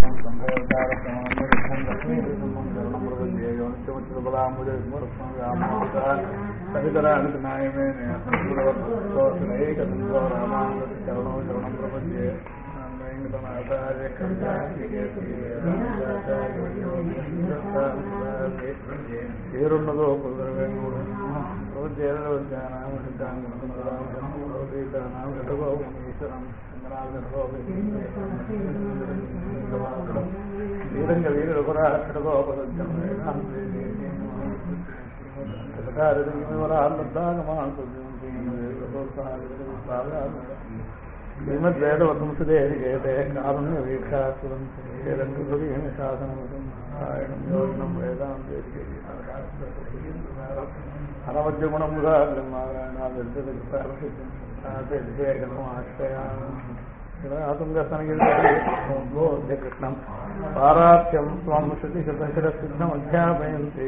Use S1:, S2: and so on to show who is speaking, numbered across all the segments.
S1: ఏరున్నదో వీరంగ శ్రీమద్వేదవతంసుదే కారుణ్య వీక్షాసురం శాసనం యోజనం వేదాంతే అనవద్యగుణం కృష్ణం పారాఖ్యం స్వం శృతి శతశిరసిద్ధం అధ్యాపయంతి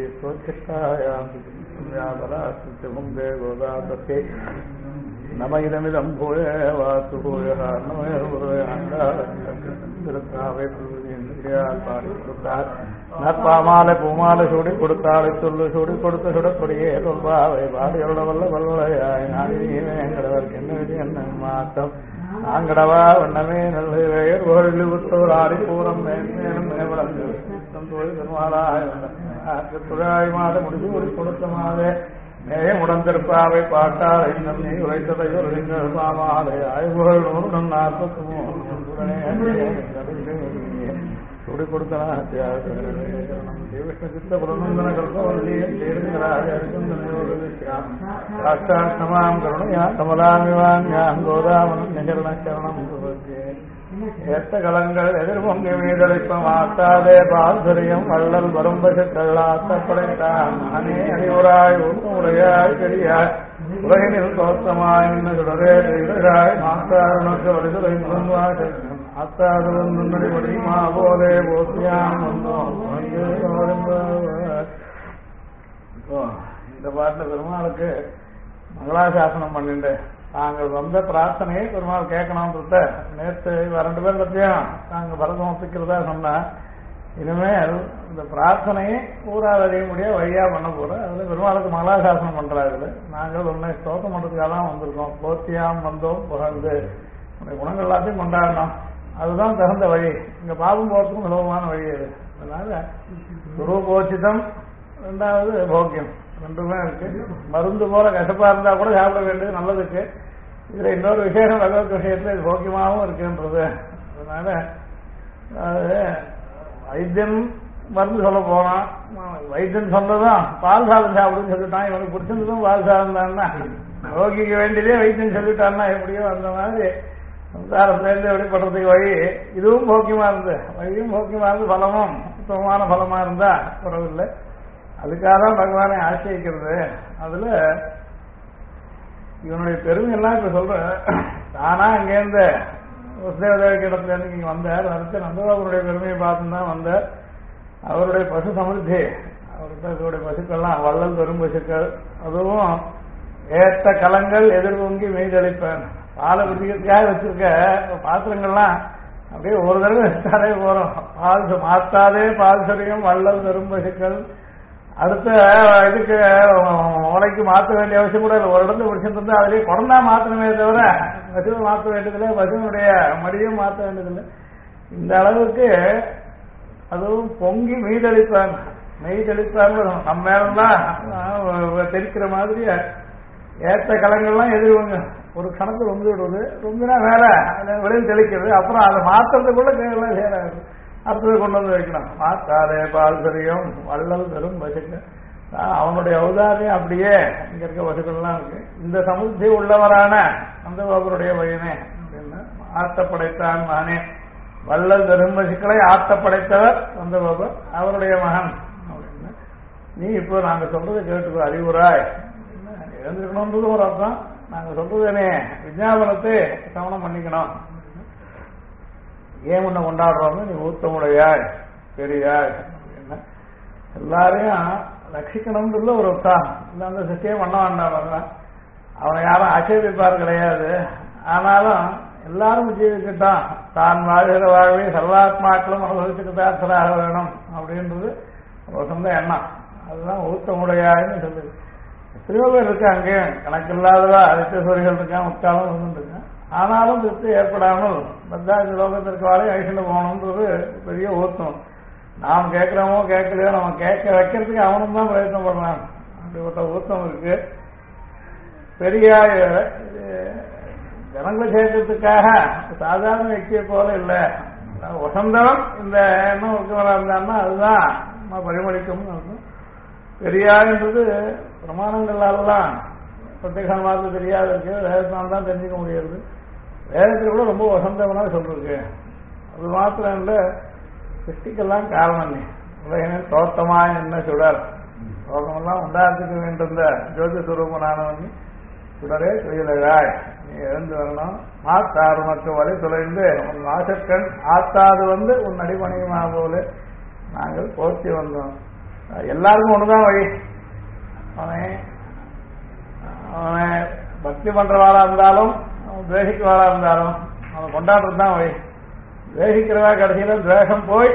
S1: స్వచ్ఛిష్టాయాబలాస్తే గోదాతే నమ ఇదమిదం భూయ వాసు భూయ நற்பாமாலை பூமாலை சூடி கொடுத்தாளை சொல்லு சூடி கொடுத்த சுடப்படியே சொல்பாவை பாடியோட வல்ல வல்லையாய் நாடினீவேங்கடவர்க்கு என்ன விதி என்ன மாற்றம் நாங்கடவா வண்ணமே நல்ல புகழ் புத்தோர் ஆடி பூரம் மேன்மேலும் மேவளந்து துழாய் மாத முடிவு முடி கொடுத்த மாதே நேய முடந்திருப்பாவை பாட்டால் இன்னும் நீ உழைத்ததையொரு பாமாலை ஆய்வுகள் 143 சூடி கொடுத்தனா சித்த புரநந்தன கல்பவல்லியாம் கருணையா கமலாமிவான்யாம் கோதாமனம் நிகரணம் ஏத்த கலங்கள் எதிர்பொங்கி மீதளிப்பம் ஆத்தாதே பால்சரியம் வள்ளல் வரும்பசுக்கள் ஆத்தப்படைத்தான் நானே அறிவுராய் உரையாய் பெரியாய் உலகினில் தோற்றமாய் நின்று சுடரே இதழாய் மாத்தாருனக்கு வலிதுரை முதன்வாய் ஆத்தாதுவன் முன்னடி வடிமா போலே போத்தியாம் இந்த பாட்டில் பெருமாளுக்கு மங்களாசாசனம் பண்ணிட்டு நாங்கள் வந்த பிரார்த்தனையை பெருமாள் கேட்கணும்ன்றத நேற்று 2 பேர் பத்தியும் நாங்கள் பரதம் ஒப்பிக்கிறதா சொன்னா இனிமேல் இந்த பிரார்த்தனையை ஊரால் அறிய முடிய வழியா பண்ண போறோம். அதுல பெருமாளுக்கு மங்களாசாசனம் பண்றாரு. நாங்கள் உன்னை ஸ்தோத்திரம் பண்றதுக்காக தான் வந்திருக்கோம். போத்தியாம் வந்தோம் புகழ்ந்து உன்னுடைய குணங்கள் எல்லாத்தையும் கொண்டாடணும். அதுதான் தகுந்த வழி. இங்க பாபம் போறதுக்கும் சுலபமான வழி அது. அதனால குருபோச்சிதம், 2வது போக்கியம், 2மே இருக்கு. மருந்து போல கசப்பா இருந்தா கூட சாப்பிட வேண்டியது நல்லதுக்கு. இதுல இன்னொரு விசேஷம் பகவத் விஷயத்துல இது போக்கியமாகவும் இருக்குன்றது. அதனால வைத்தியன் மருந்து சொல்ல போனான். வைத்தியன் சொன்னதும் பால் சாதம் சாப்பிடுன்னு சொல்லிட்டான். இவனுக்கு பிடிச்சிருந்ததும் பால் சாதம் தான்னா, ரோகிக்கு வேண்டியதே வைத்தியன் சொல்லிட்டான்னா எப்படியோ அந்த மாதிரி சம்சாரத்திலேருந்து எப்படி பண்றதுக்கு வழி இதுவும் போக்கியமா இருந்து, வழியும் போக்கியமா இருந்து, பலமும் சுத்தமான பலமா இருந்தா குறவில்லை. அதுக்காக தான் பகவானை ஆசிரிக்கிறது. அதுல இவனுடைய பெருமையெல்லாம் இப்ப சொல்ற. தானா அங்கேருந்து வசுதேவதேவகிடத்துல இருந்து இங்க வந்தார். அடுத்து நந்தபாபுடைய பெருமையை பார்த்துதான் வந்தார். அவருடைய பசு சமிருத்தி, அவருடைய பசுக்கள்லாம் வள்ளல் பெரும் பசுக்கள், அதுவும் ஏத்த கலங்கள் எதிர்வங்கி மெய்தளிப்பேன். பாலை குடிக்கிறதுக்காக வச்சிருக்க பாத்திரங்கள்லாம் அப்படியே ஒரு தடவை வச்சாலே போறோம். பால் மாத்தாதே பால் சரியும் வள்ளல் பெரும் பசுக்கள். அடுத்த இதுக்கு உலைக்கு மாற்ற வேண்டிய அவசியம் கூட இல்லை. ஒரு இடத்துல பிடிச்சிட்டு இருந்தா அதுலேயே குறந்தா மாற்றணுமே தவிர பசுவை மாற்ற வேண்டியதில்லை, பசுனுடைய மடியும் மாற்ற வேண்டியதில்லை. இந்த அளவுக்கு அதுவும் பொங்கி மெய்தளிப்பான். மெய்தளிப்பான் நம்ம மேலாம் தெரிக்கிற மாதிரி ஏற்ற கலங்கள்லாம் எதிர்வங்க ஒரு கணக்கு ரொம்ப விடுவது, ரொம்பினா வேற வெளியில் தெளிக்கிறது. அப்புறம் அதை மாற்றுறதுக்குள்ள கேட்கலாம் சேராது. அடுத்தது கொண்டு வந்து வைக்கணும். மாத்தாதே பால் சரியம் வள்ளல் பெரும் பசுக்க. அவனுடைய ஔதாரியம் அப்படியே இங்க இருக்க பசுக்கள்லாம் இருக்கு. இந்த சமுத்தி உள்ளவரான நந்தபாபுடைய பையனே அப்படின்னு ஆத்த படைத்தான் நானே. வள்ளல் பெரும் பசுக்களை ஆத்த படைத்தவர் நந்தபாபு, அவருடைய மகன் அப்படின்னு. நீ இப்போ நாங்க சொல்றதை கேட்டுக்கோ, அறிவுராய் எழுந்திருக்கணும்ன்றது ஒரு அர்த்தம். நாங்க சொல்றதுனே விஞ்ஞாபனத்தை கவனம் பண்ணிக்கணும். ஏன் உன்னை கொண்டாடுறோம், நீ ஊத்தமுடையாய் பெரியாய் அப்படின்னா எல்லாரையும் ரட்சிக்கணும்ன்றது ஒரு உற்சாகம். இல்லை அந்த சிஷ்டியை பண்ண வேண்டாம். அவனை யாரும் ஆட்சேபிப்பார் கிடையாது. ஆனாலும் எல்லாரும் ஜீவிக்கட்டும், தான் வாழ்கிற வாழ்வை சர்வாத்மாக்களும் அனுபவிச்சுக்கிட்டாக வேணும் அப்படின்றது ஒரு சொந்த எண்ணம். அதுதான் ஊக்கமுடையான்னு சொல்லுது. எத்தனையோ பேர் இருக்கா, அங்கேயும் கணக்கில்லாதவா அதிர்ஷ்டசூரிகள் இருக்கான், முக்காலும் இருந்துருக்கான். ஆனாலும் திருப்தி ஏற்படாமல் பத்தாயிரத்து லோகத்திற்கு வாழை ஐஷண்டு போகணுன்றது பெரிய ஊக்கம். நாம் கேட்கிறோமோ கேட்கலையோ நம்ம கேட்க வைக்கிறதுக்கு அவனும் தான் பிரயத்னம் பண்றான். அப்படிப்பட்ட ஊக்கம் இருக்கு. பெரிய ஜனங்களை சேர்க்கறதுக்காக சாதாரண వ్యక్తిயை போல இல்லை. வசந்தவன் இந்த எண்ணம் இருக்கவனா இருந்தான்னா அதுதான் நம்ம பரிமளிக்கும். பெரியான்றது பிரமாணங்களாலாம் பிரத்யேகமாக தெரியாது இருக்கு, வேதத்தினால தான் தெரிஞ்சுக்க முடியாது. வேதத்தில் கூட ரொம்ப வசந்தவனா சொல்லிருக்கு. அது மாத்திரம் இல்லை, சிருஷ்டிக்கெல்லாம் காரணம் நீ உலகினர் தோட்டமாய் என்ன சுடர், தோட்டமெல்லாம் உண்டாத்துக்க வேண்டியிருந்த ஜோதி சுரூபனானவன் சுடரே துயிலகாய் நீ எழுந்து வரணும். ஆத்தாறு மற்றும் வழி தொலைந்து உன் வாசக்கண் ஆத்தாது வந்து உன் அடிமணியுமா போல நாங்கள் போற்றி வந்தோம். எல்லாருக்கும் ஒண்ணுதான் வழி. அவனை பக்தி பண்றவாளா இருந்தாலும் துவேஷிக்கிறவாளா இருந்தாலும் அவனை கொண்டாடுறது தான் வழி. துவேஷிக்கிறவா கடைசியில துவேஷம் போய்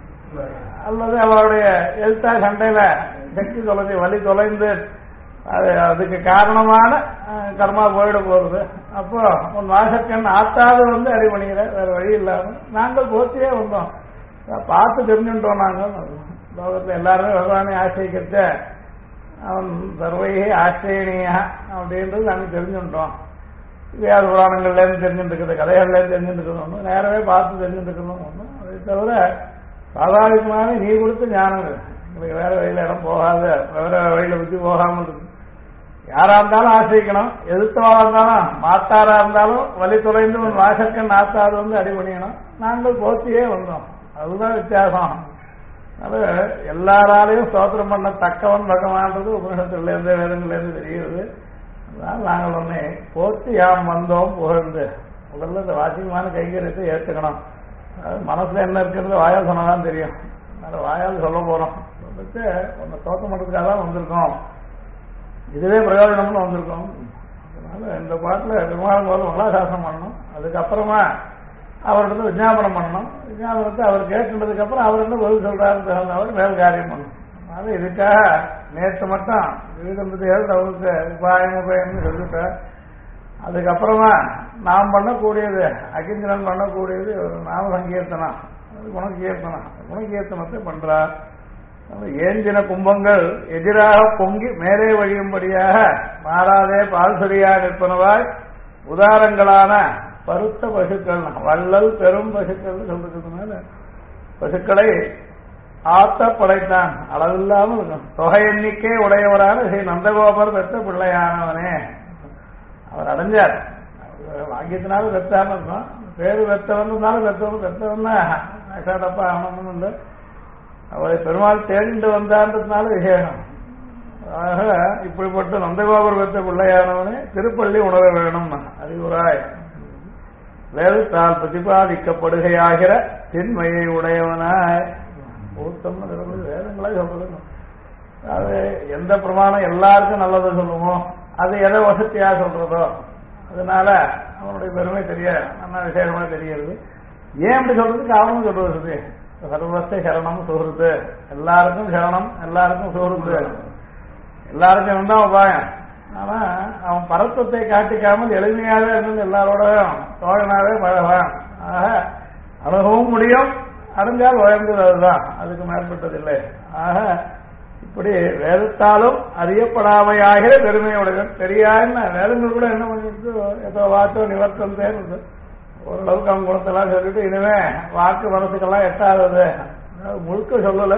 S1: அல்லது அவருடைய எழுத்தா சண்டையில சக்தி தொலைந்து வலி தொலைந்து அதுக்கு காரணமான கர்மா போயிட போறது. அப்போ உன் வாசக்கண் ஆத்தாது வந்து அடிபணிகிற வேற வழி இல்லாம நாங்கள் போத்தியே வந்தோம். பார்த்து தெரிஞ்சுட்டோம். நாங்கள் லோகத்தில் எல்லாருமே பகவானை ஆசிரியத்த அவன் சர்வையே ஆசிரியனியா அப்படின்றது நாங்கள் தெரிஞ்சுட்டோம். வேத புராணங்கள்லேருந்து தெரிஞ்சுட்டு இருக்குது, கதைகள்லேருந்து தெரிஞ்சுட்டு இருக்கணும் ஒன்று, நேரவே பார்த்து தெரிஞ்சுட்டு இருக்கணும் ஒன்று. அதை தவிர சாதாரணமாக நீ கொடுத்த ஞானம் எங்களுக்கு வேற வழியில இடம் போகாத, வேற வழியில புத்தி போகாமல் இருக்கு. யாரா இருந்தாலும் ஆசிரியக்கணும், எதிர்த்தவாளா இருந்தாலும் மாத்தாரா இருந்தாலும் வழி தொலைந்து உன் வாசக்கன் நாத்தாறு வந்து அடிபணியணும். நாங்கள் போத்தியே வந்தோம். அதுதான் வித்தியாசம். அது எல்லாராலையும் ஸ்தோத்திரம் பண்ண தக்கவன் பகவான்றது உபனிஷத்துல இருந்து வேதங்கள்ல இருந்து தெரிகிறது. அதனால நாங்கள் ஒன்னே போத்தி யாம் வந்தோம் புகழ்ந்து. முதல்ல இந்த வாசிகமான கைங்கரியத்தை ஏற்றுக்கணும். அது மனசுல என்ன இருக்கிறது வாயால் சொன்னதான் தெரியும். அதனால வாயால் சொல்ல போறோம். சொல்லிட்டு ஒன்னு ஸ்தோத்திரம் பண்றதுக்காக தான் வந்திருக்கோம். இதுவே பிரயோஜனம்னு வந்திருக்கோம். அதனால இந்த பாட்டுல பெருமாள் போல மங்களாசாசனம் பண்ணணும். அதுக்கப்புறமா அவர்கிட்ட விஜாபனம் பண்ணணும். விஜாபனத்தை அவர் கேட்டுனதுக்கு அப்புறம் அவர் என்ன பதில் சொல்றாரு அவர் மேல் காரியம் பண்ணணும். அதனால இதுக்காக நேற்று மட்டும் வீடு அவருக்கு உபாயம்னு சொல்லிட்டார். அதுக்கப்புறமா நாம் பண்ணக்கூடியது அகிஞ்சனன் பண்ணக்கூடியது ஒரு நாம சங்கீர்த்தனம், குணகீர்த்தனத்தை பண்றார். ஏஞ்சின கும்பங்கள் எதிராக பொங்கி மேலே வழியும்படியாக மாறாதே பால்சரியா நிற்பனவாய் உதாரங்களான பருத்த பசுக்கள் வள்ளல் பெரும் பசுக்கள் சொல்றதுனால பசுக்களை ஆத்த படைத்தான். அளவில்லாமல் இருக்கும். தொகை எண்ணிக்கை உடையவரான ஸ்ரீ நந்தகோபர் பெற்ற பிள்ளையானவனே அவர் அடைஞ்சார். வாங்கியத்தினாலும் பெற்றான்னு இருக்கும். பேரு பெற்றவன்னாலும் பெற்றவன்னா டப்பா ஆனவனும் இல்லை. அவரை பெருமாள் தேடிண்டு வந்தான்றதுனால விசேஷம். ஆக இப்படிப்பட்ட நந்தகோபர் பெற்ற பிள்ளையானவனே திருப்பள்ளி உணர வேணும் அறிவுராய் வேதத்தால் பிரதிபாதிக்கப்படுகையாகிற திண்மையை உடையவனாய் ஊத்தம் வேதங்களா சொல்றது. அது எந்த பிரமாணம் எல்லாருக்கும் நல்லதை சொல்லுமோ அது எதை வசதியா சொல்றதோ அதனால அவனுடைய பெருமை தெரியாது, நல்லா விசேஷமா தெரியாது. ஏன் அப்படி சொல்றதுக்கு அவனும் சொல்றது சர்வஸ்த சரணம் சுகிருத்து, எல்லாருக்கும் சரணம் எல்லாருக்கும் சுகிருத்து, எல்லாருக்கும் தான் உபாயம். ஆனா அவன் பரத்தத்தை காட்டிக்காமல் எளிமையாவே இருந்து எல்லாரோட தோழனாவே பழகான். ஆக அணுகவும் முடியும், அடைஞ்சால் உயர்ந்தது அதுதான், அதுக்கு மேற்பட்டதில்லை. ஆக இப்படி வேதத்தாலும் அறியப்படாமையாகிற பெருமையுடையவன். தெரியாதுன்னு வேதங்கள் கூட என்ன பண்ணிட்டு ஏதோ வாக்கோ நிவர்த்தம் தேர்ந்து ஓரளவுக்கு அவங்க குணத்தெல்லாம் சொல்லிட்டு இனிமே வாக்கு மனசுக்கெல்லாம் எட்டாதது முழுக்க சொல்லல.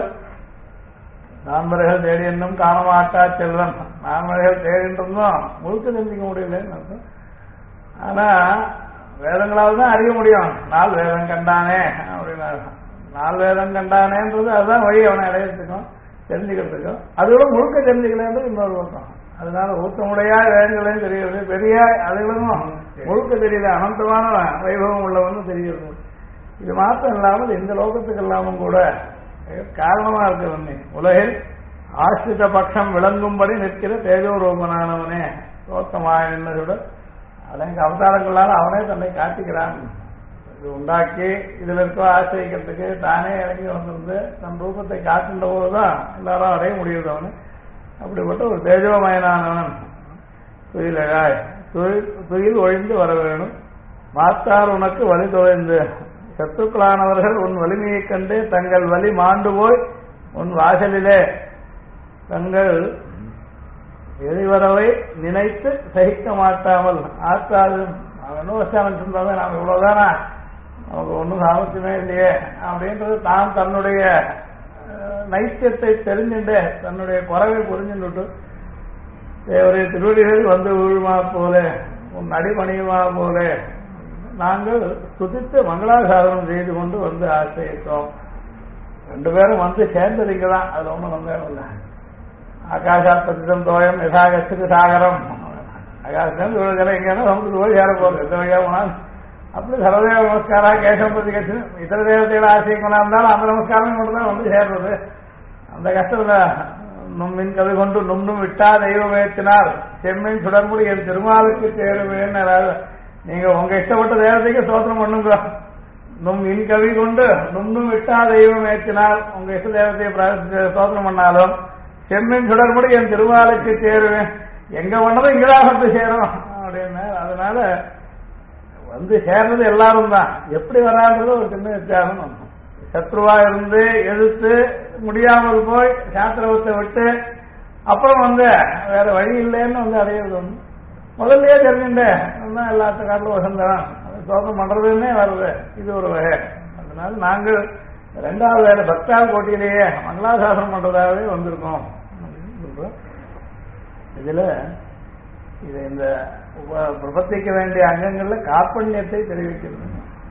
S1: நான்மறைகள் தேடி என்னும் காணமாட்டா செல்வன், நான்மறைகள் தேடின்றதும் முழுக்க தெரிஞ்சிக்க முடியலன்னு அர்த்தம். ஆனா வேதங்களால் தான் அறிய முடியும். நாலு வேதம் கண்டானே அப்படின்னா, நாலு வேதம் கண்டானேன்றது அதுதான் வழி அவனை அடையிறதுக்கும் தெரிஞ்சுக்கிறதுக்கும். அதோட முழுக்க தெரிஞ்சுக்கலன்றது இன்னொரு பக்கம். அதனால ஊக்கமுடையா வேதங்களையும் தெரிகிறது, பெரிய அதுகளும் முழுக்க தெரியல, அனந்தமான வைபவம் உள்ளவன்னு தெரிகிறது. இது மாத்திரம் இல்லாமல் இந்த லோகத்துக்கு இல்லாமல் கூட காரணமா இருக்கிறவனே உலகில் ஆசிரித பட்சம் விளங்கும்படி நிற்கிற தேஜோரூபனானவனே தோட்டமாக நின்றதோட அதற்கு அவதாரங்களால் அவனே தன்னை காட்டிக்கிறான். இது உண்டாக்கி இதில் இருக்க ஆசிரியக்கிறதுக்கு தானே இறங்கி வந்திருந்து தன் ரூபத்தை காட்டுகின்ற போதுதான் எல்லாரும் அடைய முடியுது அவனு. அப்படிப்பட்ட ஒரு தேஜோமயனானவன். துயிலழாய் துயில் ஒழிந்து வர வேணும். மாத்தார் உனக்கு வழி தொலைந்து சத்துக்களானவர்கள் உன் வலிமையைக் கண்டு தங்கள் வலி மாண்டு போய் உன் வாசலிலே தங்கள் எதிர்வரவை நினைத்து சகிக்க மாட்டாமல் ஆற்றாது அனுபவஸ்தானம் சொன்னாங்க. நாம் இவ்வளவுதானா, நமக்கு ஒன்றும் சாமர்த்தியமே இல்லையே அப்படின்றது தான் தன்னுடைய நைத்தியத்தை தெரிஞ்சுட்டு தன்னுடைய குறைவை புரிஞ்சுட்டு தேவரை திருவடிகள் வந்து விழுமா போல உன் அடிமணியுமா போல நாங்கள் துதித்து மங்களாசாதனம் செய்து கொண்டு வந்து ஆசிரியத்தோம். 2 பேரும் வந்து சேர்ந்ததுங்க தான். அதுல ஒன்றும் வந்தேன் இல்லை. ஆகாஷாத்பதிதம் தோயம் யதாகத்துக்கு சாகரம். ஆகாசம் இவ்வளவு எங்கன்னா நமக்கு போய் சேர போகுது. எந்த வகையாக போனால் அப்படி சர்வதேவ நமஸ்காரா கேசம்பதி கட்சி இதர தேவதைகளை ஆசைக்கணும் இருந்தாலும் அந்த நமஸ்காரம் கொண்டு தான் வந்து சேர்றது. அந்த கஷ்டத்துல நும்மின் கவி கொண்டு நும்னும் விட்டா தெய்வம் ஏற்றினார் செம்மின் சுடர்முடி என் திருமாலுக்கு சேருவேன்னு நீங்க உங்க இஷ்டப்பட்ட தேவதைக்கு சோத்திரம் பண்ணுங்க. நும் இன் கவி கொண்டு நும்னும் விட்டா தெய்வம் ஏற்றினார் உங்க இஷ்ட தேவதையை சோத்திரம் பண்ணாலும் செம்மின் சுடர்முடி என் திருமாலுக்கு சேருவேன். எங்க பண்ணதும் இங்கதான் வந்து சேரும் அப்படின்னு. அதனால வந்து சேர்றது எல்லாரும் தான். எப்படி வராது ஒரு சின்ன வித்தியாசம். சத்ருவா இருந்து எதிர்த்து முடியாமல் போய் சாஸ்திரவத்தை விட்டு அப்புறம் வந்து வேற வழி இல்லைன்னு வந்து அடையிறது ஒண்ணு. முதல்லயே தெரிஞ்சுட்டேன் எல்லாத்த காட்டிலும் வசந்தரம் சோதனை பண்றதுன்னே வருது. இது ஒரு வகை. அதனால நாங்கள் 2வது வேலை பக்தால் போட்டியிலேயே மங்களாசாசனம் பண்றதாகவே வந்திருக்கோம். இதுல இது இந்த பிரபத்திக்க வேண்டிய அங்கங்கள்ல காப்பண்யத்தை தெரிவிக்கிறது.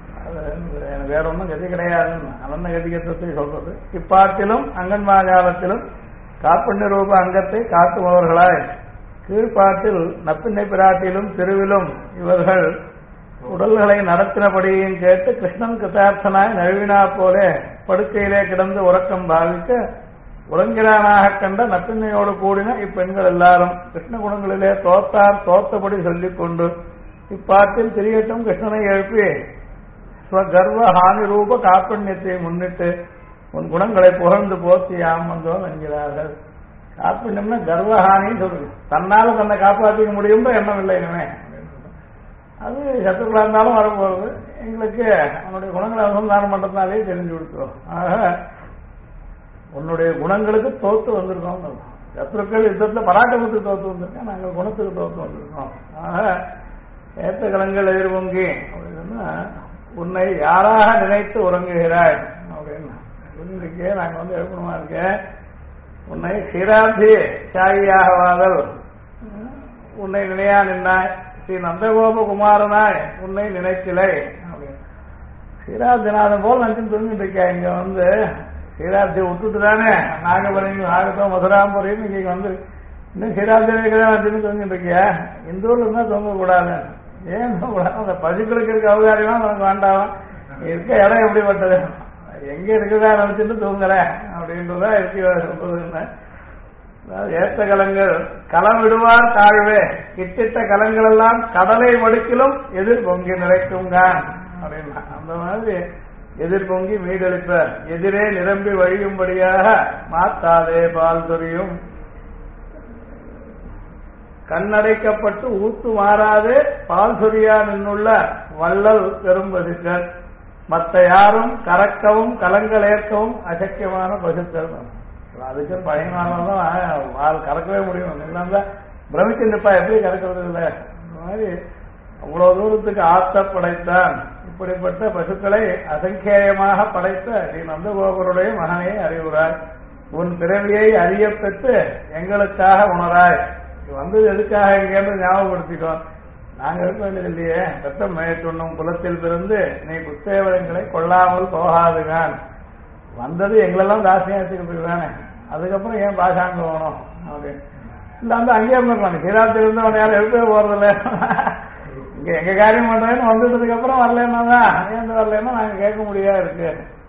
S1: வேற ஒன்றும் கதி கிடையாதுன்னு அனந்த கதிகத்தை சொல்றது. இப்பாட்டிலும் அங்கன்மாகாலத்திலும் காப்பண்ய ரூப அங்கத்தை காட்டுபவர்களாய் கீழ்பாட்டில் நப்பிண்ணை பிராட்டிலும் திருவிலும் இவர்கள் உடல்களை நடத்தினபடியும் கேட்டு கிருஷ்ணன் கிருதார்த்தனாய் நழுவினா போல படுக்கையிலே கிடந்து உறக்கம் பாவிக்க உறங்கிறானாக கண்ட நப்பிண்ணையோடு கூடின இப்பெண்கள் எல்லாரும் கிருஷ்ண குணங்களிலே தோத்தார் தோத்தபடி சொல்லிக் கொண்டு இப்பாட்டில் திரியட்டும் கிருஷ்ணனை எழுப்பி ஸ்வகர்வ ஹானி ரூப காப்பண்யத்தை முன்னிட்டு உன் குணங்களை புகழ்ந்து போத்தி யாம் வந்தோம் என்கிறார்கள். காப்பண்யம்னா கர்வஹானின்னு சொல்றது. தன்னால தன்னை காப்பாற்றிக்க முடியும்ன்ற எண்ணம் இல்லை இனிமே. அது சத்துக்களா இருந்தாலும் வரப்போறது. எங்களுக்கு அவனுடைய குணங்களை அனுசந்தானம் பண்றதுனாலே தெரிஞ்சு கொடுத்தோம். ஆக உன்னுடைய குணங்களுக்கு தோத்து வந்திருக்கோம். சத்துருக்கள் யுத்தத்துல பராட்டத்துக்கு தோத்து வந்திருக்கேன், நாங்கள் குணத்துக்கு தோத்து வந்திருக்கோம். ஆக ஏத்த கலங்கள் எதிர்வங்கி அப்படின்னா உன்னை யாராக நினைத்து உறங்குகிறாய் அப்படின்னு இருக்கே. நாங்க வந்து எழுப்பணுமா இருக்கேன். உன்னை க்ஷீராப்தி சாயியாகவாதல் உன்னை நினையா நின்னாய் ஸ்ரீ நந்தகோபகுமாரனாய் உன்னை நினைக்கலை அப்படின்னு க்ஷீராப்திநாதன் போல் நினைச்சு தெரிஞ்சுட்டு இருக்கா. இங்க வந்து க்ஷீராப்தியை விட்டுட்டு தானே நாகபுரம் ஆகட்டும் மதுராம்புரியும் இங்க வந்து இன்னும் க்ஷீராப்தி நினைச்சுன்னு தெரிஞ்சுட்டு இருக்கியா. இந்த ஊர்ல இருந்தா தூங்கக்கூடாது. ஏன் தூங்கக்கூடாது? அந்த பசுக்களுக்கு இருக்க அவகாரியம் நமக்கு வேண்டாம். இருக்க இடம் எப்படிப்பட்டது? எங்க இருக்குதா நினைச்சிட்டு தூங்குற அப்படின்றதா இருக்கு சொல்றதுன்னு. ஏத்த கலங்கள் களம் விடுவார் தாழ்வே கிட்டிட்ட கலங்கள் எல்லாம் கடலை மடுக்கிலும் எதிர் பொங்கி நிலைக்குங்க அப்படின்னா அந்த மாதிரி எதிர் பொங்கி மீடளிப்ப எதிரே நிரம்பி வழியும்படியாக மாத்தாதே பால் சொரியும் கண்ணடைக்கப்பட்டு ஊத்து மாறாது பால் சொரியா நின்னுள்ள வள்ளல் பெரும் பசுக்கள் மற்ற யாரும் கறக்கவும் கலங்கள் ஏற்கவும் அசக்கியமான பசுக்கள். அதுக்கு பழையனால்தான் வால் கறக்கவே முடியும். இல்லைன்னா பிரமிச்சிருப்பா எப்படி கறக்கிறது இல்லை. இந்த மாதிரி அவ்வளவு தூரத்துக்கு ஆத்த படைத்தான். இப்படிப்பட்ட பசுக்களை அசங்கேயமாக படைத்த ஸ்ரீ நந்தகோபருடைய மகனை அறிவுறாய். உன் பிறவியை அறிய பெற்று எங்களுக்காக உணராய். வந்தது எதுக்காக எங்கேருந்து ஞாபகப்படுத்திக்கோ. நாங்க இருக்க வேண்டியது இல்லையே. ரத்தம் மேற்கொண்ணும் குலத்தில் பிறந்து நீ குத்தேவரங்களை கொள்ளாமல் போகாதுதான். வந்தது எங்களெல்லாம் தாசியம் வச்சுக்கிட்டு தானே. அதுக்கப்புறம் ஏன் பாஷாங்க போகணும் அப்படின்னு இல்ல வந்து அங்கேயே இருந்திருக்கலாம். சீராத்தில் இருந்தவன் யாரும் எழுப்பவே போறதில்ல. இங்க எங்க காரியம் பண்றேன்னு வந்துட்டதுக்கு அப்புறம் வரலன்னா தான் ஏன் வரலன்னா நாங்க கேட்க முடியா இருக்கு.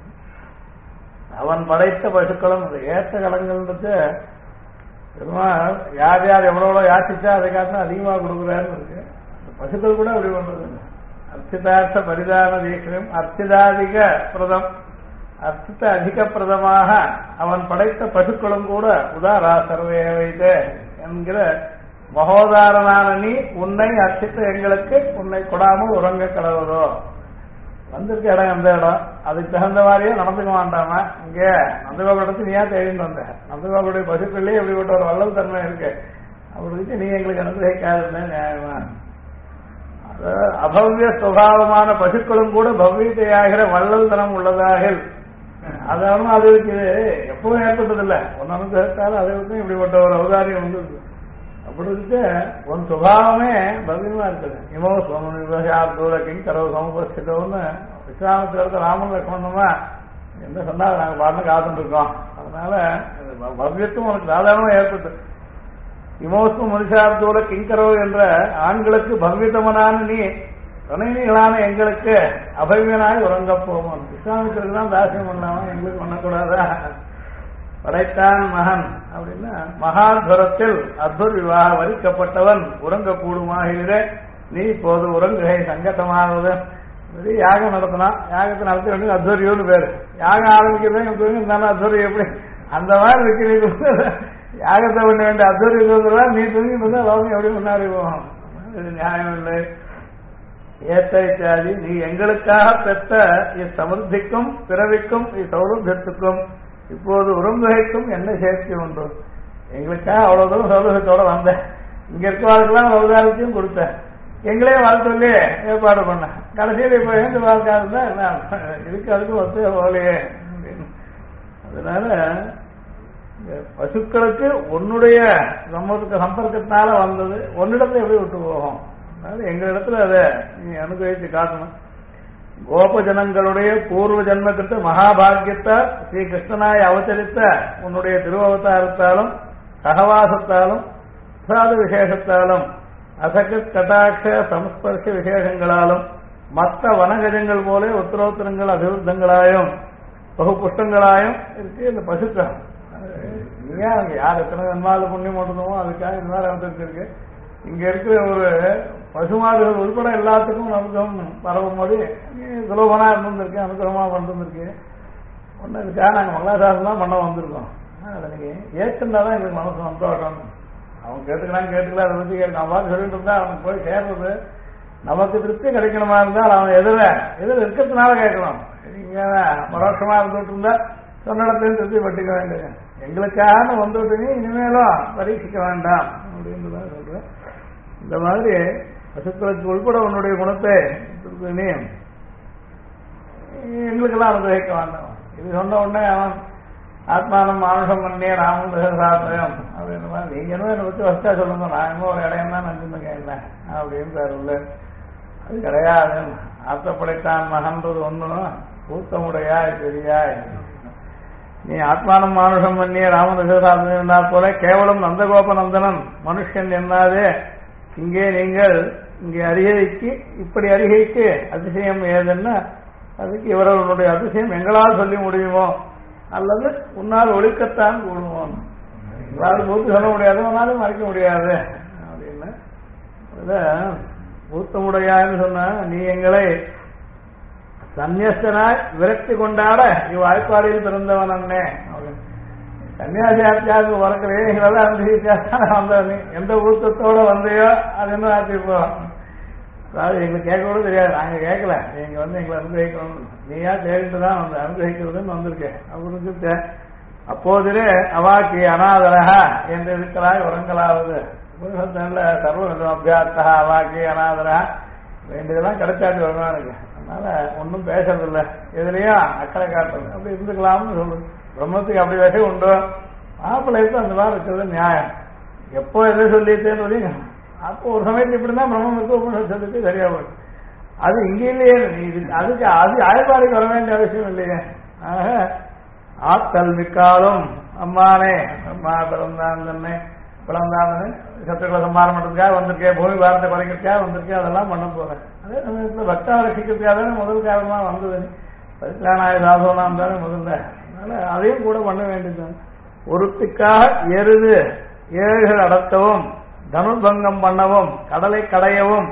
S1: அவன் படைத்த பசுக்களும் ஏற்ற கலங்கள்ன்றது யார் யார் எவ்வளவு யாசிச்சா அதை காட்டினா அதிகமாக கொடுக்குறாருன்னு இருக்கு. பசுக்கள் கூட அப்படி பண்றது. அர்ச்சிதார்த்த பரிதான தீட்சம் அர்ச்சிதாதிக பிரதம், அர்த்தத்தை அதிக பிரதமாக அவன் படைத்த பசுக்களும் கூட உதாரா சர்வே வைத்த என்கிற மகோதாரனான நீ உன்னை அர்ச்சித்த எங்களுக்கு உன்னை கொடாமல் உறங்க கடவுதோ. வந்திருக்க இடம் எந்த இடம், அதுக்கு தகுந்த மாதிரியே நடந்துக்க வேண்டாமா? இங்க நந்தகோபுரத்து நீயா தேடிட்டு வந்த, நந்தகோபுடைய பசுக்கள்லயே இப்படிப்பட்ட ஒரு வல்லல் தன்மை இருக்கு, அப்படி நீ எங்களுக்கு அனுகிரகிக்காதுன்னு நியாயமா? அபவ்ய சுபாவமான பசுக்களும் கூட பவ்யத்தையாகிற வள்ளல் தனம் உள்ளதாக அதாலும் அதுக்கு எப்பவும் ஏற்பட்டதில்லை. ஒன்னு அனுகிரகித்தாலும் அதுக்கும் இப்படிப்பட்ட ஒரு அவதாரியம் வந்து அப்படி இருக்க உன் சுபாவமே பவ்யமா இருக்குது. இமோ சோம கிங் கரவு சமபஸ்திதம்னு விஸ்வாமத்திற்கு ராமன் லட்சுமணமா என்ன சொன்னா நாங்க பாட்டு காத்துட்டு இருக்கோம். அதனால பவ்யத்துவம் உனக்கு சாதாரணமா ஏற்பட்டு இமோஸ்ம மனுஷார்த்தோட கிங்கரவு என்ற ஆண்களுக்கு பவ்யத்தமனான நீ துணைவிகளான எங்களுக்கு அபவியனாய் உறங்க போவோம். விஸ்வாமித்திற்கு தான் தாசியம் பண்ணாம எங்களுக்கு பண்ணக்கூடாதா? படைத்தான் மகன் அப்படின்னா மகாத்வரத்தில் அத்வர் விவாக வரிக்கப்பட்டவன் உறங்க கூடுமாகிறே நீ இப்போது உறங்குகை சங்கட்டமானது. யாகம் நடத்தினான், யாகத்தை நடத்தி வேண்டிய அத்வரியோன்னு பேரு. யாகம் ஆரம்பிக்கிறதே இருந்தாலும் அத்வரி எப்படி அந்த மாதிரி இருக்கிறீங்க. யாகத்தை பண்ண வேண்டிய அத்வரியம் நீ தூங்கிட்டு இருந்தா லோகம் எப்படி முன்னாடி போகும்? இது நியாயம் இல்லை. ஏத்த இத்தியாதி நீ எங்களுக்காக பெற்ற இச்சமிருத்திக்கும் பிறவிக்கும் இச்சௌரபியத்துக்கும் இப்போது உறங்குகைக்கும் என்ன சேர்க்கை உண்டு? எங்களுக்காக அவ்வளவு தூரம் சௌரபியத்தோட வந்தேன், இங்க இருக்கிறவர்களுக்கெல்லாம் அவதாரத்தையும் கொடுத்தேன், எங்களே வாழ்த்தொல்லி ஏற்பாடு பண்ண, கடைசியில் இப்ப எழுந்து வாழ்க்காதுதான் என்ன இதுக்கு அதுக்கு ஒத்து போகலையே அப்படின்னு. அதனால பசுக்களுக்கு உன்னுடைய சம்பர்க்கத்தினால வந்தது ஒன்னிடத்துல எப்படி விட்டு போகும்? அதனால எங்களிடத்துல அதை நீ அனுகிரகித்து காட்டணும். கோபஜனங்களுடைய பூர்வ ஜன்மத்திட்ட மகாபாகியத்தால் ஸ்ரீ கிருஷ்ணனாய் அவதரித்த உன்னுடைய திருவவதாரத்தாலும் சகவாசத்தாலும் சாது விசேஷத்தாலும் அசகத் கட்டாட்ச சம்ஸ்பர்ஷ விசேஷங்களாலும் மற்ற வனகஜங்கள் போல உத்தரோத்தரங்கள் அபிவிருத்தங்களாயும் பகு புஷ்டங்களாயும் இருக்கு இந்த பசுக்கள். ஏன் அங்க யார் எத்தனை நன்மாத புண்ணியம் ஓட்டுதமோ அதுக்காக இந்த மாதிரி அவதரிச்சிருக்கு. இங்க இருக்கிற ஒரு பசுமாடுகள் உள்பட எல்லாத்துக்கும் நமக்கும் பரவும்போது சுலபனா இருந்திருக்கு, அனுகிரகமா பண்ணிருக்கு. ஒண்ணு இதுக்காக நாங்க மங்களாசாசனம் தான் பண்ண வந்திருக்கோம். அதை நீங்க ஏற்றுந்தாதான் எங்களுக்கு மனசு சந்தோஷம். அவன் கேட்டுக்கலாம் அதை பத்தி நான் பார்த்து சொல்லிட்டு இருந்தா அவனுக்கு போய் சேர்றது நமக்கு திருப்தி கிடைக்கணுமா இருந்தால் அவன் எதிர இருக்கிறதுனால கேட்கணும். நீங்க பரோட்சமா இருந்துட்டு இருந்தா சொன்ன இடத்தையும் திருப்தி பட்டுக்க வேண்டியது. எங்களுக்காக வந்துட்டு இனிமேலும் பரீட்சிக்க வேண்டாம் அப்படின்றத சொல்றேன். இந்த மாதிரி பசுக்களுக்கு உள்பட உன்னுடைய குணத்தை நீ எங்களுக்கெல்லாம் அனுகிரகிக்க வேண்டாம். இது சொன்ன உடனே அவன் ஆத்மானம் மானுஷம் பண்ணே ராமன் சாத்திரம் அப்படின்ற மாதிரி நீங்க என்ன என்னை பற்றி வசா சொல்லுங்க, நான் இன்னும் ஒரு இடையம் தான் நினைச்சுருங்க என்ன அப்படின்னு பேருல்ல. அது கிடையாது. ஆத்தப்படைத்தான் மகன்றது ஒன்றும் கூத்தமுடையாய் பெரியாய் நீ ஆத்மானம் மானுஷம் பண்ணிய ராமன் என்றால் போல கேவலம் நந்தகோபநந்தனன் மனுஷன் என்னாதே இங்கே நீங்கள் இங்கே அருகைக்கு இப்படி அருகைக்கு அதிசயம் ஏதுன்னா அதுக்கு இவர்களுடைய அதிசயம் எங்களால் சொல்லி முடியுமோ அல்லது உன்னால் ஒழிக்கத்தான் கூடுவோம். எங்களால் பூத்து சொல்ல முடியாது, உன்னாலும் மறைக்க முடியாது அப்படின்னு பூத்தமுடையான்னு சொன்ன நீ எங்களை சன்னியஸ்தனாய் விரக்தி கொண்டாட இவ்வாய்ப்பாடியில் பிறந்தவன் அண்ணே சன்னியாசி ஆட்சியாக வரக்கிறே எங்களெல்லாம் அனுபவிச்சாதான் வந்த நீ எந்த ஊத்தத்தோட வந்தையோ அது என்ன ஆட்சிப்போ. அதாவது எங்களுக்கு கேட்க கூட தெரியாது, நாங்க கேட்கல, நீங்க எங்களை அனுகிரகிக்கணும், நீயா தேடிட்டு தான் வந்து அனுகிரகிக்கிறதுன்னு வந்திருக்கேன் அப்படின்னு. அப்போதிலே அவாக்கி அநாதரகா என்று இருக்கிறாய் உரங்களாவது சர்வ அபியார்த்தா அவாக்கி அநாதரா வேண்டியதெல்லாம் கிடைச்சாச்சு வருமானுக்கு. அதனால ஒன்றும் பேசுறதில்லை, எதுலையும் அக்கறை காட்டுறது அப்படி இருந்துக்கலாம்னு சொல்லுது. பிரம்மத்துக்கு அப்படி விஷயம் உண்டோ, மாப்பிள்ளைக்கு அந்த மாதிரி இருக்கிறது நியாயம். எப்போ எதை சொல்லிட்டேன்னு சொல்லி அப்போ ஒரு சமயத்தில் இப்படிதான் பிரம்மம் இருக்கு சொல்லிட்டு சரியா போயிடும். அது இங்கே இல்லையே, அதுக்கு அது ஆயப்பாடிக்கு வர வேண்டிய அவசியம் இல்லையே. ஆக ஆத்தல் மிக்காலும் அம்மானே அம்மா பிறந்தான் தன்னை பிறந்தான்னு சத்துக்களை சம்பாரம் பண்றதுக்காக வந்திருக்கேன், பூமி பாரத்தை குறைக்கிறதுக்காக வந்திருக்கேன், அதெல்லாம் பண்ண போறேன். அதே சமயத்தில் பக்தா ரசிக்கிறதுக்காக தானே முதல் காரணமா வந்தது. பரிசுரானாய சாதவனா இருந்தாலே முதல்ல, அதனால அதையும் கூட பண்ண வேண்டியது. ஒருத்திக்காக எருது ஏழுகள் அடக்கவும் தனுர்பங்கம் பண்ணவும் கடலை கடையவும்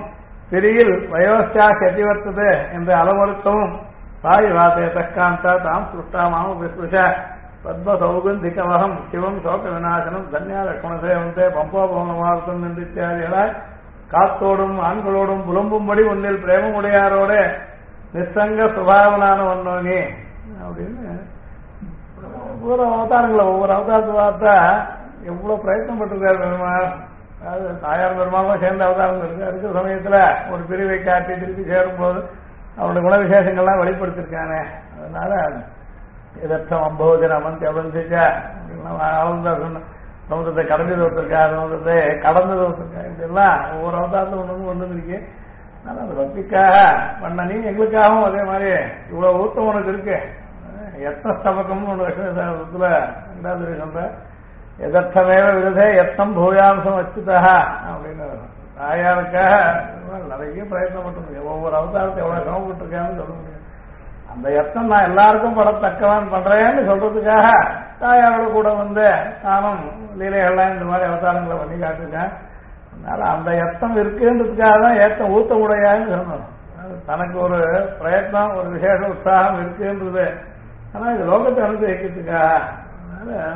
S1: பிரியில் வயோஸ்யா கதிவர்த்தது என்று அளவறுக்கவும் பாய் வாசே தக்காந்தா தாம் சுஷ்டாமாம் விஸ்ருஷ பத்ம சௌகந்திகவகம் சிவம் சோக விநாசனம் தன்யா லட்சுமணசேவந்தே பம்போபமார்த்தம் என்று இத்தியாதிகளாய் காத்தோடும் ஆண்களோடும் புலம்பும்படி ஒன்றில் பிரேமமுடையாரோட நிசங்க சுபாவனான ஒன்னோனி அப்படின்னு ஒவ்வொரு அவதாரத்தை பார்த்தா எவ்வளவு பிரயத்னம் பட்டிருக்காரு பெருமாள். அதாவது தாயார் பெருமாளும் சேர்ந்த அவதாரம் இருக்கு. இருக்கிற சமயத்துல ஒரு பிரிவை காட்டி திருப்பி சேரும் போது அவருடைய குண விசேஷங்கள்லாம் வெளிப்படுத்திருக்காங்க. அதனால எதற்றம் அம்போஜன அமந்தி அவந்திச்சா ஆழ்ந்த சமுதிரத்தை கடந்து தோற்றிருக்கா, சமுதிரத்தை கடந்து தோற்றிருக்கா, இதெல்லாம் ஒவ்வொரு அவதாரத்தில் ஒன்று இருக்கு. அதனால அந்த பக்திக்காக பண்ண நீ எங்களுக்காகவும் அதே மாதிரி இவ்வளவு ஊத்தம் உனக்கு இருக்கு. எத்தனை ஸ்தபகம்னு ஒன்று லட்சுமணத்துல ரெண்டாவது சொல்ற எதர்த்தமேவ விருதே எத்தம் பூயாம்சம் வச்சுதா அப்படின்னு தாயாருக்காக நிறைய பிரயத்னம் பண்ணிருக்கேன். ஒவ்வொரு அவதாரத்தை எவ்வளவு சிரமப்பட்டிருக்கான்னு சொல்ல முடியும். அந்த எத்தம் நான் எல்லாருக்கும் படத்தக்கவான் பண்றேன்னு சொல்றதுக்காக தாயாரோட கூட வந்து நானும் லீலைகள்லாம் இந்த மாதிரி அவதாரங்களை பண்ணி காட்டிருக்கேன். அதனால அந்த எத்தம் இருக்குன்றதுக்காக தான் ஏத்தம் ஊத்த உடையான்னு சொன்னோம். தனக்கு ஒரு பிரயத்னம் ஒரு விசேஷ உற்சாகம் இருக்குன்றது. ஆனா இது லோகத்தை அனுபவிக்கிறதுக்காக. அதனால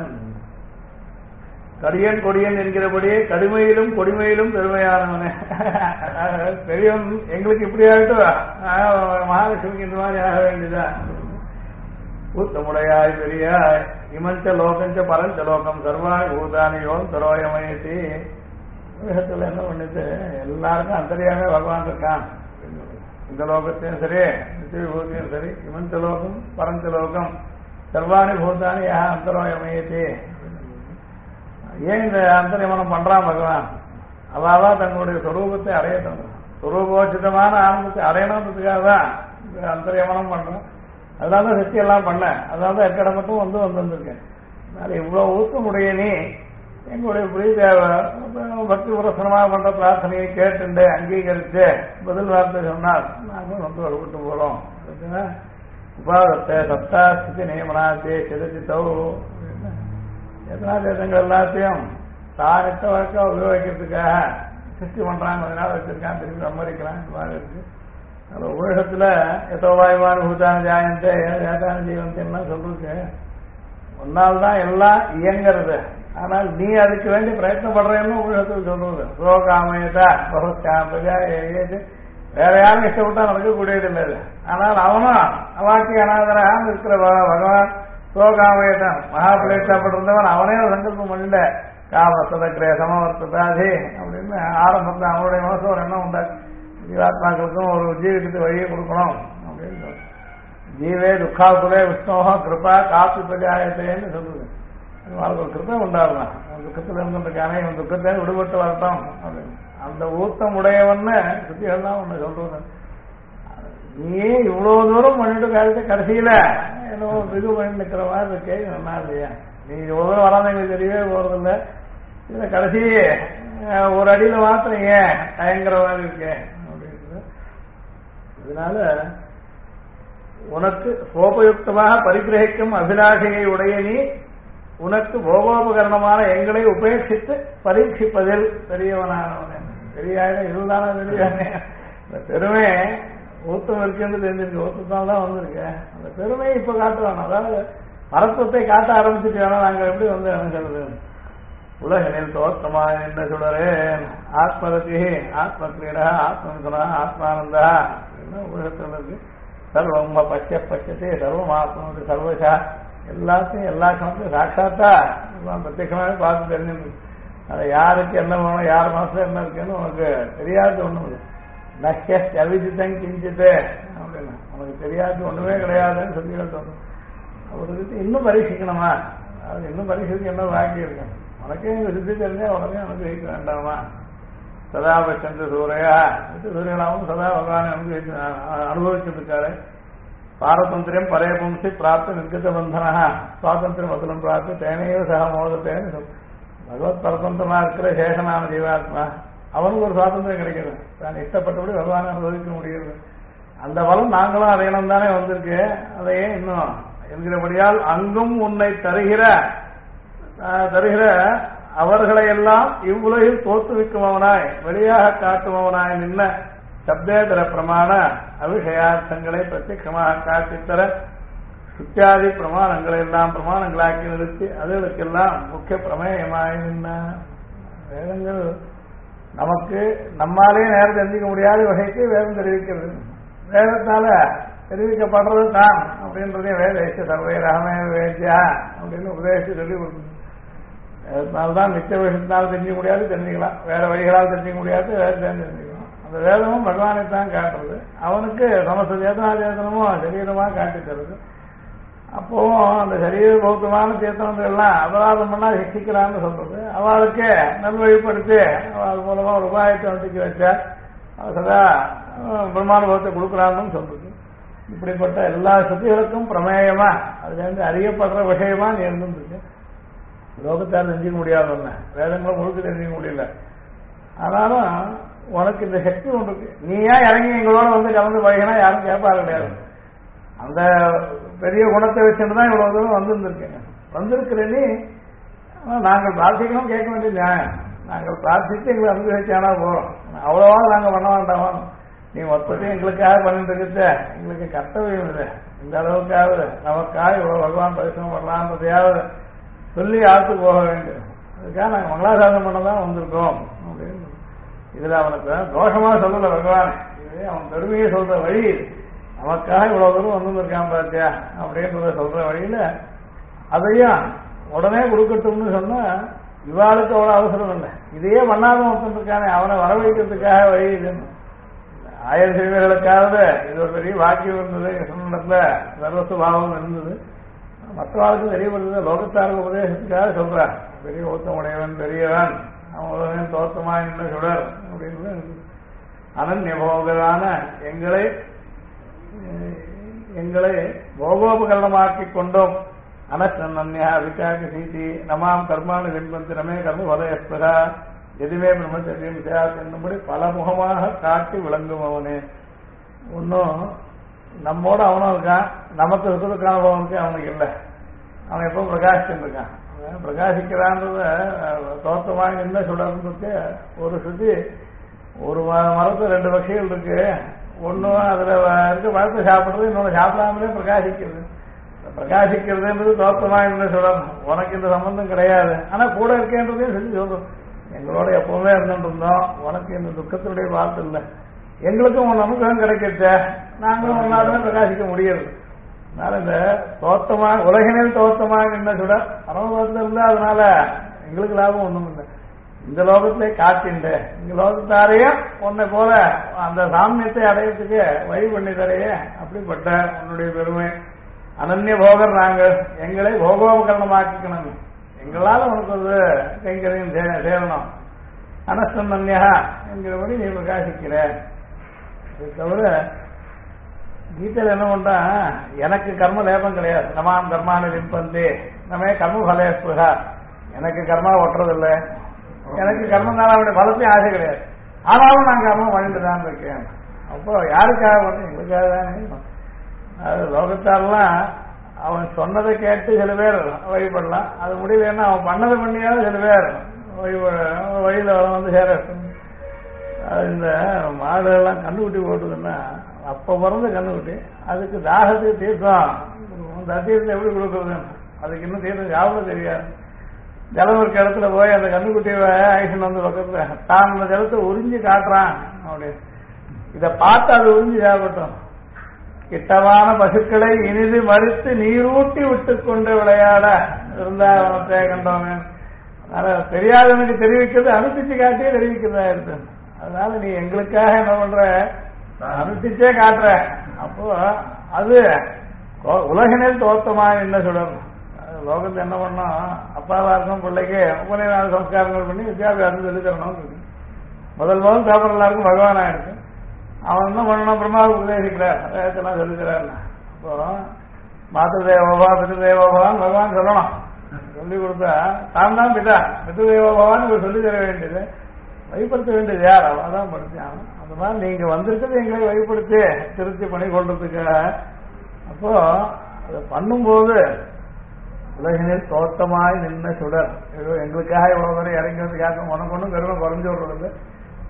S1: கடியன் கொடியன் என்கிறபடியே கடுமையிலும் கொடிமையிலும் பெருமையானவனே பெரியவன் எங்களுக்கு இப்படி ஆகிட்டு மகாலட்சுமிக்கு இந்த மாதிரி ஆக வேண்டியதா. ஊத்தமுடையாய் பெரியாய் இமஞ்ச லோகஞ்ச பரஞ்ச லோகம் சர்வாய் பூதானியோன் தரோயமயத்தி. உலகத்துல என்ன பண்ணிட்டு எல்லாருக்கும் அந்தரியாமே பகவான் இருக்கான். இந்த லோகத்தையும் சரி நித்தியபூதியும் சரி இமஞ்ச லோகம் பரஞ்ச லோகம் சர்வாணி பூதானி யா அந்தரோயமயத்தி. ஏன் இந்த அந்தரியமனம் பண்றான் பகவான்? அவாவா தங்களுடைய சொரூபத்தை அடையட்டும், சொரூபோச்சிதமான ஆனந்தத்தை அடையணுன்றதுக்காக தான் அந்தரியமனம் பண்றோம். அதனால சக்தி எல்லாம் பண்ண, அதனால தான் எக்கட மட்டும் வந்திருக்கேன். அதனால இவ்வளவு ஊக்கமுடைய நீ எங்களுடைய புரிய பக்தி புரசனமாக பண்ற பிரார்த்தனையை கேட்டு அங்கீகரித்து பதில் வார்த்தை சொன்னால் நாங்களும் வந்து வழிபட்டு போறோம். உபாதத்தை சப்தாஸ்தி நியமனாத்தே செலுத்தித்தோ எத்தனா தேசங்கள் எல்லாத்தையும் தானிட்ட வழக்கா உபயோகிக்கிறதுக்காக சிருஷ்டி பண்றாங்க. அதனால வச்சிருக்கான், திருப்பி சம்மதிக்கிறான். இந்த மாதிரி இருக்கு. அதில் உலகத்துல எத்தோவாயுமான பூதான ஜாயந்தே ஏதான ஜீவந்தெல்லாம் சொல்லிருக்கு. ஒன்னால் தான் எல்லாம் இயங்கிறது. ஆனால் நீ அதுக்கு வேண்டி பிரயத்னப்படுறேன்னு உலகத்துக்கு சொல்றது. சோகாமயதா பகவத்காம்பஜா ஏது வேற யாரும் இஷ்டப்பட்டா நடக்கக்கூடியது இல்லை. ஆனால் அவனும் அவாக்கி அனாதராக இருக்கிற பகவான் சோகாமயதான் மகாபிளேஷப்பட்டிருந்தவன் அவனே சங்கல்பம் பண்ணல காமசதக்கிரே சமவர்த்தாதி அப்படின்னு ஆரம்பத்தில் அவனுடைய மனசு ஒரு எண்ணம் உண்டாது. ஜீவாத்மாக்களுக்கும் ஒரு ஜீவிக்கு வழியை கொடுக்கணும் அப்படின்னு ஜீவே துக்காகுலே விஷ்ணோகா கிருப்பா காப்பி பிரஜாயத்தேன்னு சொல்லுது. வாழ்க்கை ஒரு கிருப்பை உண்டாகலாம். துக்கத்தில் இருந்துருக்கானே இவன் துக்கத்தை விடுபட்டு வரட்டும் அப்படின்னு அந்த ஊத்தம் உடையவன்னு சுத்திகள்லாம் ஒன்று சொல்றது. நீ இவ்வளவு தூரம் பண்ணிட்டு காலத்தை கடைசியில என்னோ இது பண்ணி நிற்கிற மாதிரி இருக்கே நல்லா இல்லையா? நீ இவ்வளவு தூரம் வராத எங்களுக்கு தெரியவே போறதில்ல. இதுல கடைசி ஒரு அடியில மாத்திரம் ஏன் தயங்குற மாதிரி இருக்கே அப்படின்னு. இதனால உனக்கு சோபயுக்தமாக பரிகிரகிக்கும் அபிலாஷையை உடைய நீ உனக்கு போகோபகரணமான எங்களை உபேட்சித்து பரீட்சிப்பதில் பெரியவனானவனே. பெரியாய இதுதான பெரியானே. இந்த பெருமை ஊத்தம் இருக்குன்னு தெரிஞ்சிருக்கு. ஊத்தத்தால் தான் வந்திருக்கேன். அந்த பெருமையை இப்ப காட்டுவாங்க. அதாவது மரத்துவத்தை காட்ட ஆரம்பிச்சுட்டு வேணா நாங்கள் எப்படி வந்து அணுகிறது. உலகனில் தோற்றமாக நின்ற சுடரேன் ஆத்மரதி ஆத்மக்ரீடா ஆத்மசுனா ஆத்மானந்தா உலகத்தில் இருக்கு. சர்வம் பச்சத்தை சர்வம் ஆத்மது சர்வசா எல்லாத்தையும் எல்லா கணத்தையும் சாட்சாத்தா பிரத்யட்சமாவே பார்த்து தெரிஞ்சுருக்கு. அதை யாருக்கு என்ன வேணும், யார் மனசுல என்ன இருக்குன்னு உனக்கு தெரியாது ஒண்ணும் நஷ்ட அவிதித்தம் கிஞ்சிட்டு அப்படின்னா உனக்கு தெரியாது ஒண்ணுமே கிடையாதுன்னு சொல்லி சொல்லணும். அவருக்கு இன்னும் பரீட்சிக்கணுமா? அது இன்னும் பரீட்சிக்கு என்ன வாக்கி இருக்கணும். உனக்கே விருத்தி தெரிஞ்சா உடனே அனுபவிக்க வேண்டாமா? சதா பச்சந்து சூரையா சூரியனாவும் சதா பகவான் அனுபவிச்சிருக்காரு. பாரதந்திரம் பரயபும்சி பிராப்த நிர்கத பந்தனா சுவாதந்திரம் முதலம் பிராப்த தேனையோ சக மோதத்தேன்னு சொல்லு. பகவத் பரதந்திரமா இருக்கிற சேஷனான ஜீவாத்மா அவனுக்கு ஒரு சுவாதந்திரம் கிடைக்கிறது. தான் இஷ்டப்பட்டபடி பகவானை அனுபவிக்க முடிகிறது. அந்த பலம் நாங்களும் அடையணும் தானே வந்திருக்கு. அதையே இன்னும் என்கிறபடியால் அங்கும் உன்னை தருகிற அவர்களை எல்லாம் இவ்வுலகில் தோற்றுவிக்குமவனாய் வெளியாக காட்டுபவனாய் நின்ன சப்தேதர பிரமாண அவிஷயார்த்தங்களை பிரத்யட்சமாக காட்டித்தர சுத்தியாதி பிரமாணங்களை எல்லாம் பிரமாணங்களாக்கி நிறுத்தி அதுகளுக்கெல்லாம் முக்கிய பிரமேயமாய் நின்ன வேதங்கள் நமக்கு நம்மாலே நேரம் தெரிஞ்சிக்க முடியாத வகைக்கு வேதம் தெரிவிக்கிறது. வேதத்தால தெரிவிக்கப்படுறது தான் அப்படின்றதே வேதேஷ சர்வே ரகமே வேத்யா அப்படின்னு உபதேசம் சொல்லி கொடுக்கணும். அதனால்தான் நித்திய விஷயத்தினால தெரிஞ்சிக்க முடியாது, தெரிஞ்சுக்கலாம். வேற வழிகளால் தெரிஞ்சிக்க முடியாது, வேதத்தான் தெரிஞ்சுக்கலாம். அந்த வேதமும் பகவானை தான் காட்டுறது. அவனுக்கு சமஸ்த சேதனாச்சேதனமும் சரீரமாக காட்டி தருது. அப்போவும் அந்த சரீர பௌத்தமான சேத்தனங்கள் எல்லாம் அபராதம் பண்ணா சிக்ஷிக்கிறான்னு சொல்றது. அவளுக்கு நல்வழிப்படுத்தி அவள் மூலமா ஒரு உபாயத்தை வந்துக்கு வச்சா சதா பிரம்மானுபவத்தை கொடுக்குறான்னு சொல்றது. இப்படிப்பட்ட எல்லா சுத்திகளுக்கும் பிரமேயமா அதுல இருந்து அறியப்படுற விஷயமா நீ இருந்துருக்கு. லோகத்தால் தெரிஞ்சிக்க முடியாத ஒண்ணு, வேதங்களும் முழுக்க தெரிஞ்சிக்க முடியல. ஆனாலும் உனக்கு இந்த சக்தி ஒன்று இருக்கு. நீயா இறங்கி எங்களோட வந்து கலந்து பழகினா யாரும் கேட்பாரு கிடையாது. அந்த பெரிய குணத்தை வச்சுட்டு தான் இவ்வளவு தூரம் வந்திருந்திருக்கேன். வந்திருக்கிறேன்னு நாங்கள் பிரார்த்திக்கணும், கேட்க வேண்டியது நியாயம். நாங்கள் பிரார்த்தித்து எங்களை அனுபவிச்சானா போறோம். அவ்வளவா நாங்கள் பண்ண வேண்டாமா? நீ மொத்தத்தையும் எங்களுக்காக பண்ணிட்டு இருக்கிறத எங்களுக்கு கர்த்தவியம் இல்லை. இந்த அளவுக்காவது நமக்காக இவ்வளவு பகவான் பரிசனம் பண்ணலான்றதையாவது சொல்லி ஆத்து போக வேண்டும். அதுக்காக நாங்கள் மங்களாசாதனம் பண்ணதான் வந்திருக்கோம் அப்படின்னு. இதுல அவனுக்கு தோஷமா சொல்லல பகவான், இது அவன் பெருமையை சொல்ற வழி. நமக்காக இவ்வளவு தூரம் வந்துருக்கான் பாத்தியா அப்படின்றத சொல்ற வழியில அதையும் உடனே கொடுக்கட்டும்னு சொன்னா இவாளுக்கு அவ்வளவு அவசரம் இல்லை. இதையே பண்ணாத ஒருத்தன் இருக்கானே அவனை வரவழைக்கிறதுக்காக வழி இதுன்னு. ஆயிரம் செய்திகளுக்காவது இது ஒரு பெரிய வாக்கியம் இருந்தது. சொன்னத்துல சர்வஸ்வ பாவம் இருந்தது. மற்றவாளுக்கும் தெரியப்படுது. லோகத்தாருக்கு உபதேசத்துக்காக சொல்றான். பெரிய ஊத்தமுடையவன் பெரியவன், அவன் உலகம் தோத்தமா என்ன சுடர் அப்படின்னு. அனன்யபோகரான எங்களை போகோபகரணமாக்கி கொண்டோம். அனஸ்னன்யா விசாக சீதி நமாம் கர்மானு வெண்பந்தி ரமே கர்ம வலயஸ்பரா எதுவே பிரம்மச்சரியம் சாத் என்னும்படி பலமுகமாக காட்டி விளங்கும் அவனே. ஒன்னும் நம்மோட அவனும் இருக்கான், நமக்கு இருக்கிறதுக்கான அவனுக்கு அவனுக்கு இல்லை. அவன் எப்பவும் பிரகாசிச்சுட்டு இருக்கான். பிரகாசிக்கிறான்றத தோற்றமாக என்ன சுடர்ன்னு ஒரு சுத்தி ஒரு மரத்து ரெண்டு பட்சிகள் இருக்கு. ஒன்னும் அதுல இருக்க பழத்தை சாப்பிடுறது, இன்னொன்று சாப்பிடாமலே பிரகாசிக்கிறது. பிரகாசிக்கிறதுன்றது தோற்றமா என்ன சொல்லணும். உனக்கு இந்த சம்பந்தம் கிடையாது, ஆனா கூட இருக்கேன்றதையும் சொல்லி சொல்றோம். எங்களோட எப்பவுமே இருந்துட்டு இருந்தோம், உனக்கு இந்த துக்கத்தினுடைய பார்த்து இல்லை. எங்களுக்கும் உன் அனுகிரகம் கிடைக்கிட்ட நாங்களும் ஒன்னாலுமே பிரகாசிக்க முடியாது. அதனால இந்த தோற்றமாக உலகினில் தோற்றமாக என்ன சுட பரமபதத்தில் இருந்தா அதனால எங்களுக்கு லாபம் ஒண்ணும் இல்லை. இந்த லோகத்திலே காட்டின்ற இந்த லோகத்தாரையும் உன்னை போல அந்த சாமியத்தை அடையறதுக்கு வழி பண்ணி தரையே. அப்படிப்பட்ட உன்னுடைய பெருமை. அனன்ய போகர் நாங்கள் எங்களை போகோபகரணமாக்கிக்கணும். எங்களால் உனக்கு ஒரு கைங்கரையும் சேரணும். அனஸ்தன்யா என்கிறபடி நீ பிரகாசிக்கிற. இது தவிர கீதையில் என்ன பண்றா, எனக்கு கர்ம லேபம் கிடையாது. நமாம் கர்மான விம்பந்தி நம்ம கர்ம பலேஸ்புகா. எனக்கு கர்மா ஒட்டுறதில்லை, எனக்கு கர்மந்தான பலத்தையும் ஆசை கிடையாது. ஆனாலும் நான் கர்மம் பண்ணிட்டு தான் இருக்கேன். அப்போ யாருக்காக பண்ண எங்களுக்காக தானே. அது லோகத்தாலாம் அவன் சொன்னதை கேட்டு சில பேர் வழிபடலாம். அது முடியலன்னா அவன் பண்ணதை பண்ணியாவது சில பேர் வழியில வந்து சேர. இந்த மாடு எல்லாம் கண்ணுக்குட்டி போட்டுதுன்னா அப்ப பிறந்த கண்ணுக்குட்டி அதுக்கு தாகத்துக்கு தீர்த்தம் தீர்த்தம் எப்படி கொடுக்குறது? அதுக்கு இன்னும் தீர்த்தம் சாப்பிட தெரியாது. ஜலம் இருக்க இடத்துல போய் அந்த கண்ணுக்குட்டியை ஆக்ஷன் வந்து பக்கத்துல தான் அந்த ஜலத்தை உறிஞ்சி காட்டுறான் அப்படின்னு. இதை பார்த்து அது உறிஞ்சி சாப்பிட்டோம். கிட்டமான பசுக்களை இனிது மறுத்து நீரூட்டி விட்டு கொண்டு விளையாட இருந்தா அவனத்தை கண்டோமே. அதனால தெரியாதவனுக்கு தெரிவிக்கிறது அனுப்பிச்சு காட்டியே தெரிவிக்கிறதா இருக்கு. அதனால நீ எங்களுக்காக என்ன பண்ற, அனுப்பிச்சே காட்டுற. அப்போ அது உலகினில் தோற்றமா என்ன சொல்லணும். லோகத்தை என்ன பண்ணோம், அப்பாவா இருக்கும் பிள்ளைக்கு உபநயன சம்ஸ்காரங்கள் பண்ணி வித்யாபியாசம் சொல்லி தரணும். முதல் சாப்பிட்ற எல்லாருக்கும் பகவானா இருக்கு. அவன் என்ன பண்ணணும், பிரம்மாவுக்கு உபதேசிக்கிறார், வேதத்தெல்லாம் சொல்லிக்கிறார். அப்போ மாத்திருதேவோபா பித்ருதேவோபான்னு பகவான் சொல்லணும். சொல்லி கொடுத்தா தான் தான் பிதா பித்ருதேவோபான்னு சொல்லி தர வேண்டியது, வழிபடுத்த வேண்டியது யார்? அவதான் படுத்தியான். அந்த மாதிரி நீங்க வந்திருக்கிறது எங்களை வழிபடுத்தி திருத்தி பண்ணி கொள்றதுக்காக. அப்போ அதை பண்ணும்போது உலகினில் தோட்டமாய் நின்ன சுடர் எங்களுக்காக இவ்வளவு வரை இறங்கி வந்து கேட்க உனக்கு ஒன்றும் கருணை குறைஞ்சு விடுறது.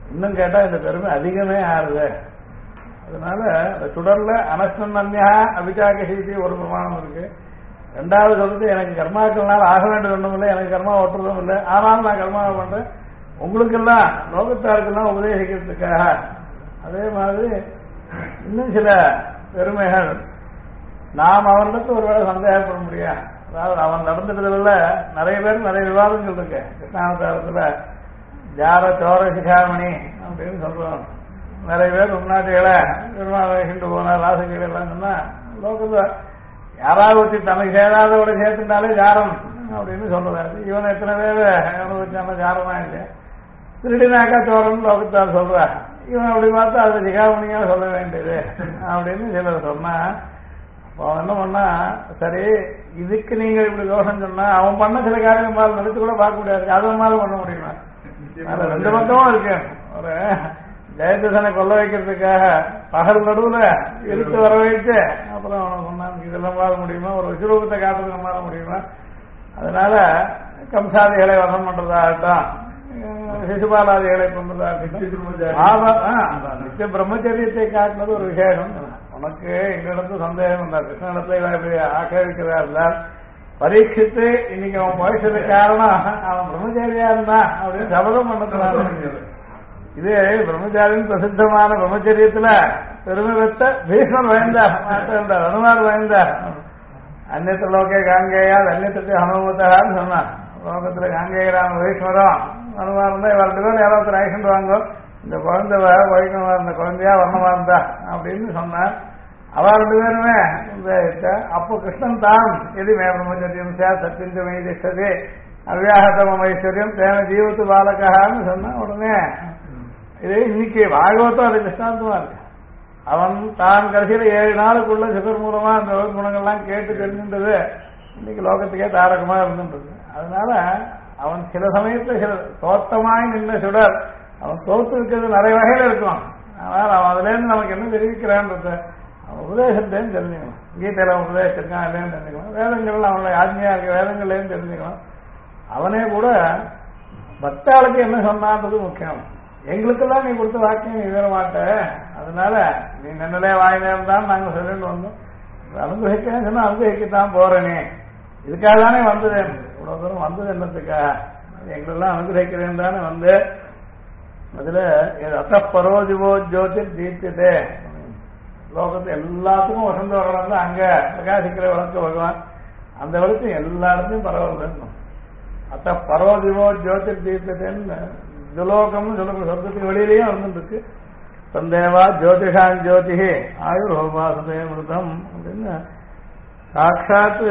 S1: இன்னும் கேட்டா இந்த பெருமை அதிகமே ஆறுது. அதனால அந்த சுடர்ல அனஸ்தன் அந்யா அபிச்சாக செய்தி ஒரு பிரமாணம் இருக்கு. ரெண்டாவது சொல்றது எனக்கு கர்மாக்கள்னால ஆக வேண்டியது ஒன்றும் இல்லை, எனக்கு கர்மா ஒட்டுறதும் இல்லை, ஆனாலும் நான் கர்மாவை பண்றேன் உங்களுக்கெல்லாம் லோகத்தாருக்கெல்லாம் உபதேசிக்கிறதுக்காக. அதே மாதிரி இன்னும் சில பெருமைகள் நாம் அவனிடத்து ஒருவேளை சந்தேகப்பட முடியாது. அதாவது அவன் நடந்துட்டதுல நிறைய பேர் நிறைய விவாதங்கள் இருக்கு. கிருஷ்ணாவதாரத்துல ஜார சோர சிகாமணி அப்படின்னு சொல்றோம். நிறைய பேர் முன்னாட்டிகளை பெருமாள் போனார் ராசகிகள் எல்லாம் சொன்னா லோகத்துல யாராவது வச்சு தனக்கு சேராதோட சேர்த்துட்டாலே ஜாரம் அப்படின்னு சொல்றாரு. இவன் எத்தனை பேர் அனுபவிச்சான ஜாரமா இல்லை. திருடினாக்கா சோரன் லோகத்தார் சொல்ற. இவன் அப்படி பார்த்தா அது சிகாமணியா சொல்ல வேண்டியது அப்படின்னு சிலர் சொன்னா அவன் என்ன பண்ணா சரி இதுக்கு நீங்க இப்படி தோஷம் சொன்னா அவன் பண்ண சில காரியம் மேல நினைச்சு கூட பார்க்க முடியாது. அது மேல பண்ண முடியுமா? அதுல ரெண்டு பக்கமும் இருக்கு. ஒரு ஜெயதசனை கொல்ல வைக்கிறதுக்காக பகல் நடுவுல இழுத்து வர வைத்து அப்புறம் அவனை சொன்னான் இதெல்லாம் மாற முடியுமா? ஒரு விஸ்வரூபத்தை காட்டுறதுக்கு மாற முடியுமா? அதனால கம்சாதிகளை வசம் பண்றதாகட்டும், சிசுபாலாதிகளை கொண்டதாகட்டும், நித்திய பிரம்மச்சரியத்தை காட்டினது ஒரு விசேஷம். உனக்கு எங்களிடத்து சந்தேகம் இருந்தார் கிருஷ்ணனிடத்துல ஆக்கிரமிக்கிறதா இருந்தால் பரீட்சித்து இன்னைக்கு அவன் வயசுக்கு காரணம் அவன் பிரம்மச்சாரியா இருந்தான் அப்படின்னு சபதம் பண்ணதுனால இது பிரம்மச்சாரியின் பிரசித்தமான பிரம்மச்சரியத்துல பெருமை பெற்ற பீஷ்மன் பயந்தார், அனுமார் பயந்தார். அந்நத்திர லோகே காங்கேயா அந்நத்திற்கு ஹனுமத்தான்னு சொன்னான். லோகத்துல காங்கேயரான பீஷ்மரும் அனுமார் இருந்தா இவர்கிட்ட பேர் யாராவது ஆக்சிடென்ட் வாங்கும் இந்த குழந்தை வைக்கமா இருந்த குழந்தையா வர்ணமா இருந்தா அப்படின்னு சொன்னார். அவ ரெண்டு பேருமே அப்போ கிருஷ்ணன் தான் எதுமே பிரம்மச்சரியம் சத்தியந்த மைதிஷ்டதே அவ்யாகதம ஐஸ்வர்யம் தேன ஜீவத்து பாலகான்னு சொன்னா உடனே இது இன்னைக்கு பாகவதம் அது கிருஷ்ணாந்தமா இருக்கு. அவன் தான் கடைசியில 7 நாளுக்குள்ள சுகர் மூலமா அந்த குணங்கள்லாம் கேட்டு தெரிஞ்சுன்றது இன்னைக்கு லோகத்துக்கே தாரகமா இருந்துன்றது. அதனால அவன் சில சமயத்துல சில தோட்டமாய் நின்ன சுடர் அவன் தோத்து இருக்கிறது நிறைய வகையில இருக்கும். ஆனால் அவன் அதுல இருந்து நமக்கு என்ன தெரிவிக்கிறான்றத அவன் உபதேசத்தையும் தெரிஞ்சுக்கணும். கீதையில அவன் உபதேசிருக்கான் இல்லைன்னு தெரிஞ்சுக்கணும். வேதங்கள்ல அவனுடைய ஆத்மியா இருக்க வேதங்கள்லையும் தெரிஞ்சுக்கணும். அவனே கூட பக்தாளுக்கு என்ன சொன்னான்றது முக்கியம். எங்களுக்கெல்லாம் நீ கொடுத்த வாக்கியம் நீ வேற மாட்ட, அதனால நீ நின்னலே வாய் நேரம் தான் நாங்க சொல்லிட்டு வந்தோம். அனுகிரகிக்க சொன்னா அனுகிரகிக்கத்தான் போறேனே, இதுக்காக தானே வந்தது. இவ்வளவு தூரம் வந்தது என்னத்துக்காக? எங்களெல்லாம் அனுகிரகிக்கிறேன் தானே வந்து அதுல அத்த பரோஜிவோ ஜோதிர் தீர்த்ததே லோகத்து எல்லாத்துக்கும் வசந்த வரலாம் தான் அங்க பிரகாசிக்கிற விளக்கு பகவான் அந்த விளக்கு எல்லா இடத்தையும் பரவல். அத்த பரோஜிவோ ஜோதிர் தீர்த்ததேன்னு ஜலோகம்னு சொல்ல சொர்க்கத்துக்கு வெளியிலேயும் இருந்துருக்கு. சந்தேவா ஜோதிஷான் ஜோதிஹி ஆயுர் ஹோபாசதே மிருதம் அப்படின்னு சாட்சாத்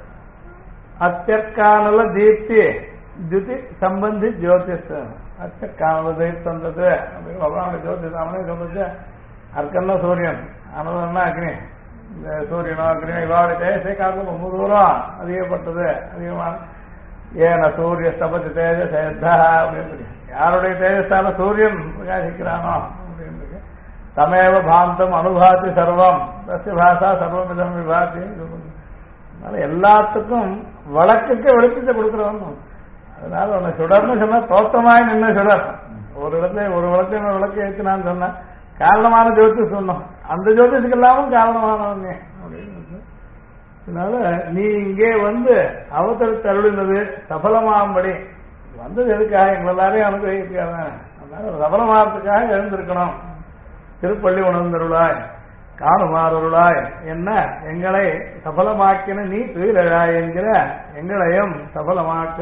S1: அத்தியற்கானல தீப்தி ஜுதி சம்பந்தி ஜோதிஷ் அத்தியற்கானல தீப்தி வந்தது அப்படின்னு பகவானுடைய ஜோதிஷ் அவனே சொல்றது. அர்க்கன்னா சூரியன், அனதன்னா அக்னி. இந்த சூரியனோ அக்னியோ இவாவுடைய தேசத்தை காரணம் ரொம்ப தூரம் அதிகப்பட்டது. அதிகமான ஏன சூரிய ஸ்தபதி தேஜசேத்தா அப்படின்னு யாருடைய தேஜஸ்தால சூரியன் பிரகாசிக்கிறானோ அப்படின்னு தமேவ பாந்தம் அனுபாதி சர்வம் தஸ்ய பாசா சர்வமிதம் விபாதி. அதனால எல்லாத்துக்கும் வழக்குக்கு வெளிச்சத்தை கொடுக்கிறவன். அதனால உன்னை சுடர்னு சொன்னா தோட்டமாய் நின்ன சுடர். ஒரு இடத்துல ஒரு விளக்கு இன்னொரு விளக்கு ஏற்றினான்னு சொன்ன காரணமான ஜோதிஷ் சொன்னோம். அந்த ஜோதிஷுக்கு எல்லாமும் காரணமானவங்க அப்படின்னு. அதனால நீ இங்கே வந்து அவதரித்து அருளினது சபலமாகும்படி வந்தது எதுக்காக? எங்கள் எல்லாரையும் அனுகிரகிக்காத. அதனால சபலமாகறதுக்காக எழுந்திருக்கணும். திருப்பள்ளி உணர்ந்தருளாய் காணுமாறுருளாய் என்ன எங்களை சபலமாக்கின நீ துயிலாய் என்கிற எங்களையும் சபலமாக்க.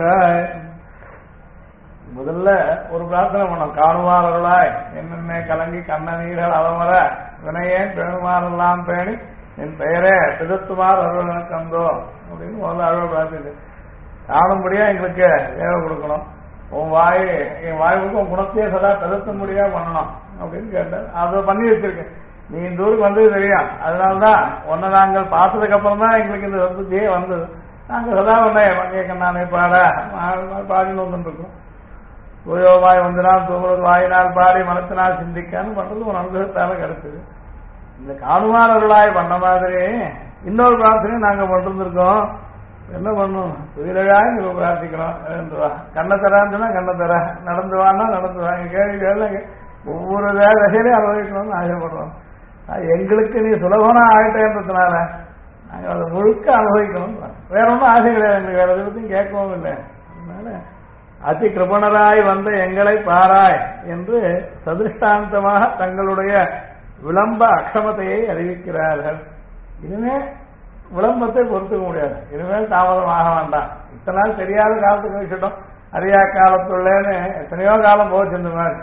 S1: முதல்ல ஒரு பிரார்த்தனை பண்ணோம். காணுமாறுருளாய் என்னென்ன கலங்கி கண்ண நீர்கள் அவமர வினையேன் பேணுமாறெல்லாம் பேணி என் பெயரே பிதத்துமார் அருள் எனக்கு வந்தோ அப்படின்னு முதல்ல அருள் பிரார்த்திது. காணும்படியா எங்களுக்கு தேவை கொடுக்கணும். உன் வாய் என் வாய்ப்புக்கு உன் குணத்தையே சதா பிதத்தும்படியா பண்ணணும் அப்படின்னு கேட்டார். அதை பண்ணி வச்சிருக்கேன். நீ இந்த ஊருக்கு வந்தது தெரியும். அதனால்தான் உன்னை நாங்கள் பார்த்ததுக்கு அப்புறம் தான் எங்களுக்கு இந்த சத்துத்தியே வந்தது. நாங்கள் சதா உன்னை கேட்க நானே பாடின்னு வந்துருக்கோம். தூயோவாய் வந்தினால் தூங்குறது வாயினால் பாடி மனத்தினால் சிந்திக்கான்னு பண்றது ஒரு அனுகிரகத்தால கிடைச்சது. இந்த காணுமாறருளாய் பண்ண மாதிரி இன்னொரு பிரார்த்தனையும் நாங்க பண்ணிருந்திருக்கோம். என்ன பண்ணும்? துயிலாய் பிரார்த்திக்கிறோம். கண்ணை தரான்னு சொன்னா கண்ணை தர, நடந்து வான்னா நடந்து வா. கேள்வி ஒவ்வொரு தசையிலையும் அனுபவிக்கணும்னு ஆசைப்படுறோம். எங்களுக்கு நீ சுலபமா ஆகிட்டேன்றதுனால நாங்கள் அதை முழுக்க அனுபவிக்கணும். வேற ஒன்றும் ஆசை கிடையாது, எங்களுக்கு வேற எதை பற்றியும் கேட்கவும் இல்லை. அதனால அதி கிருபணராய் வந்த எங்களை பாராய் என்று சதிருஷ்டாந்தமாக தங்களுடைய விளம்ப அக்ஷமத்தையை அறிவிக்கிறார்கள். இனிமே விளம்பத்தை பொறுத்துக்க முடியாது, இனிமேல் தாமதமாக வேண்டாம். இத்தனை நாள் தெரியாத காலத்துக்கு வச்சுட்டோம், அறியா காலத்துள்ளேன்னு எத்தனையோ காலம் போச்சு. இந்த மாதிரி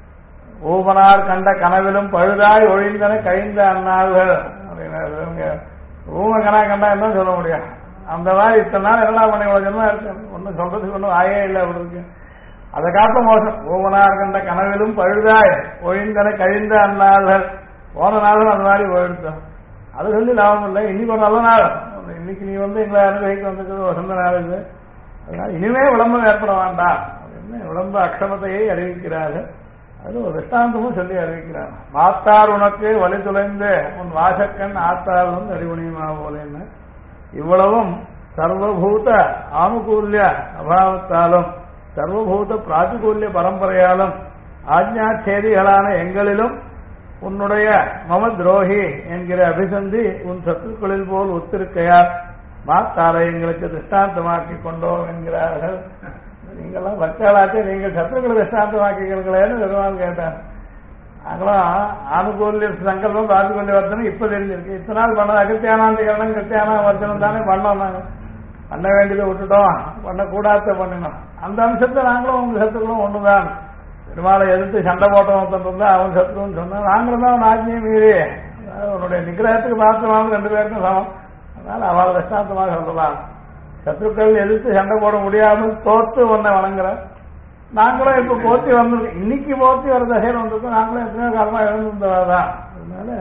S1: ஊமனார் கண்ட கனவிலும் பழுதாய் ஒழிந்தன கழிந்த அந்நாள்கள் அப்படின்னா ஊம கனா கண்டா என்ன சொல்ல முடியும்? அந்த மாதிரி இத்தனை நாள் என்ன பண்ணி உலகமா இருக்கு, ஒன்றும் சொல்றதுக்கு ஒன்றும் ஆயே இல்லை. அப்படி இருக்கு. அதை காட்ட மோசம். ஊமனார் கண்ட கனவிலும் பழுதாய் ஒழிந்தன கழிந்த அந்நாள்கள். போன நாளும் அந்த மாதிரி போயிடுச்சோம். அது சொல்லி லாபம் இல்லை. இன்னைக்கு ஒரு நல்ல நாள், இன்னைக்கு நீ எங்களை அனுபவிக்க வந்திருக்கிறது வசந்த நாள் இது. அதனால இனிமே விளம்பரம் ஏற்பட வேண்டாம் அப்படின்னு விளம்ப அக்ஷமத்தையை அறிவிக்கிறார்கள். அது ஒரு திஷ்டாந்தமும் சொல்லி அறிவிக்கிறாங்க. மாத்தார் உனக்கு வழி துளைந்து உன் வாசக்கண் ஆத்தார் வந்து அறிவுணியுமா போலேன்னு. இவ்வளவும் சர்வபூத ஆனுகூல்ய அபாவத்தாலும் சர்வபூத பிராதிகூல்ய பரம்பரையாலும் ஆஜ்ஞாச்சேதிகளான எங்களிலும் உன்னுடைய மம துரோகி என்கிற அபிசந்தி உன் சத்துக்களில் போல் ஒத்திருக்கையால் மாத்தாரை எங்களுக்கு திருஷ்டாந்தமாக்கி கொண்டோம் என்கிறார்கள். நீங்கெல்லாம் பக்தாளாச்சே, நீங்கள் சத்துருக்களை திருஷ்டாந்தமாக்கிக்கிறீங்களேன்னு பெருமாள் கேட்டார். நாங்களும் ஆணுகூல்ய சங்கல்பம் பிராதிகூல்ய வர்த்தனை இப்ப தெரிஞ்சிருக்கு. இத்தனை நாள் பண்ண அகத்தியானாந்திகரணம் கிருத்தியானா வர்த்தனம் தானே பண்ணோம். நாங்கள் பண்ண வேண்டியதை விட்டுட்டோம், பண்ணக்கூடாத பண்ணினோம். அந்த அம்சத்தை நாங்களும் உங்க சத்துக்களும் ஒண்ணுதான். பெருமாளை எதிர்த்து சண்டை போட்டவன் இருந்தா அவன் சத்துருன்னு சொன்னான். நாங்களும் தான் அவன் ஆஜ்ஞையை மீறி அவனுடைய நிகிரகத்துக்கு பார்த்தவங்க 2 பேருக்கும் சமம். அதனால அவளை திஷ்டாந்தமாக சொல்லலாம். சத்துருக்கள் எதிர்த்து சண்டை போட முடியாமல் தோத்து ஒன்றை வணங்குற நாங்களும் இப்ப போத்தி வந்திருக்கோம். இன்னைக்கு போத்தி வர தசையில் வந்திருக்கோம். நாங்களும் எத்தனையோ காலமா இழந்திருந்தவாதான். அதனால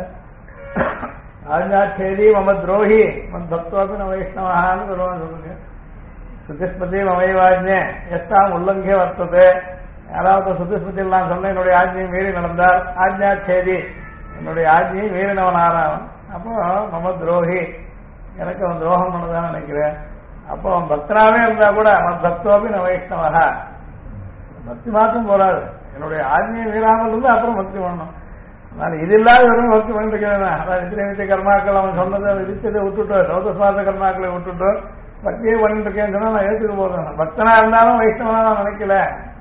S1: ஆஜ்ஞாச்சேதி மம துரோகி மன் தத்துவாபி வைஷ்ணவான்னு சொல்லுவான்னு சொல்லுங்க. சுதிஸ்மதி மமைவாஜ்ஞே எஸ்தாம் உல்லங்கே வர்த்தது. யாராவது சுதிஸ்மதி எல்லாம் சொன்ன என்னுடைய ஆஜ்ஞையை மீறி நடந்தால் ஆஜ்ஞாச்சேதி என்னுடைய ஆஜ்ஞையை மீறினவன் ஆறாவன். அப்போ மம துரோகி எனக்கு அவன் துரோகம் பண்ணதான் நினைக்கிறேன். அப்போ அவன் பக்தனாவே இருந்தா கூட அவன் பக்தோபி ந வைஷ்ணவா. பக்தி மாற்றம் போறாது, என்னுடைய ஆஜ்ஞையை மீறாமல் இருந்து அப்புறம் பக்தி பண்ணணும். அதனால இது இல்லாத வெறும் பக்தி பண்ணிட்டு இருக்கிறேன். அதான் நித்திய நித்திய கர்மாக்கள் அவன் சொன்னதை விதிச்சதை விட்டுட்டு சௌதஸ்வாத கர்மாக்களை விட்டுட்டு பக்தியே பண்ணிட்டு இருக்கேன்னு சொன்னா நான் ஏற்றுக்க போறேன். பக்தனா இருந்தாலும் வைஷ்ணவனா நான் நினைக்கல.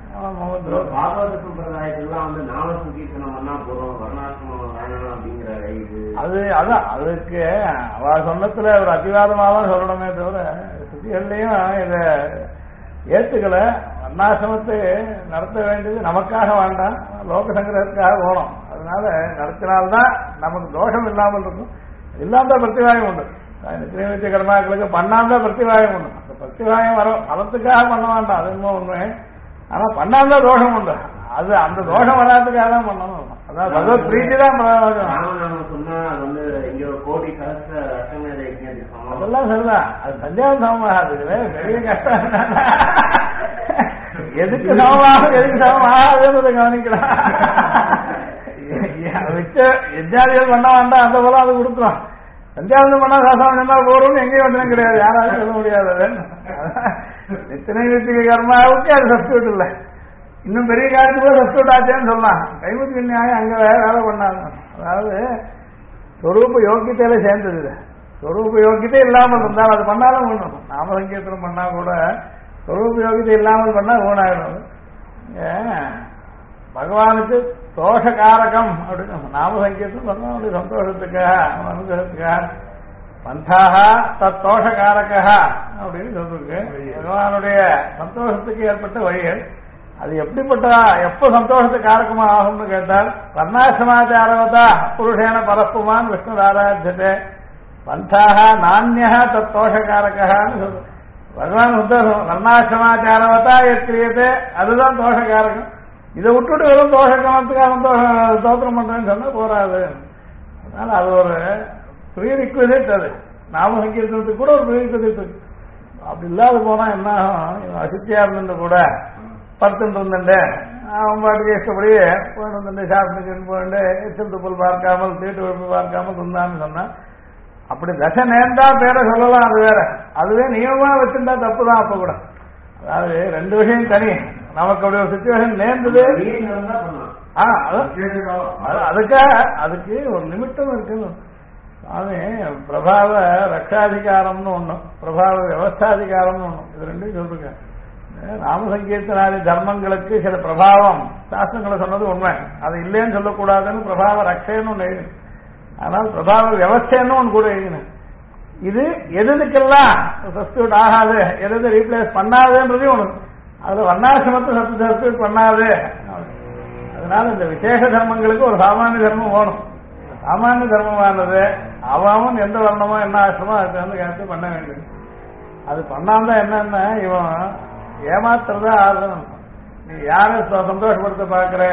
S2: பாகவத சம்பிரதாயத்திலாம் நாம சங்கீர்த்தனம் பண்ணா போறோம், வர்ணாசிரமம் வேணாம் அப்படிங்கிற
S1: அது அதான் அதுக்கு அவ சொன்னத்துல ஒரு அதிவாதமாதான் சொல்லணுமே தவிர சுத்திகள்லையும் இதை ஏத்துக்கல. வர்ணாசிரமத்தை நடத்த வேண்டியது நமக்காக வேண்டாம், லோக சங்கிரகத்துக்காக போனோம். அதனால நடத்தினால்தான் நமக்கு தோஷம் இல்லாமல் இருக்கும். இல்லாம பிரத்திவாயம் உண்டு. நித்திய கர்மாக்களுக்கு பண்ணால்தான் பிரத்திவாயம் உண்டு. அந்த பிரத்திவாயம் வர பலத்துக்காக பண்ண வேண்டாம், அது இன்னும் உண்மை. ஆனா பண்ணால்தான் தோஷம் உண்டு. அது அந்த தோஷம் வராதுக்காக தான் பண்ணணும். அதான் பகவத் பிரீத்தி தான்
S2: சொன்னா அது வந்து இங்க கோடி
S1: அதெல்லாம் சரிதான். அது சஞ்சாரம் சமமாகாது, பெரிய கஷ்டம். எதுக்கு சமமாகும் எதுக்கு சமமாகாதுன்றதை கவனிக்கலாம். எஜ்ஜாதிகள் பண்ண வேண்டாம், அந்த போல அது கொடுக்குறோம். சஞ்சாரம் பண்ணா சாசனம் என்ன போறோம்னு எங்கேயும் வந்தனும் கிடையாது, யாராலும் சொல்ல முடியாது. எத்தனை வீட்டுக்கு கர்மாவுக்கு அது சப்ஸ்டியூட் இல்லை. இன்னும் பெரிய காலத்துக்குள்ள சப்ஸ்டியூட் ஆச்சேன்னு சொல்லலாம். கைமுத்தி நியாயம் அங்க வேலை பண்ணாங்க. அதாவது சொரூப யோக்கியத்தையில சேர்ந்தது. சொரூப யோக்கியத்தை இல்லாமல் இருந்தால் அது பண்ணாலும் ஒண்ணும். நாம சங்கீர்த்தனம் பண்ணா கூட சொரூப யோகியத்தை இல்லாமல் பண்ணா ஊனாயிடும். பகவானுக்கு தோஷகாரகம் அப்படின்னு நாம சங்கீர்த்தம் பகவானுடைய சந்தோஷத்துக்காக அவன் அனுகிரகத்துக்காக பந்தாக தத் தோஷகாரகா அப்படின்னு சொல்லிருக்கு. பகவானுடைய சந்தோஷத்துக்கு ஏற்பட்ட வழிகள் அது எப்படிப்பட்ட எப்ப சந்தோஷத்துக்கு காரகமா ஆகும்னு கேட்டால் வர்ணாசிரமாச்சாரவதா புருஷேன பரப்புமான் விஷ்ணு ஆராத்தியதே பந்தாக நானியா தத் தோஷகாரகான்னு சொல்லு. பகவான் சந்தோஷம் வர்ணாசிரமாச்சாரவதா எத்திரியதே அதுதான் தோஷகாரகம். இதை விட்டுட்டு வெறும் தோஷக்கணத்துக்காக சந்தோஷம் தோத்திரம் பண்றேன்னு சொன்னா போறாது. அதனால அது ஒரு ப்ரீரிக்வசிட். அது நாம சங்கீர்த்தனத்துக்கு கூட ஒரு ப்ரீரிக்வசிட் இருக்கு. அப்படி இல்லாத போனா என்ன ஆகும்? அசித்தியா இருந்து கூட படுத்துட்டு இருந்துட்டு அவன் பாட்டுக்கு இஷ்டப்படி போயிட்டு வந்துட்டு சாப்பிட்டு போயிட்டு எச்சல் துப்பல் பார்க்காமல் தீட்டு வெப்பு பார்க்காமல் இருந்தான்னு சொன்னா அப்படி தசை நேர்ந்தா பேரை சொல்லலாம், அது வேற. அதுவே நியமமா வச்சிருந்தா தப்பு தான். அப்ப கூட அதாவது 2 விஷயம் தனி. நமக்கு அப்படி ஒரு சிச்சுவேஷன் நேர்ந்தது அதுக்கு ஒரு லிமிட்டும் இருக்கு. அது பிரபாவ ரக்ஷாதிகாரம்னு ஒண்ணு, பிரபாவ விவஸ்தாதிகாரம்னு ஒண்ணு, இது ரெண்டையும் சொல்லிருக்கேன். நாமசங்கீர்த்தனாதி தர்மங்களுக்கு சில பிரபாவம் சாஸ்திரங்களை சொன்னது உண்மை, அது இல்லைன்னு சொல்லக்கூடாதுன்னு பிரபாவ ரக்ஷன்னு ஒண்ணு எழுதினேன். ஆனால் பிரபாவ விவஸ்தன்னு ஒன்று கூட எழுதினேன். இது எதுக்கெல்லாம் சப்ஸ்டியூட் ஆகாது, எது ரீப்ளேஸ் பண்ணாதுன்றதையும் ஒண்ணு. அதுல வர்ணாசிரமத்தை சப்ஸ்டியூட் பண்ணாது. அதனால இந்த விசேஷ தர்மங்களுக்கு ஒரு சாமானிய தர்மம் வேணும். சாமானிய தர்மமானது அவன் எந்த வர்ணமோ என்ன ஆசிரமோ அதுக்கு வந்து கேட்டு பண்ண வேண்டியது. அது பண்ணாமதான் என்னன்னா இவன் ஏமாத்துறதா ஆகணும். நீ யாரை சந்தோஷப்படுத்த பாக்குற,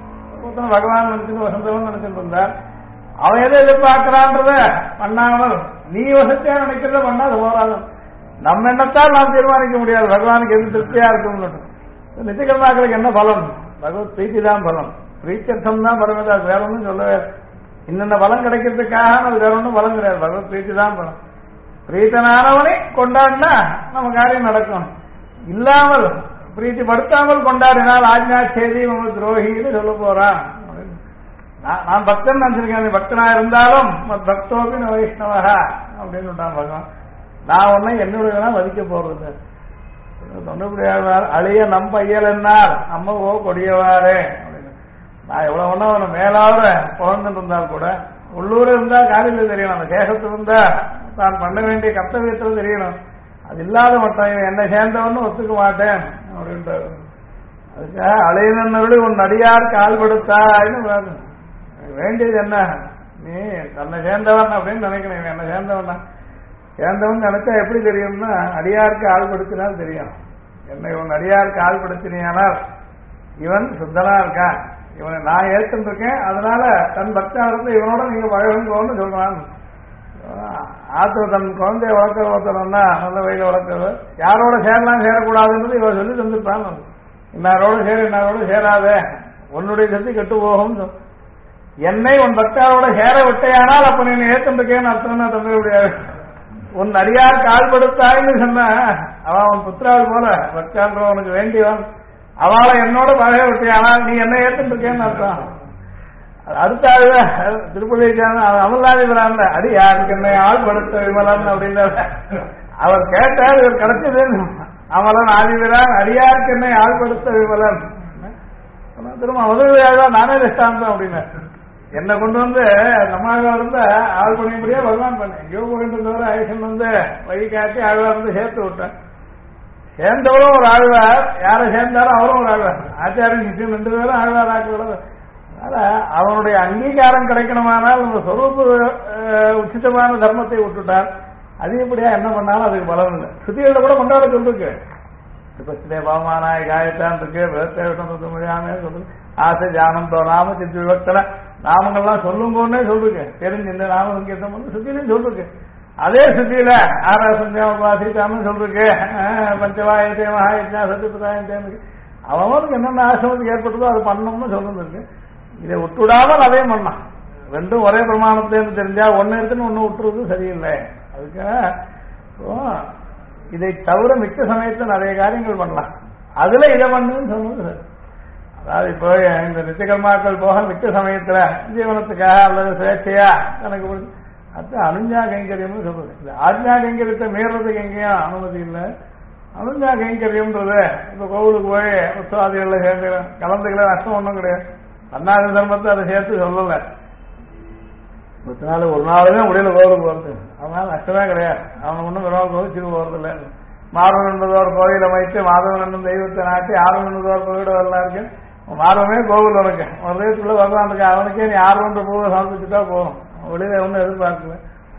S1: பகவான் நினைச்சு வசந்தவன் நினைச்சுட்டு இருந்தார், அவன் எதை எதிர்பார்க்கிறான்றத பண்ணாமல் நீ வசதியா நினைக்கிறத பண்ணா அது போராது. நம்ம எண்ணத்தால் நாம் தீர்மானிக்க முடியாது பகவானுக்கு எது திருப்தியா இருக்கும். நித்தியகர்மாக்களுக்கு என்ன பலன்? பகவத் பிரீத்தி தான் பலன், பிரீத்தியர்த்தம் தான் பலன். அது வேற ஒன்றும் சொல்லவே இன்னென்ன பலம் கிடைக்கிறதுக்காக அது வேற ஒன்றும் பலம் கிடையாது. பகவத் பிரீத்தி தான் பலம். பிரீத்தனானவனை கொண்டாடினா நம்ம காரியம் நடக்கும். இல்லாமல் பிரீத்தி படுத்தாமல் கொண்டாடினால் ஆஜ்ஞா செய்தி நம்ம துரோகின்னு சொல்ல போறான். நான் பக்தன் நினைச்சிருக்கேன், பக்தனா இருந்தாலும் பக்தோபி வைஷ்ணவா அப்படின்னு சொல்றான் பகவான். நான் உன்னை என்னுடைய மதிக்க போறது தொண்டபடியார் அழிய நம்ப ஐயல் என்னார் அம்மவோ கொடியவாரே அப்படின்னு. நான் எவ்வளவு ஒண்ணா அவனை மேலாவ குழந்தைன்னு இருந்தால் கூட உள்ளூர் இருந்தா காரியத்தில் தெரியணும், அந்த தேசத்துல இருந்தா தான் பண்ண வேண்டிய கர்த்தவியத்துல தெரியணும். அது இல்லாத மட்டும் என்னை சேர்ந்தவன்னு ஒத்துக்க மாட்டேன் அப்படின்றாரு. அதுக்காக அழையினர்களுடைய உன் அடியார் கால்படுத்தாயின்னு வேண்டியது என்ன? நீ தன்னை சேர்ந்தவன் அப்படின்னு நினைக்கணும். என்னை சேர்ந்தவன் சேர்ந்தவன் நினைச்சா எப்படி தெரியும்னா அடியாருக்கு ஆள்படுத்தினால் தெரியும். என்னை உன் அடியாருக்கு ஆள்படுத்தினால் இவன் சுத்தனா இருக்கான், இவனை நான் ஏற்றுன்னு இருக்கேன், அதனால தன் பக்தாரத்தை இவனோட நீங்க பழகுங்கன்னு சொல்றான். ஆத்திர தன் குழந்தைய வளர்க்கிற ஒருத்தரன்னா நல்ல வயல வளர்க்கிறது, யாரோட சேரலாம் சேரக்கூடாதுன்றது இவன் சொல்லி தந்துருப்பான். இன்னாரோட சேர இன்னாரோட சேராத, உன்னுடைய சக்தி கெட்டு போகும். என்னை உன் பக்தாரோட சேர விட்டையானால் அப்ப நீ ஏற்றுருக்கேன்னு அர்த்தம்னா தந்துட முடியாது. உன் அடியார் கால்படுத்தாயின்னு சொன்ன அவன் புத்திரால் போல பக்தான்றவனுக்கு வேண்டியவன், அவளை என்னோட பழக விட்டையானால் நீ என்ன ஏற்றுருக்கேன்னு அர்த்தம். அடுத்த திருப்பதி அமல்நாதிபுரான் அடி யாருக்கு என்னை ஆள்படுத்த விமலன் அப்படின்னு அவர் கேட்டார். இவர் கிடைச்சது அமலன் ஆதிபிரான் அடியாருக்கு என்னை ஆள்படுத்த விமலன். திரும்ப உதவியாக நானே திஷ்டாந்தம் அப்படின்னு என்னை கொண்டு வந்து நம்மாக இருந்து ஆள் பண்ணியபடியே பகவான் பண்ணேன். எங்கேயோ போயிட்டு இருந்தவரை ஐசன் வந்து வழி காட்டி ஆழ்வார் வந்து சேர்த்து விட்டேன். சேர்ந்தவரும் ஒரு ஆழ்வார், யாரை சேர்ந்தாலும் அவரும் ஒரு ஆழ்வார். ஆச்சாரியன் சிஷ்யன் 2 பேரும் ஆழ்வார் ஆக்கிவிட. அதனால அவனுடைய அங்கீகாரம் கிடைக்கணுமானால் நம்ம சொரூப உச்சிதமான தர்மத்தை விட்டுட்டார். அதிகப்படியா என்ன பண்ணாலும் அதுக்கு பலன் இல்லை. சுத்திகளை கூட கொண்டாட சொல்லிருக்கு. இப்ப பாவமானாய் காயத்தான் இருக்கு, விவசாயம் முடியாம சொல்லுங்க. ஆசை ஜானந்தோ நாம சித்து விவக்தன நாமங்கள்லாம் சொல்லுங்கன்னே சொல்லிருக்கு. தெரிஞ்சு இந்த நாம சங்கீர்த்தம் வந்து சுத்திலையும் சொல்லிருக்கு. அதே சுத்தியில ஆராசந்தியாசிக்காம சொல்லிருக்கு. பஞ்சவாயத்தே மகாயஜா சத்தியபிரதாயத்தேன்னு அவனுக்கு என்னென்ன ஆசிரமத்துக்கு ஏற்பட்டதோ அது பண்ணணும்னு சொல்லிருக்கு. இதை விட்டுடாமல் அதே பண்ணான். ரெண்டும் ஒரே பிரமாணத்திலேருந்து தெரிஞ்சா ஒன்னு இருக்குன்னு ஒன்னு விட்டுறது சரியில்லை. அதுக்காக இதை தவிர மிக்க சமயத்துல நிறைய காரியங்கள் பண்ணலாம். அதுல இதை பண்ணுன்னு சொன்னது சரி. அதாவது இப்போ இந்த நித்தியகர்மாக்கள் போக மிக்க சமயத்துல ஜீவனத்துக்காக அல்லது சுயேட்சையா எனக்கு அது அனுஞ்சா கைங்கரியம்னு சொல்றது. இந்த ஆஜ்ஞா கைங்கரியத்தை மீறதுக்கு எங்கேயும் அனுமதி இல்லை. அனுஞ்சா கைங்கரியம்ன்றது இப்ப கோவிலுக்கு போய் உற்சவாதிகள்ல சேர்ந்து கலந்துக்கல நஷ்டம் ஒன்றும் கிடையாது. அன்னாத தர்மத்தை அதை சேர்த்து சொல்லல. 10 நாள் ஒரு நாளுமே முடியல கோவிலுக்கு போறது, அதனால நஷ்டமே கிடையாது. அவன் ஒன்றும் விரோத கோவிச்சுக்கு போறது இல்லை. மாதவன் என்பதோர் கோவில் அமைத்து மாதவன் என்னும் தெய்வத்தை நாட்டி ஆர்வம் என்பதோர் கோவிட வரலாம் இருக்கு. மாதவமே கோவில் உனக்கு ஒரு தேசத்துக்குள்ள பகவான் இருக்கு, அவனுக்கே நீ ஆர்வன்ற பூவை சமர்ப்பிச்சுட்டா போகும். வெளியில ஒன்றும் எதிர்பார்க்கல.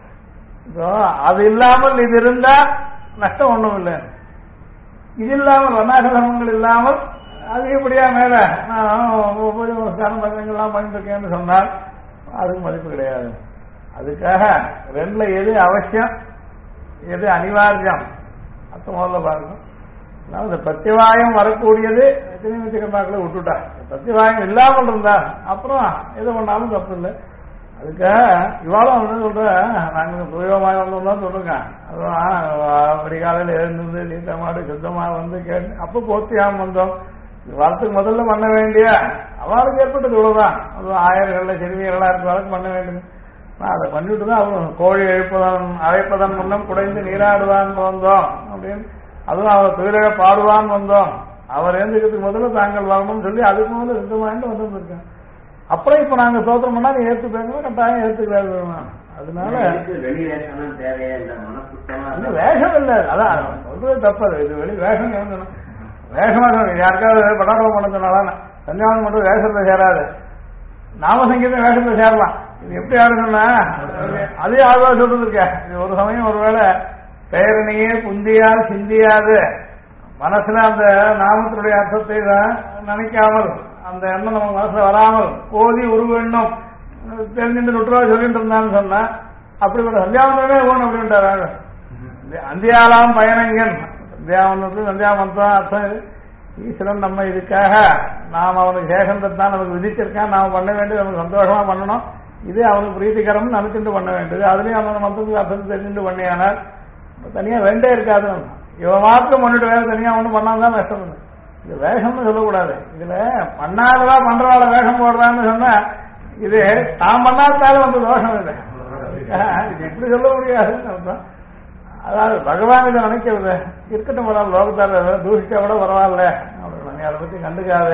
S1: அது இல்லாமல் இது இருந்தா நஷ்டம் ஒண்ணும் இல்லை. இது இல்லாமல் வர்ணாக தர்மங்கள் இல்லாமல் அதிகப்படியா மேல பூஜை நமஸ்காரம் பஞ்சங்கள்லாம் பண்ணிருக்கேன்னு சொன்னால் அதுக்கு மதிப்பு கிடையாது. அதுக்காக ரெண்டுல எது அவசியம் எது அனிவாரியம் அத்த முதல்ல பாருங்க. இந்த பிரத்திவாயம் வரக்கூடியது திருமணத்துக்கு விட்டுட்டா. பிரத்திவாயம் இல்லாமல் இருந்தா அப்புறம் எது பண்ணாலும் தப்பு இல்லை. அதுக்காக இவாளும் வந்து சொல்ற நாங்க துயோமாக வந்தோம்தான் சொல்லுங்க. அதுதான் அப்படி காலையில் எழுந்திருந்து நீட்டமாடு சுத்தமாக வந்து கேட்டு அப்போ போத்தியாம வந்தோம். வரத்துக்கு முதல்ல பண்ண வேண்டிய அவளுக்கு ஏற்பட்டது இவ்வளவுதான். அது ஆயர்கள்ல சிறுமியர்களா இருக்க வரைக்கும் பண்ண வேண்டியது. அதை பண்ணிட்டு தான் அவன் கோழி அழைப்பதன் முன்னம் குடைந்து நீராடுவான் வந்தோம் அப்படின்னு, அதுவும் அவர் துயிலக பாடுவான் வந்தோம், அவர் எழுந்துக்கிறதுக்கு முதல்ல தாங்கள் வரணும்னு சொல்லி அதுக்கு முதல்ல சுத்தமாயிட்டு வந்துருக்கேன். அப்புறம் இப்ப நாங்க சோத்திரம் பண்ணா நீ ஏற்றுப்பேங்க, கட்டாயம் ஏற்றுக்கிறாரு. அதனால வேஷம் இல்லை, அதான் சொல்றது தப்பது. இது வெளி வேஷம் எழுந்தணும், வேஷமாக யாருக்காவது படாடோ பண்ண சொன்னாலும் சன்னியாசம் மட்டும் வேஷத்துல சேராது, நாமசங்கீதம் வேஷத்துல சேரலாம். இது எப்படி ஆடுங்கன்னா அதே ஆழ்வா சொல்றது இருக்க. இது ஒரு சமயம் ஒருவேளை பெயரனையே புந்தியால் சிந்தியாது மனசுல அந்த நாமத்தினுடைய அர்த்தத்தை நினைக்காமல் அந்த எண்ணம் நம்ம மனசுல வராமல் ஓதி உருவெண்ணும் தெரிஞ்சுட்டு நுட்டுவா சொல்லிட்டு இருந்தான்னு சொன்னா அப்படிப்பட்ட சந்தியாவந்தமே ஓணும் அப்படின்ட்டாரு. அந்தியாலாம் பயணங்கன் சந்தியாவந்தத்துக்கு சந்தியாவந்தம் அர்த்தம். ஈஸ்வரன் நம்ம இதுக்காக நாம் அவனுக்கு சேஷந்தத்தான் நமக்கு விதிச்சிருக்கான், நாம் பண்ண வேண்டியது நமக்கு சந்தோஷமா பண்ணணும், இது அவனுக்கு பிரீத்திகரம்னு நினைச்சுட்டு பண்ண வேண்டியது. அதுலயும் அவனோட மந்திரத்துக்கு அர்த்தத்தை தெரிஞ்சுட்டு பண்ணியானால் தனியா வேண்டே இருக்காது. இவன் மாத்திரம் பண்ணிட்டு வேற தனியா ஒன்றும் பண்ணாதான் நஷ்டம் இல்லை. இது வேஷம்னு சொல்லக்கூடாது. இதுல பண்ணாதவா பண்றவாட வேஷம் போடுறான்னு சொன்னா இது தான் பண்ணாதாலும் வந்து தோஷம் இல்லை. இது இப்படி சொல்ல முடியாதுன்னு அர்த்தம். அதாவது பகவான் இதை நினைக்கிறது இருக்கட்டும், பரவாயில்ல, லோகத்தார தூஷிச்சா கூட பரவாயில்ல, நீ அதை பத்தி கண்டுக்காத.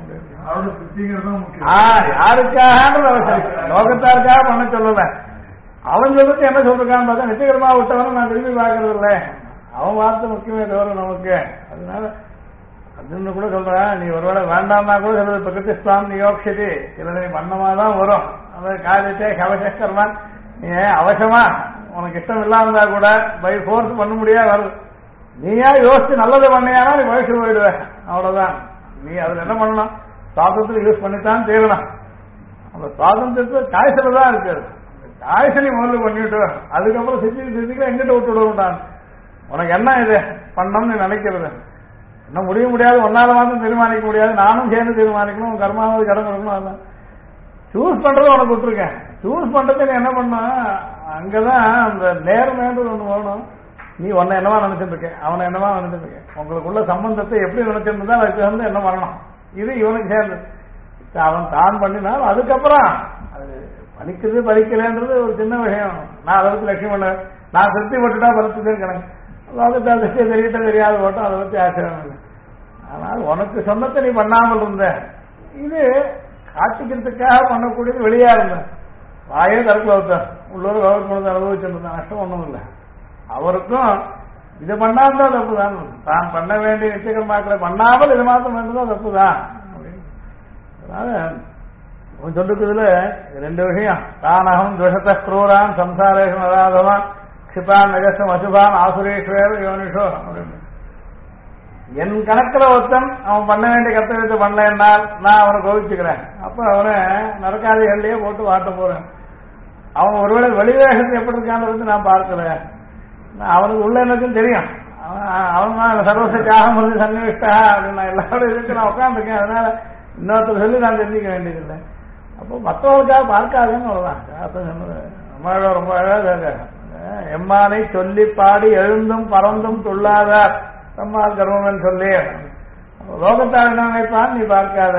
S1: யாருக்காக லோகத்தாருக்காக பண்ண சொல்லல, அவன் சொல்றது என்ன சொல்றான்னு பார்த்தா நிச்சயகரமா விட்டவன நான் திரும்பி பார்க்கறது இல்லை, அவன் வார்த்தை முக்கியமே தவிர நமக்கு. அதனால அதுன்னு கூட சொல்றேன், நீ ஒருவேளை வேண்டாம்னா கூட சொல்றது பிரகிருதிஸ்லாம் நியோக்ஷதி, சில நீ பண்ணமாதான் வரும். அந்த காரியத்தை கவசேஸ்கரமான் நீ அவசமா உனக்கு இஷ்டம் இல்லாம கூட பை ஃபோர்ஸ் பண்ண முடியாது வருது. நீயா யோசிச்சு நல்லதை பண்ணியானா நீ வயசு போயிடுவ, அவ்வளவுதான். நீ அதுல என்ன பண்ணணும், சுவாதந்திரம் யூஸ் பண்ணித்தான் தேவலாம். அந்த சுவாதந்திரத்தை காய்ச்சல தான் இருக்காது. காய்ச்சலி முதல்ல பண்ணிட்டு அதுக்கப்புறம் சித்திக்கு எங்கிட்ட விட்டு விடுவான். உனக்கு என்ன இது பண்ணணும்னு நினைக்கிறது என்ன முடிய முடியாது, ஒன்னால மாத்திரம் தீர்மானிக்க முடியாது, நானும் சேர்ந்து தீர்மானிக்கணும், கர்மாவது கடன் கொடுக்கணும். அதான் சூஸ் பண்றது உனக்கு விட்டுருக்கேன். சூஸ் பண்றது நீ என்ன பண்ண, அங்கதான் அந்த நேர்மைன்றது ஒண்ணு வேணும். நீ உன்னை என்னவா நினைச்சிட்டு இருக்க, அவனை என்னவா நினைச்சிட்டு இருக்க, உங்களுக்குள்ள சம்பந்தத்தை எப்படி நினைச்சிருந்தா அதுக்கு வந்து என்ன பண்ணணும், இது இவனுக்கு சேர்ந்து அவன் தான் பண்ணினால் அதுக்கப்புறம் அது பலிக்கிறது பலிக்கலன்றது ஒரு சின்ன விஷயம். நான் அதை பத்தி லட்சியம் பண்ண, நான் திருப்தி போட்டுட்டா பலத்துதே கணக்கு, லோகத்தை திருஷ்டியை தெரியட்ட தெரியாத போட்டோம், அதை பத்தி ஆச்சரியம் இல்லை. ஆனால் உனக்கு சொன்னத்தை நீ பண்ணாமல் இருந்த, இது காட்டிக்கிறதுக்காக பண்ணக்கூடியது வெளியா இருந்த வாயே தரக்குல வைத்தான் உள்ளூர் கவர்மெண்ட் அனுபவிச்சிருந்தான், நஷ்டம் ஒன்றும் இல்லை. அவருக்கும் இதை பண்ணாதான் தப்பு தான், தான் பண்ண வேண்டிய நிச்சயமாக்களை பண்ணாமல் இது மாத்திரம் வேண்டுதான் தப்பு தான். அதனால அவன் சொல்லிருக்கிறதுல ரெண்டு விஷயம், தானகம் துஷத்த குரூரான் சம்சாரேஷன் அராதவான் க்ஷிபான் நகசம் அசுபான் ஆசுரேஸ்வர யோனிஷோ அப்படின்னு. என் கணக்கில் ஒருத்தன் அவன் பண்ண வேண்டிய கர்த்தவியத்தை பண்ணலைன்னால் நான் அவனை கோவிச்சுக்கிறேன், அப்ப அவனை நரக்காதிகள்லயே போட்டு வாட்ட போறேன். அவன் ஒருவேளை வெளிவேகத்தை எப்படி இருக்கான்னு நான் பார்க்கல, அவனுக்கு உள்ள என்னக்கும் தெரியும். அவன் சர்வசக்காக வந்து சன்னிவிஷ்டா அப்படின்னு நான் எல்லாரோட இருக்கு நான் உட்காந்துருக்கேன். அதனால இன்னொருத்தர் சொல்லி நான் தெரிஞ்சிக்க வேண்டியதில்லை. அப்போ மற்றவர்களுக்காக பார்க்காதுன்னு அவ்வளவுதான். ரொம்ப அழகாக எம்மானை சொல்லி பாடி எழுந்தும் பறந்தும் துள்ளாதார் நம்மால் கர்வம் சொல்லி லோகத்தால் என்ன நினைப்பான் நீ பார்க்காத,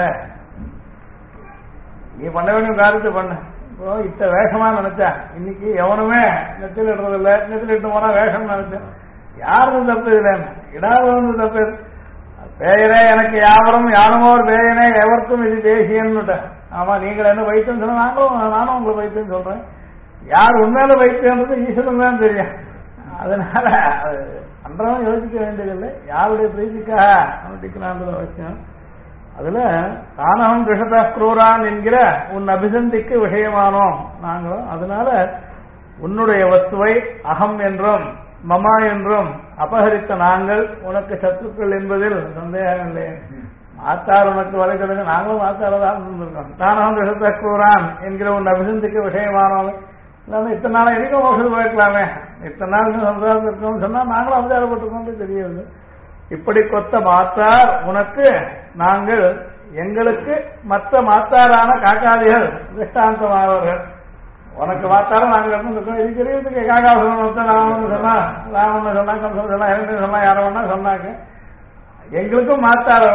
S1: நீ பண்ண வேண்டிய காரியத்தை பண்ண. இப்போ இத்த வேஷமா நினைச்சா இன்னைக்கு எவனுமே நெத்தில இடுறதில்லை, நெத்தில இட்டு போனா வேஷம் நினைச்சேன். யாருக்கும் தப்பு இல்லைன்னு இடாத தப்பு. பேயரே எனக்கு யாவரும் யாருமோர் பேயனே எவருக்கும் இது தேசியன்னு. ஆமா நீங்கள் என்ன வைத்தியம் சொன்ன நானும் உங்களை வைத்தியம் சொல்றேன். யார் உண்மையில வைத்தியன்றது ஈஸ்வரன் தான் தெரியும். அதனால அன்றவன் யோசிக்க வேண்டியதில்லை, யாருடைய பிரீதிக்காக அனுஷ்டிக்கிறான்றது அவசியம். அதுல தானகம் கிருஷத குரூரான் என்கிற உன் அபிசந்திக்கு விஷயமானோம் நாங்களும். அதனால உன்னுடைய வஸ்துவை அகம் என்றும் மமா என்றும் அபகரித்த நாங்கள் உனக்கு சத்துக்கள் என்பதில் சந்தேகம் இல்லை. மாத்தார் உனக்கு வலைக்கொடுங்க, நாங்களும் மாத்தாரதான் இருந்திருக்கோம். தானகம் கிருஷத குரூரான் என்கிற உன் அபிசந்திக்கு விஷயமானோம். இத்தனை நாள் எதுக்கும் மோசம் போயிருக்கலாமே, இத்தனை நாள் சம்சாரம் இருக்கோம்னு சொன்னா நாங்களும் அவதாரப்பட்டிருக்கோம் தெரியுது. இப்படி கொத்த மாத்தார் உனக்கு நாங்கள் எங்களுக்கு மற்ற மாத்தாரான காக்காதிகள் திருஷ்டாந்தமானவர்கள். உனக்கு மாத்தாரம் நாங்கள் இருக்கோம். இது தெரியறதுக்கு காக்கா சொல்லணும், ராமன் சொன்னா ராமன் சொன்னா கம்சன் சொன்னா இறந்து சொன்னா யார வேணா சொன்னாங்க. எங்களுக்கும் மாத்தார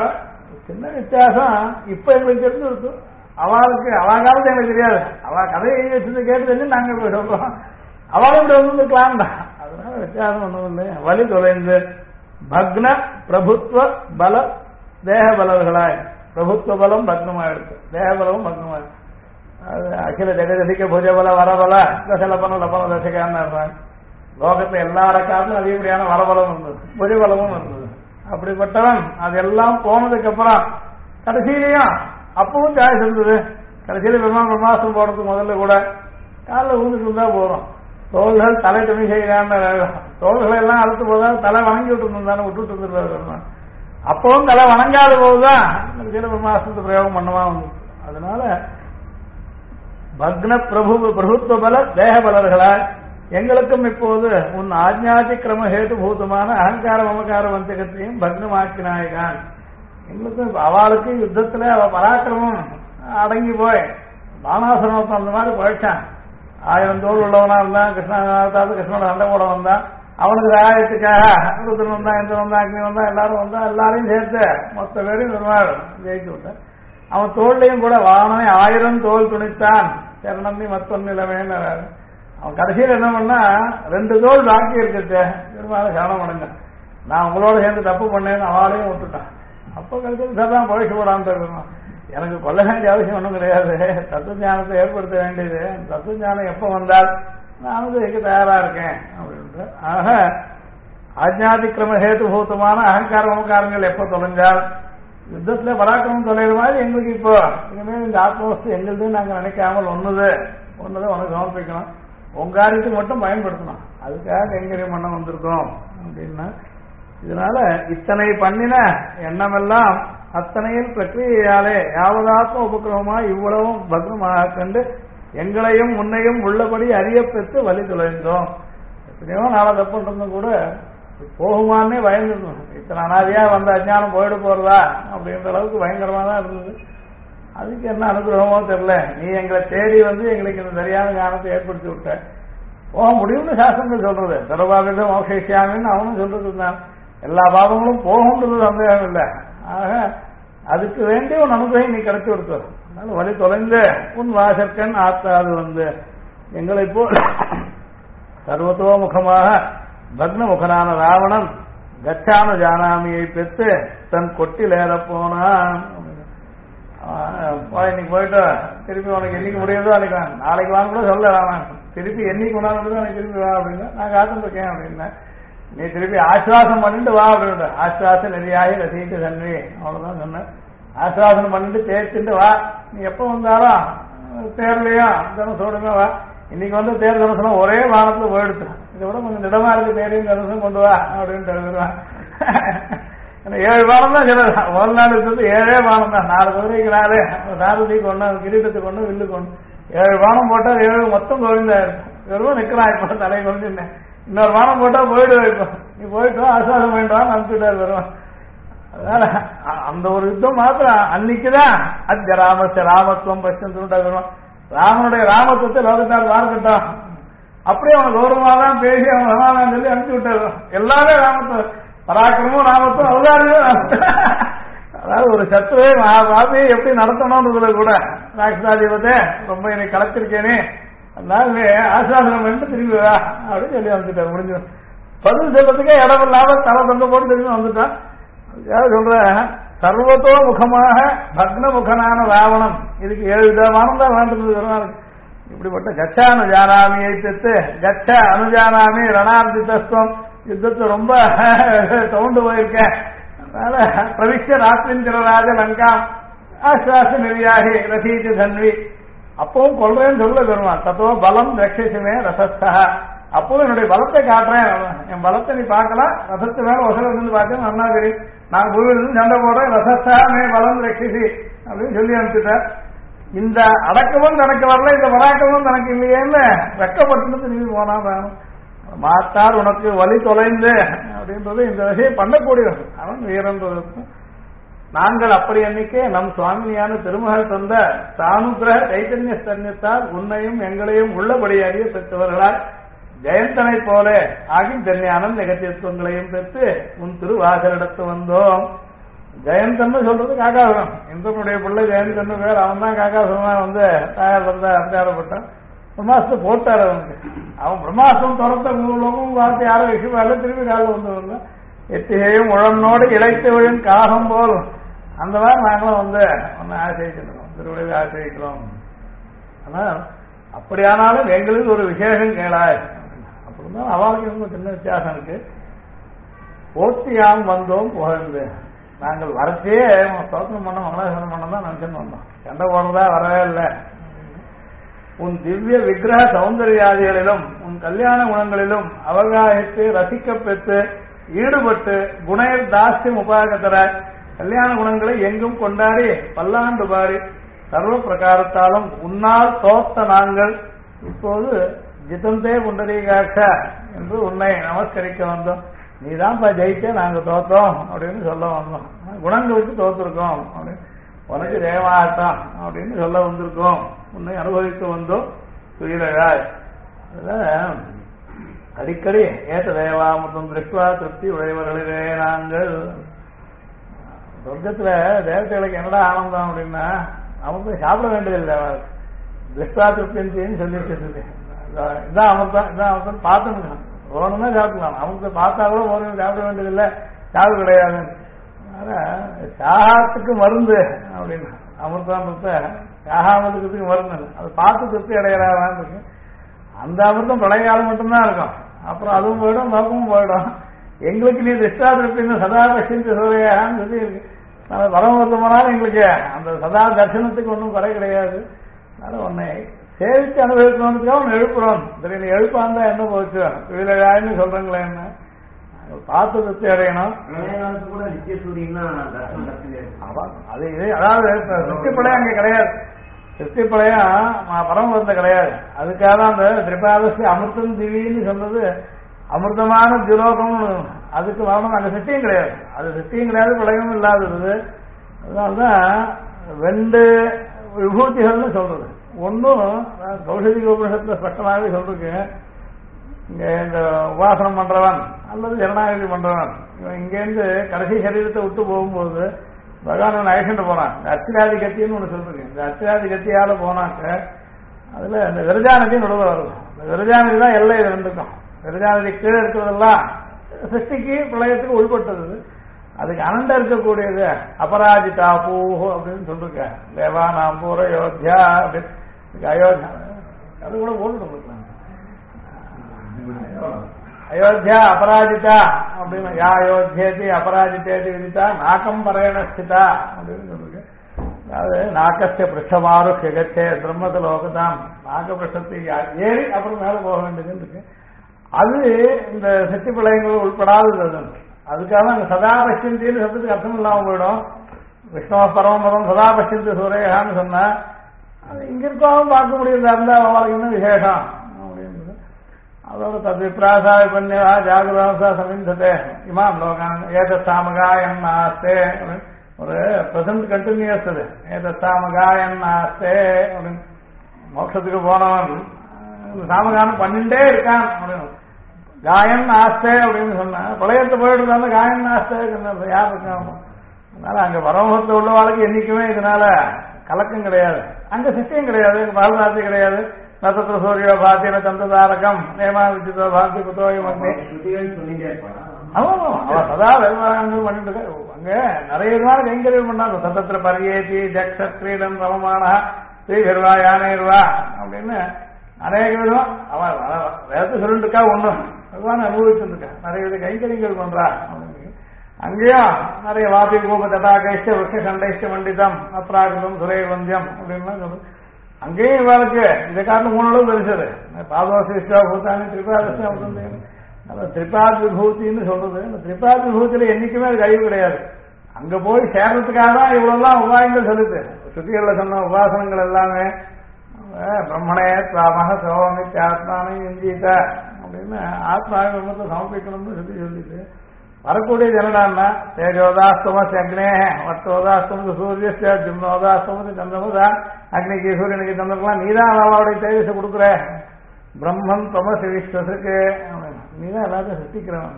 S1: சின்ன வித்தியாசம் இப்ப எங்களுக்கு தெரிஞ்சிருக்கு. அவளுக்கு அவ காலத்து எங்களுக்கு தெரியாது. அவ கதையை எழுதி வச்சிருந்து கேட்டு தெரிஞ்சு நாங்க போய் சொல்றோம். அவளும் இப்படி வந்துருக்கலாம் தான். அதனால வித்தியாசம் ஒண்ணும் இல்லை. வலி தொலைந்து பக்ன பிரபுத்துவ பல தேக பலர்களாய், பிரபுத்துவ பலம் பக்னமாயிடுச்சு, தேக பலமும் பக்னமாயிடுச்சு. அது அகில ஜெகதிக்க புஜபல வரபல தசலபன லபன தசகான்னு இருப்பாங்க. லோகத்துல எல்லா ரக்காரத்திலும் அதிகப்படியான வரபலம் இருந்தது, புஜபலமும் இருந்தது. அப்படிப்பட்டவன் அதெல்லாம் போனதுக்கு அப்புறம் கடைசியிலையும் அப்பவும் சாய்ஸ் இருந்தது. கடைசியில பிரம்மாசம் போடுறதுக்கு முதல்ல கூட காலில் ஊந்துட்டு இருந்தா போறோம். தோள்கள் தலை துணி செய்யறான்னு தோள்களை எல்லாம் அழுத்து போதா தலை வணங்கி விட்டு இருந்தானே விட்டுட்டு இருந்துருவாரு. அப்பவும் தலை வணங்காத போதுதான் கடைசியில பிரம்மாசத்தை பிரயோகம் பண்ணவா வந்து. அதனால பக்ன பிரபுத்துவ பல தேக பலர்களா எங்களுக்கும் இப்போது உன் ஆஜ்ஞாதி கிரம ஹேதுபூதமான அகங்கார மமகார வந்தகத்தையும் பக்னமாக்கினாய்கான். எங்களுக்கும் அவளுக்கு யுத்தத்துல அவ பராக்கிரமம் அடங்கி போய் பானாசுரத்தை அந்த மாதிரி போயிட்டான். 1000 தோல் உள்ளவனா இருந்தான். கிருஷ்ணனோட சண்டை போட வந்தான். அவனுக்கு சகாயத்துக்காக ருத்ரன் வந்தான், இந்திரன் வந்தான், அக்னி வந்தான், எல்லாரும் வந்தா எல்லாரையும் சேர்த்து மொத்த பேரையும் பெருமாள் ஜெயிச்சு விட்டான். அவன் தோல்லையும் கூட வானமே 1000 தோல் துணித்தான் சரணந்தி மத்தொன்னு இளமேன்னு. அவன் கடைசியில் என்ன பண்ணா 2 தோல் பாக்கி இருக்குது பெருமாள் சரணம் பண்ணுங்க, நான் உங்களோட சேர்ந்து தப்பு பண்ணேன்னு அவளையும் விட்டுட்டான். அப்போ கடைசியில் சரிதான் பழச்சு போடான்னு இருக்கணும். எனக்கு கொல்ல வேண்டிய அவசியம் ஒன்றும் கிடையாது. தத்துவஞானத்தை ஏற்படுத்த வேண்டியது. தத்துவஞானம் எப்போ வந்தால் நானும் இதுக்கு தயாரா இருக்கேன் அப்படின்ட்டு. ஆக ஆஜ்ஞாதிக்கிரம ஹேதுபூதமான அகங்கார மமகாரங்கள் எப்போ தொலைஞ்சால் யுத்தத்துல பராக்கிரமம் தொலைகிற மாதிரி எங்களுக்கு இப்போ இனிமேல் இந்த ஆத்மவஸ்து எங்களுக்கு நாங்க நினைக்காமல் ஒண்ணுதான் உனக்கு சமர்ப்பிக்கணும், உங்க காரியத்துக்கு மட்டும் பயன்படுத்தணும். அதுக்காக கைங்கரியம் பண்ண வந்திருக்கோம் அப்படின்னா. இதனால இத்தனை பண்ணின எண்ணமெல்லாம் அத்தனையில் பிரக்கிரியாலே யாவதாத்ம உபக்கிரமமா இவ்வளவும் பக்ரமாக கண்டு எங்களையும் முன்னையும் உள்ளபடி அறிய பெற்று வழி தொலைந்தோம். எத்தனையோ நாளை தப்புன்றது கூட போகுமானே பயந்துருந்தோம். இத்தனை அனாதியா வந்த அஞ்ஞானம் போயிட போறதா அப்படின்ற அளவுக்கு பயங்கரமா தான் இருந்தது. அதுக்கு என்ன அனுகிரகமோ தெரியல, நீ எங்களை தேடி வந்து எங்களுக்கு இந்த சரியான ஞானத்தை ஏற்படுத்தி விட்ட. போக முடியும்னு சாஸ்திரங்கள் சொல்றது. சர்வபாகத்தை மோக்ஷியாமின்னு அவனும் சொல்றது தான். எல்லா பாவங்களும் போகும்ன்றது சந்தேகம் இல்லை. ஆக அதுக்கு வேண்டிய ஒரு அனுகிரகம் நீ கிடைச்சி கொடுத்தது. அதனால வழி தொலைந்து உன் வாசற்கண் ஆத்தாது வந்து எங்களை போல் சர்வத்தோமுகமாக பக்னமுகனான ராவணன் கச்சான ஜானாமியை பெற்று தன் கொட்டில் ஏற போனான். இன்னைக்கு போயிட்டு திருப்பி உனக்கு என்னைக்கு முடியுதோ அன்னைக்கு நாளைக்கு வாங்க கூட சொல்ல ராவன், திருப்பி என்னைக்கு கொண்டாந்து எனக்கு திருப்பி வா அப்படின்னா நான் காத்துருக்கேன் அப்படின்னா. நீ திருப்பி ஆஸ்வாசம் பண்ணிட்டு வா அப்படின்ற. ஆஸ்வாசம் நெறியாகி ரசிட்டு தன்வி அவ்வளவுதான் சொன்னேன். ஆஸ்வாசனம் பண்ணிட்டு தேய்ச்சிட்டு வா. நீ எப்ப வந்தாலும் தேர்லையும் தனுசோடுமே வா. இன்னைக்கு வந்து தேர் தனுசனம் ஒரே வானத்துல போயிடுச்சு. இதை விட கொஞ்சம் திடமா இருக்கு தேரையும் தனுசனம் கொண்டு வா அப்படின்னு எழுதுருவான். 7 வானம் தான் சொல்லுறான். ஒரு நாள் இருக்கிறது 7 வானம் தான். 4 குதிரைக்கு 4 சாரதிக்கு ஒண்ணு, கிரீட்டத்துக்கு ஒண்ணு, வில்லுக்கு ஒண்ணு. 7 வானம் போட்டா 7 மொத்தம் கோவிந்தா இருக்கும். வெறும் நிக்கிறான் இப்ப தலை கொஞ்சம். இன்னொரு வானம் போட்டா போயிடு வைக்கும். நீ போயிட்டு ஆசாசம் வேண்டாம் அனுப்பிட்டாரு வருவான். அதனால அந்த ஒரு யுத்தம் மாத்திரம் அன்னைக்குதான் அத்திய ராமஸ்ய ராமத்துவம் பட்சம் சொல்லிட்டா வருவான். ராமனுடைய ராமத்துவத்தை லோகத்தால் பார்க்கட்டும். அப்படியே அவன் கௌரவமா தான் பேசி அவன் சமாதானம் சொல்லி அனுப்பிச்சு விட்டாரு. எல்லாமே ராமத்துவம், பராக்கிரமும் ராமத்துவம், அவதாரமே ராமத்துவம். அதாவது ஒரு சத்துவே பாபி எப்படி நடத்தணும்ன்றதுல கூட ராட்சாதிபத்தை ரொம்ப என்னை கலத்திருக்கேனே, அதனால ஆசாசனம் பண்ணிட்டு திரும்பி வா அப்படின்னு சொல்லி வந்துட்டார். முடிஞ்சு பதில் சொல்றதுக்கே இடம் இல்லாம தலை தந்த போட்டு திரும்பி வந்துட்டான். அதுக்காக சொல்ற சர்வத்தோ முகமாக பக்ன முகனான ராவணன். இதுக்கு 7 விதமானம் தான் வேண்டியது. இப்படிப்பட்ட கச்சானு ஜானாமியை பெற்று கச்ச அனுஜானாமி ரணார்ஜிதஸ்வம் யுத்தத்தை ரொம்ப தோண்டு போயிருக்கேன். அதனால பிரவிஷ்ய ராத்திரின் திரராஜ லங்கா ஆஸ்வாச நெறியாகி ரசீதி தன்வி. அப்பவும் கொள்றேன்னு சொல்ல பெருமான். தத்தோ பலம் ரட்சிசுமே ரசஸ்தா. அப்பவும் என்னுடைய பலத்தை காட்டுறேன். என் பலத்தை நீ பார்க்கலாம். ரசத்து மேல ஒசல இருந்து பார்த்தேன் நல்லா தெரியும். நான் பூமியிலிருந்து சண்டை போடுறேன். ரசஸ்தாமே பலம் ரட்சிசி அப்படின்னு சொல்லி அனுப்பிச்சுட்டேன். இந்த அடக்கமும் தனக்கு வரல, இந்த வராக்கமும் தனக்கு இல்லையேன்னு வெக்கப்பட்டு திரும்பி போனா வேணும். மாத்தார் உனக்கு வழி தொலைந்து அப்படின்றது இந்த விஷயம் பண்ணக்கூடியவர். அவன் வீரன்றதுக்கும் நாங்கள் அப்படி எண்ணிக்கை நம் சுவாமியான திருமகள் தந்த சானுகிரக கைத்தன்ய ஸ்தன்யத்தால் உன்னையும் எங்களையும் உள்ளபடி அறிய பெற்றவர்களால் ஜெயந்தனை போல ஆகி தன்யானம் நிகழ்ச்சித்துவங்களையும் பெற்று உன் திருவாசலிடத்து வந்தோம். ஜெயந்தன்னு சொல்றது காக்காசுரன். இந்திரனுடைய பிள்ளை ஜெயந்தன்னு பேர். அவன் தான் காக்காசுரனா வந்து தாயார் பிறந்த அத்தியாரப்பட்டான். பிரம்மாஸ்திரத்தை போட்டார் அவனுக்கு. அவன் பிரம்மாஸ்திரம் துரத்த லோகம் பார்த்து யாரும் விஷயமால திரும்பி காலம் வந்து வரல. எத்திகையும் உழனோடு இழைத்து விழும் காகம் போல் அந்த மாதிரி நாங்களும் வந்து ஒன்னு ஆசிரிக்கிறோம், திருவிழாவை ஆசிரிக்கிறோம். ஆனால் அப்படியானாலும் எங்களுக்கு ஒரு விசேஷம் கேளாய் அப்படின்னா அவளுக்கு ரொம்ப சின்ன வித்தியாசம் இருக்கு. போட்டியாம் வந்தோம் புகழ்ந்து நாங்கள் வரச்சே ஸ்தோத்திரம் பண்ண மங்களாசனம் பண்ண தான் நினைச்சுன்னு வந்தோம். சண்டை போடுறதா வரவே இல்லை. உன் திவ்ய விக்கிரக சௌந்தர்யாதிகளிலும் உன் கல்யாண குணங்களிலும் அவகாசித்து ரசிக்க பெற்று ஈடுபட்டு குணர் தாஸ்யம் உபாகத்தர கல்யாண குணங்களை எங்கும் கொண்டாடி பல்லாண்டு பாடி சர்வ பிரகாரத்தாலும் உன்னால் தோத்த நாங்கள் இப்போது ஜிதந்தே புண்டரீகாட்ச என்று உன்னை நமஸ்கரிக்க வந்தோம். நீதான்ப்பா ஜெயிச்சே நாங்க தோத்தோம் அப்படின்னு சொல்ல வந்தோம். குணங்களுக்கு தோத்திருக்கோம் அப்படின்னு உனக்கு தேவாட்டம் அப்படின்னு சொல்ல வந்திருக்கோம். உன்னை அனுபவிக்க வந்தோம் துயிலழாய். அதுல அடிக்கடி ஏற்ற தேவாமுத்தம் திருஷ்வா திருப்தி உடையவர்களிலே நாங்கள் சொர்க்கத்துல தேவதைகளுக்கு என்னடா ஆனந்தம் அப்படின்னா நமக்கு சாப்பிட வேண்டியதில்லை. திருஷ்வா திருப்தின்னு சொல்லிட்டு இதான் அமிர்தம் இதான் அமிர்தம் பார்த்துங்க ஓணுமே சாப்பிடலாம். அமிர்தத்தை பார்த்தா கூட ஓணும் சாப்பிட வேண்டியதில்லை, சாவு கிடையாது. சாகத்துக்கு மருந்து அப்படின்னா அமிர்தாமிரத்தை சாகாமத்துக்கு மருந்து அதை பார்த்து திருப்தி அடையிறான்னு இருக்கு. அந்த அமிர்தம் பழைய காலம் மட்டும்தான் இருக்கும். அப்புறம் அதுவும் போயிடும், நோக்கமும் போயிடும். எங்களுக்கு நீ திருஷ்டா திருப்தின்னு சதா பசிந்து சோதையான்னு சொல்லி இருக்கு. நம்ம பரமபுத்தமானாலும் எங்களுக்கு அந்த சதா தர்சனத்துக்கு ஒன்றும் குறை கிடையாது. அதனால உன்னை சேவித்து அனுபவிக்கணுன்றதுக்காக ஒன்று எழுப்புறோம். சரி, நீ எழுப்பாந்தா என்ன போச்சு வீரகாயின்னு சொல்றீங்களே என்ன பார்த்து திருப்தி அடையணும்.
S2: கூட நித்திய சூரியன்னா
S1: அது இது அதாவது திருப்திப்படையா அங்கே கிடையாது. திருப்திப்படையா பரமபுரத்தை கிடையாது. அதுக்காக தான் அந்த திரிபாதசி அமிர்தம் திவின்னு சொல்றது அமிர்தமான திலோகம்னு. அதுக்கு வரணும். அங்கே சித்தியும் கிடையாது. அது சித்தியும் கிடையாது, பிரளயமும் இல்லாதது. அதனால்தான் 2 விபூதிகள்னு சொல்றது. ஒன்னும் கௌஷதிக உபனிஷத்துல ஸ்பஷ்டமாகவே சொல்றதுக்கு இங்க இந்த உபாசனம் பண்றவன் அல்லது ஜனநாயகி பண்றவன் இவன் இங்கேருந்து கடைசி சரீரத்தை விட்டு போகும்போது பகவான் அழைச்சிட்டு போனான். இந்த அர்ச்சிராதி கத்தின்னு ஒண்ணு சொல்றேன். இந்த அர்ச்சிராதி கத்தியால போனாக்க அதுல இந்த விரஜாநதி நடுவில் வருது. இந்த விரஜாநதி தான் எல்லை இது ரெண்டுக்கும். விரஜாநதி கீழே இருக்கிறதெல்லாம் சிருஷ்டிக்கு பிரளயத்துக்கு உள்பட்டது. அதுக்கு அனண்ட இருக்கக்கூடியது அபராஜிதா பூஹோ அப்படின்னு சொல்லிருக்க. தேவா நாம் பூர அயோத்தியா அப்படின்னு அயோத்தியா அது கூட போட்டு அயோத்தியா அபராஜிதா அப்படின்னு யா அயோத்தியேதி அபராஜித்தேதி விதித்தா நாக்கம் பரையணஸ்திதா அப்படின்னு சொல்லிருக்கு. அதாவது நாக்கஸ்ய பிருஷ்டமாறு கிகச்சே பிரம்மத லோகதான் நாக்க பிருஷ்டத்தை ஏறி அப்புறம் மேல போக வேண்டியதுன்னு இருக்கு. அது இந்த சக்தி பிரளயங்கள் உள்படாதது. அதுக்காக அங்க சதா பஷ்யந்தின்னு சப்தத்துக்கு அர்த்தம் இல்லாம போயிடும். விஷ்ணு பரமபதம் சதா பஷ்யந்தி சூரேகான்னு சொன்னா அது இங்க இருக்கவும் பார்க்க முடியல. இருந்தா அவளுக்கு இன்னும் விசேஷம் அப்படின்னு அதோட தத்விப்ராசா விபன்யா ஜாகிரதா சமிந்ததே இமாம் லோகான் ஏதத்தாமகா என்னாஸ்தே ஒரு பிரசன்ட் கண்டினியூஸ். அது ஏதத்தாமகா என்னாஸ்தே அப்படின்னு மோட்சத்துக்கு போனவன் சாமகானம் பண்ணிட்டே இருக்கான் அப்படின்னு காயன் ஆஸ்தே அப்படின்னு சொன்னா பிரளயத்தை போயிட்டு காயன் ஆஸ்தே யார் இருக்காங்க. அதனால அங்க பரமபுரத்தை உள்ளவாளுக்கு என்னைக்குமே இதனால கலக்கம் கிடையாது. அங்க சிஷ்யம் கிடையாது, பாலராசி கிடையாது. நட்சத்திர சூரிய பாத்தின தந்ததாரகம் நேமா விஜிதோ பாத்தி புத்தோயம் அவன் சதா விவகாரங்கள் பண்ணிட்டு இருக்க. அங்க நிறைய நாள் கைங்கரியம் பண்ணாங்க. சத்தத்திர பரியேதி ஜக்ஷத்ரீடம் ரமமானா ஸ்ரீகர்வா யானைர்வா அப்படின்னு அநேக விதம் அவன் வேதத்தை சொல்லிட்டு இருக்கா. ஒண்ணும் பகவான் அனுபவிச்சுட்டு இருக்கா. நிறைய வித கைங்கரியங்கள் பண்றா. அங்கேயும் நிறைய வாபி கோப தடாகைஷ்ட விருஷ கண்டைஷ்ட மண்டிதம் அப்ராகிருதம் சுரே வந்தியம் அப்படின்னு சொல்லு. அங்கேயும் இவளுக்கு இதை காரணம் 3 அளவு பெருசது. பாதோசி விஸ்வா பூத்தானி திரிபாதசி அந்த திரிபாத் விபூத்தின்னு சொல்றது. இந்த திரிபாத் விபூத்தியில என்னைக்குமே அது கழிவு கிடையாது. அங்க போய் சேர்றதுக்காக தான் இவ்வளவுலாம் உபாயங்கள் சொல்லுது. சுத்திகள்ல சொன்ன உபாசனங்கள் எல்லாமே பிரம்மணே தாமக சோமிக்கு ஆத்மானி இந்தியிட்ட அப்படின்னு ஆத்மாவிமத்தை சமர்ப்பிக்கணும்னு சொல்லிட்டு வரக்கூடிய ஜனடான்னா தேஜோதாஸ்தமஸ் அக்னே வட்டோதாஸ்தமது சூரிய ஜிம்னோதாஸ்தமது சந்திரமதா அக்னிக்கு சூரியனுக்கு சந்திரமெல்லாம் நீதான் அவளுடைய தேஜஸை கொடுக்குற பிரம்மன் தமசி விஸ்வசுக்கு நீதான் எல்லாத்தையும் சிருஷ்டிக்கிறவன்.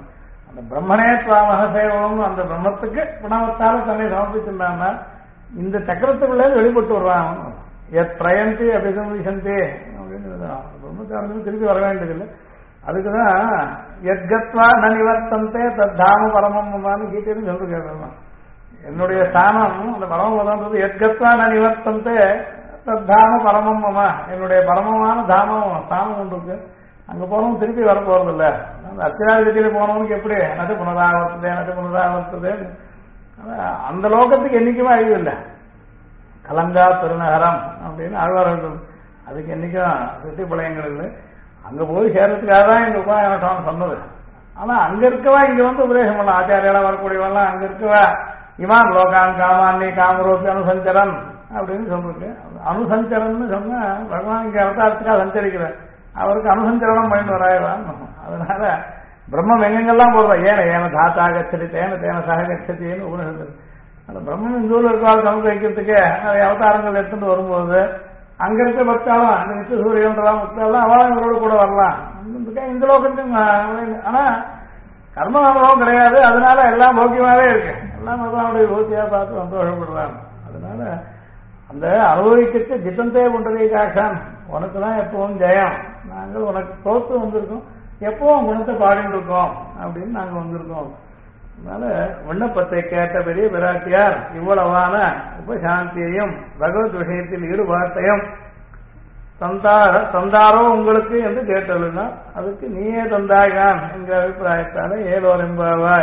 S1: அந்த பிரம்மனே மகசேவம் அந்த பிரம்மத்துக்கு பிரணவத்தால தன்னை சமர்ப்பிச்சிருந்தான்னா இந்த சக்கரத்துக்குள்ளே வெளிப்பட்டு வருவான். எத் பிரயந்தி அபிசம்விசந்தி அப்படின்னு பிரம்மச்சாரத்துக்கு திருப்பி வர வேண்டியதில்லை. அதுக்குதான் எத்கத்வா ந நிவர்த்தந்தே தத்தாம பரமம்மான்னு கீதைன்னு சொல்லு கேட்கலாம். என்னுடைய ஸ்தானம் அந்த பரமபதம்ன்றது எத்கத்வா ந நிவர்த்தந்தே தத்தாம பரமம்மா, என்னுடைய பரமமான தாமம் ஸ்தானம் ஒன்று இருக்கு. அங்க போனவங்க திருப்பி வர போறது இல்ல. அந்த அத்தியாவதியில போனவனுக்கு எப்படி நட்டு புனராவர்த்ததே அந்த லோகத்துக்கு என்னைக்குமே அழிவு இல்லை. கலங்கா பெருநகரம் அப்படின்னு ஆழ்வார்கள் அதுக்கு என்னைக்கும் வெற்றி பழையங்கள் இல்லை. அங்க போய் சேர்றதுக்காக தான் எங்க உபாயம் சொன்னது. ஆனா அங்க இருக்கவா இங்க வந்து உபதேசம் பண்ணலாம். ஆச்சாரியால வரக்கூடியவெல்லாம் அங்க இருக்கவா இமான் லோகான் காமானி காமரோப்பி அனுசஞ்சரன் அப்படின்னு சொல்றது. அனுசஞ்சரன் சொன்னா பகவான் இங்க அவதாரத்துக்காக சஞ்சரிக்கிறார். அவருக்கு அனுசஞ்சரணம் பண்ணிட்டு வராயிரம். அதனால பிரம்மம் எங்கெங்கெல்லாம் போடுறா ஏன தாத்தா கச்சதி தேன தேன சக கச்சதின்னு உபனிஷத்து. அந்த பிரம்மன் இந்த ஊர்ல இருக்காள் சமூக வைக்கிறதுக்கு நிறைய அவதாரங்கள் எடுத்துட்டு வரும்போது அங்க இருக்க பக்தாலும் அந்த நித்திய சூரியன்றலாம் பக்தாலும் அவளும் இவரோடு கூட வரலாம். இந்த லோகத்துக்கும் ஆனா கர்ம அனுபவம் கிடையாது. அதனால எல்லாம் போக்கியமாவே இருக்கு. எல்லாம் பகவானுடைய போக்கியா பார்த்து சந்தோஷப்படுறாங்க. அதனால அந்த அனுபவிக்க ஜித்தந்தே பண்றதை காக்கான் உனக்கு தான் எப்பவும் ஜெயம். நாங்கள் உனக்கு தோத்து வந்திருக்கோம், எப்பவும் குணத்தை பாடிட்டு இருக்கோம் அப்படின்னு நாங்க வந்திருக்கோம். அதனால விண்ணப்பத்தை கேட்ட பெரிய பிராட்டியார் இவ்வளவான உபசாந்தியையும் பகவத் விஷயத்தில் ஈடுபாட்டையும் தந்தாரோ உங்களுக்கு என்று கேட்டதுன்னா அதுக்கு நீயே தந்தாய்கான் என்கிற அபிப்பிராயத்தால ஏதோர் என்பாவாய்.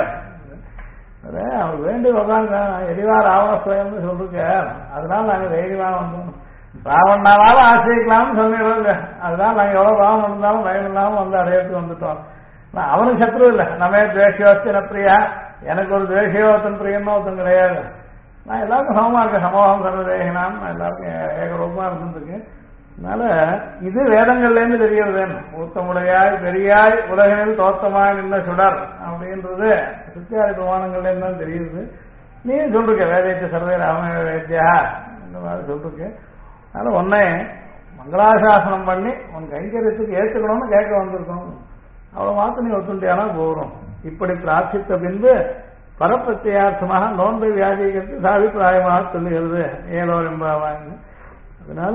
S1: அவர் வேண்டி உட்காந்து எரிவார் ஆவணஸ்வயம்னு சொல்லிருக்க. அதனால நாங்க தைரியமா வந்தோம். ராவணாவால ஆசிரியக்கலாம்னு சொல்லிடுறோம். அதனால நாங்க எவ்வளவு பாவம் இருந்தாலும் பயம் இல்லாம வந்து அடையத்துக்கு வந்துட்டோம். அவனுக்கு சத்ரு இல்லை. நம்ம துவேஷியோஸ்தின பிரியா, எனக்கு ஒரு துவேஷியோத்தன் பிரியன்னு ஒருத்தன் கிடையாது. நான் எல்லாருக்கும் சமமா இருக்கேன். சமூகம் சர்வதேகினான் நான் எல்லாருக்கும் ஏகரூபமா இருந்துருக்கு. அதனால இது வேதங்கள்ல இருந்து தெரிகிறது. ஊத்தமுடையாய் பெரியாய் உலகினில் தோத்தமாய் நின்ன சுடர் அப்படின்றது சுத்தியாரி பிரமாணங்கள்ல இருந்து தான் தெரியுது. நீ சொல்லிருக்க வேதத்தை சர்வே ராம வேத்தியா இந்த மாதிரி சொல்லிருக்கு. அதனால உன்னை மங்களாசாசனம் பண்ணி உன் கைங்கரியத்துக்கு ஏற்றுக்கணும்னு கேட்க வந்திருக்கணும். அவ்வளவு மாத்திரம் நீ ஒத்துண்டியானா போறோம். இப்படி பிரார்த்தித்த பின்பு பரப்பிரத்தியார்த்தமாக நோன்பை வியாதிகளுக்கு சாபிப்பிராயமாக சொல்லுகிறது ஏலோர் என்பாவாங்க. அதனால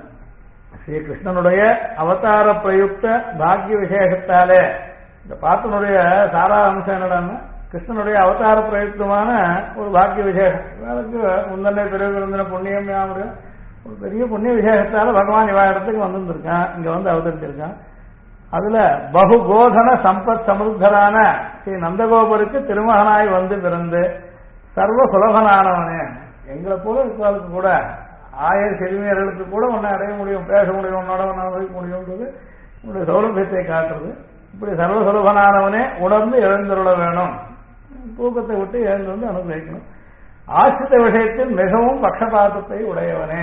S1: ஸ்ரீ கிருஷ்ணனுடைய அவதார பிரயுக்த பாக்கிய விசேஷத்தாலே இந்த பாத்தனுடைய சாரா அம்சம் என்னடான்னா கிருஷ்ணனுடைய அவதார பிரயுக்தமான ஒரு பாக்கிய விசேஷம். அதுக்கு முந்தனை பிறகு இருந்த புண்ணியம் யாமுடைய ஒரு பெரிய புண்ணிய விசேஷத்தால பகவான் இவா இடத்துக்கு வந்திருக்கான், இங்க வந்து அவதரிச்சிருக்கான். அதுல பகுகோதன சம்பத் சமுத்தரான ஸ்ரீ நந்தகோபருக்கு திருமகனாய் வந்து பிறந்து சர்வ சுலபனானவனே எங்களை போல இருக்கிறதுக்கு கூட 1000 செல்வியர்களுக்கு கூட ஒன்றை அடைய முடியும், பேச முடியும், உன்னோட அனுபவிக்க முடியும்ன்றது உன்னுடைய சௌலபியத்தை காட்டுறது. இப்படி சர்வ சுலபனானவனே உணர்ந்து எழுந்துள்ள வேணும். தூக்கத்தை விட்டு எழுந்து வந்து அனுபவிக்கணும். ஆசிரித்த விஷயத்தில் மிகவும் பட்சபாதத்தை உடையவனே.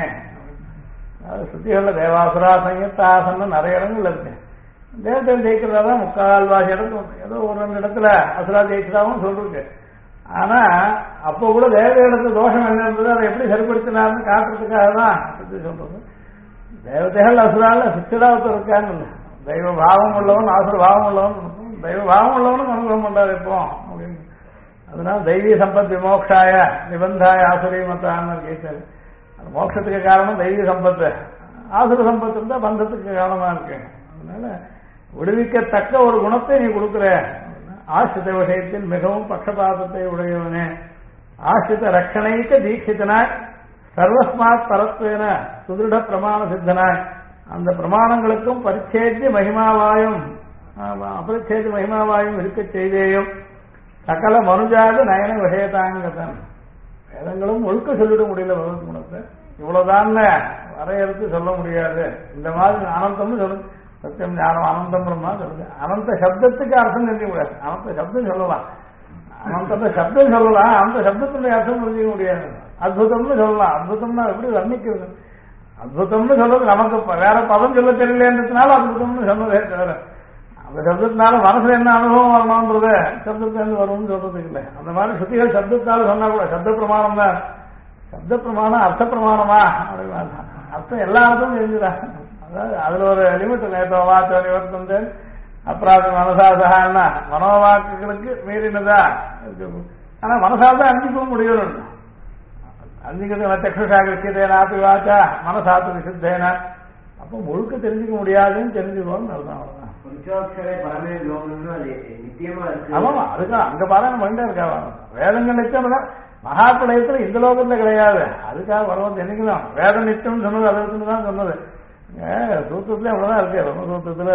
S1: அதாவது சுத்திகள்ல தேவாசுரா சங்கத்தாசன்னு நிறைய இடங்கள் இருக்கு. தேவத்தை ஜெயிக்கிறதா தான் முக்கால்வாசி இடத்துல ஏதோ ஒரு 2 இடத்துல அசுரா ஜெயிச்சதாகவும் சொல்லிருக்கு. ஆனா அப்போ கூட தேவ இடத்துல தோஷம் என்ன இருந்தது அதை எப்படி சரிப்படுத்தினார்னு காட்டுறதுக்காக தான் சுத்தி சொல்றது. தேவதைகள் அசுரால சித்திராவத்தம் இருக்கான்னு தெய்வ பாவம் உள்ளவன் அசுர பாவம் உள்ளவன் தெய்வ பாவம் உள்ளவனும் அனுகிரகம் பண்றாரு இப்போ அப்படின்னு. அதனால தெய்வீ சம்பத் விமோக்ஷாய நிபந்தாய ஆசுரி மத்தான்னு கேட்டாரு. அந்த மோட்சத்துக்கு காரணம் தெய்வீ சம்பத்து. ஆசுர சம்பத்து இருந்தா பந்தத்துக்கு காரணமா இருக்கு. அதனால விடுவிக்கத்தக்க ஒரு குணத்தை நீ கொடுக்குற. ஆசிரித விஷயத்தில் மிகவும் பட்சபாதத்தை உடையவனே. ஆசிரித ரட்சணைக்க தீட்சித்தனாய் சர்வஸ்மாத் பரத்வேன சுதிருட பிரமாண சித்தனாய் அந்த பிரமாணங்களுக்கும் பரிச்சேத்திய மகிமாவாயும் அபரிச்சேத்திய மகிமாவாயும் இருக்க செய்தேயும் சகல மனுஜாத நயன விஷயத்தாங்கதன். வேதங்களும் ஒழுக்க சொல்லிட முடியல பகவத் குணத்தை. இவ்வளவுதான் வரையறுத்து சொல்ல முடியாது. இந்த மாதிரி அனந்தம்னு சொல்லு. சத்தியம் ஞானம் அனந்தம் சொல்லுது. அனந்த சப்தத்துக்கு அர்த்தம் தெரிஞ்சுக்க முடியாது. அனந்த சப்தம் சொல்லலாம், அனந்த சப்தம் சொல்லலாம், அந்த சப்தத்துடைய அர்த்தம் புரிஞ்சிக்க முடியாது. அத்புதம்னு சொல்லலாம். அத்புதம்னா எப்படி வர்ணிக்கிறது? அத்புதம்னு சொல்றது நமக்கு வேற பதம் சொல்ல தெரியலன்றதுனால அத்புதம்னு சொன்னதே தவிர அந்த சப்தத்தினால மனசுல என்ன அனுபவம் வரணும்ன்றது சப்தத்திலிருந்து வரும்னு சொல்றதுக்கு இல்லை. அந்த மாதிரி சுத்திகள் சப்தத்தால் சொன்னா கூட சப்த பிரமாணம் தான். சப்த பிரமாணம் அர்த்த பிரமாணமா அப்படின்னு அர்த்தம் எல்லா அர்த்தமும் தெரிஞ்சுதான். அதாவது அதுல ஒரு லிமிட் நேற்று வார்த்தை நிவர்த்தம் அப்புறம் மனசாசகான்னா மனோவாக்குகளுக்கு மீறினதா இருக்கு. ஆனா மனசாதான் அஞ்சிக்க முடியும். அஞ்சிக்கிறது சக்ஷுஷாகிருஷ்யதே நாப்பி வாச்சா மனசாத்து விசுத்தேனா. அப்போ முழுக்க தெரிஞ்சுக்க முடியாதுன்னு தெரிஞ்சுக்கோன்னு அர்த்தம். ஆமாமா, அதுக்காக அங்க பாருங்க மண்டே இருக்கா வேதங்கள் நிச்சயம் மகாபிரளயத்துல இந்த லோகத்துல கிடையாது. அதுக்காக வரவன் தெரிஞ்சுக்கலாம். வேதம் நிச்சயம் சொன்னது அதுக்கு தான் சொன்னது. சூத்திரத்துல அவ்வளவுதான் இருக்கு. ரொம்ப சூத்திரத்துல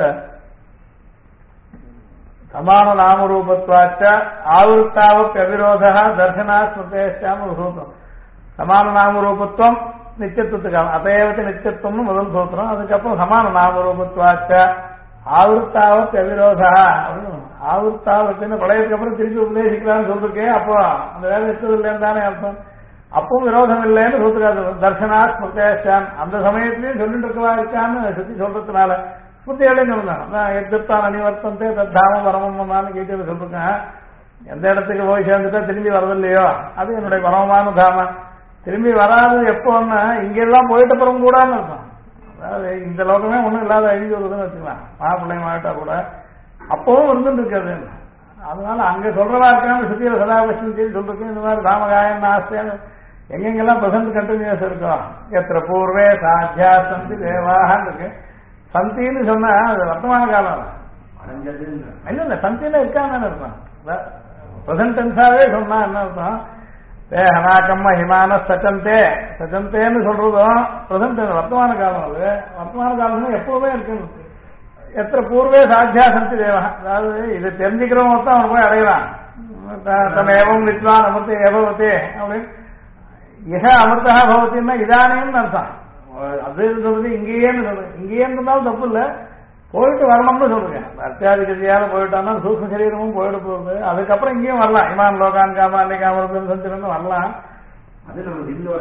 S1: சமான நாமரூபத்வாச்ச ஆவருத்தாவப் அவிரோத தர்சனா ஸ்மிருதேஷ்டாம ஒரு சூத்திரம். சமான நாமரூபத்துவம் நிச்சயத்துவத்துக்காக அதையவத்தை நிச்சயத்துவம்னு முதல் சூத்திரம். அதுக்கப்புறம் சமான நாமரூபத்வாச்ச ஆவருத்தாவத் அவிரோதா அப்படின்னு ஆவருத்தாவத்துன்னு பழையதுக்கு அப்புறம் திருப்பி உபதேசிக்கலாம்னு சொல்லிருக்கேன். அப்போ அந்த வேலை எடுத்தது இல்லைன்னு தானே அர்த்தம். அப்பவும் விரோதம் இல்லைன்னு சொல்லிருக்காது. தர்சனா ஸ்மிருதேஷ்டான் அந்த சமயத்திலையும் சொல்லிட்டு இருக்கவா இருக்கான்னு சுத்தி சொல்றதுனால ஸ்மிருதியோடையும் சொல்லலாம். எதிர்த்தான் அணிவர்த்தந்தே தத்தாம பரமமானு கீதையில சொல்லிருக்கேன். எந்த இடத்துக்கு போய் சேர்ந்துட்டா திரும்பி வரதில்லையோ அது என்னுடைய பரமமான தாமம். திரும்பி வராது எப்போன்னா இங்கெல்லாம் போயிட்ட அப்புறம் கூடான்னு இருக்கும். அதாவது இந்த லோகமே ஒன்றும் இல்லாத அழிஞ்சு வருதுன்னு வச்சுக்கலாம். மாப்பிள்ளை மாட்டா கூட அப்பவும் இருந்துட்டு இருக்காது. அதனால அங்க சொல்றதா இருக்காம சுத்தியில சதாபட்சம் சொல்லிருக்கேன். இந்த மாதிரி ராமகாயன் ஆஸ்தியான்னு எங்கெங்கெல்லாம் பிரசன்ட் கண்டினியூஸ் இருக்கும். எத்திர பூர்வே சாத்தியா சந்தி தேவாகான்னு இருக்கு. சந்தின்னு சொன்னா அது வர்த்தமான காலம் இல்ல இல்ல சந்தியில இருக்கான்னு இருக்கும். பிரசன்ட் டென்ஸாவே சொன்னா என்ன அர்த்தம்? ஹனாக்கம்மா ஹிமான சச்சந்தே சச்சந்தேன்னு சொல்றதும் பிரசன்ட் வர்த்தமான காலம். அது வர்த்தமான காலம் எப்பவுமே இருக்கு. எத்தனை பூர்வே சாத்தியா சந்தி தேவா, அதாவது இதை தெரிஞ்சுக்கிறவங்க தான் அவன் போய் அடையலாம். தன் ஏவம் வித்வான் அமிர்த ஏபவத்தே அப்படின்னு இக அமிர்தா பவத்தின்னா இதானேன்னு அர்த்தம். அது சொல்றது இங்கேயேன்னு சொல்றது. இங்கேயேன்னு இருந்தாலும் தப்பு இல்லை, போயிட்டு வரணும்னு சொல்லுங்க. அத்தியாதிகதியால போயிட்டான்னா சூக்ம சரீரமும் போயிட்டு போகுது. அதுக்கப்புறம் இங்கேயும் வரலாம். இமான் லோகான் காமா அன்னை காமரத்தன் சந்திரன் வரலாம்.
S2: அது நம்ம வில்லோட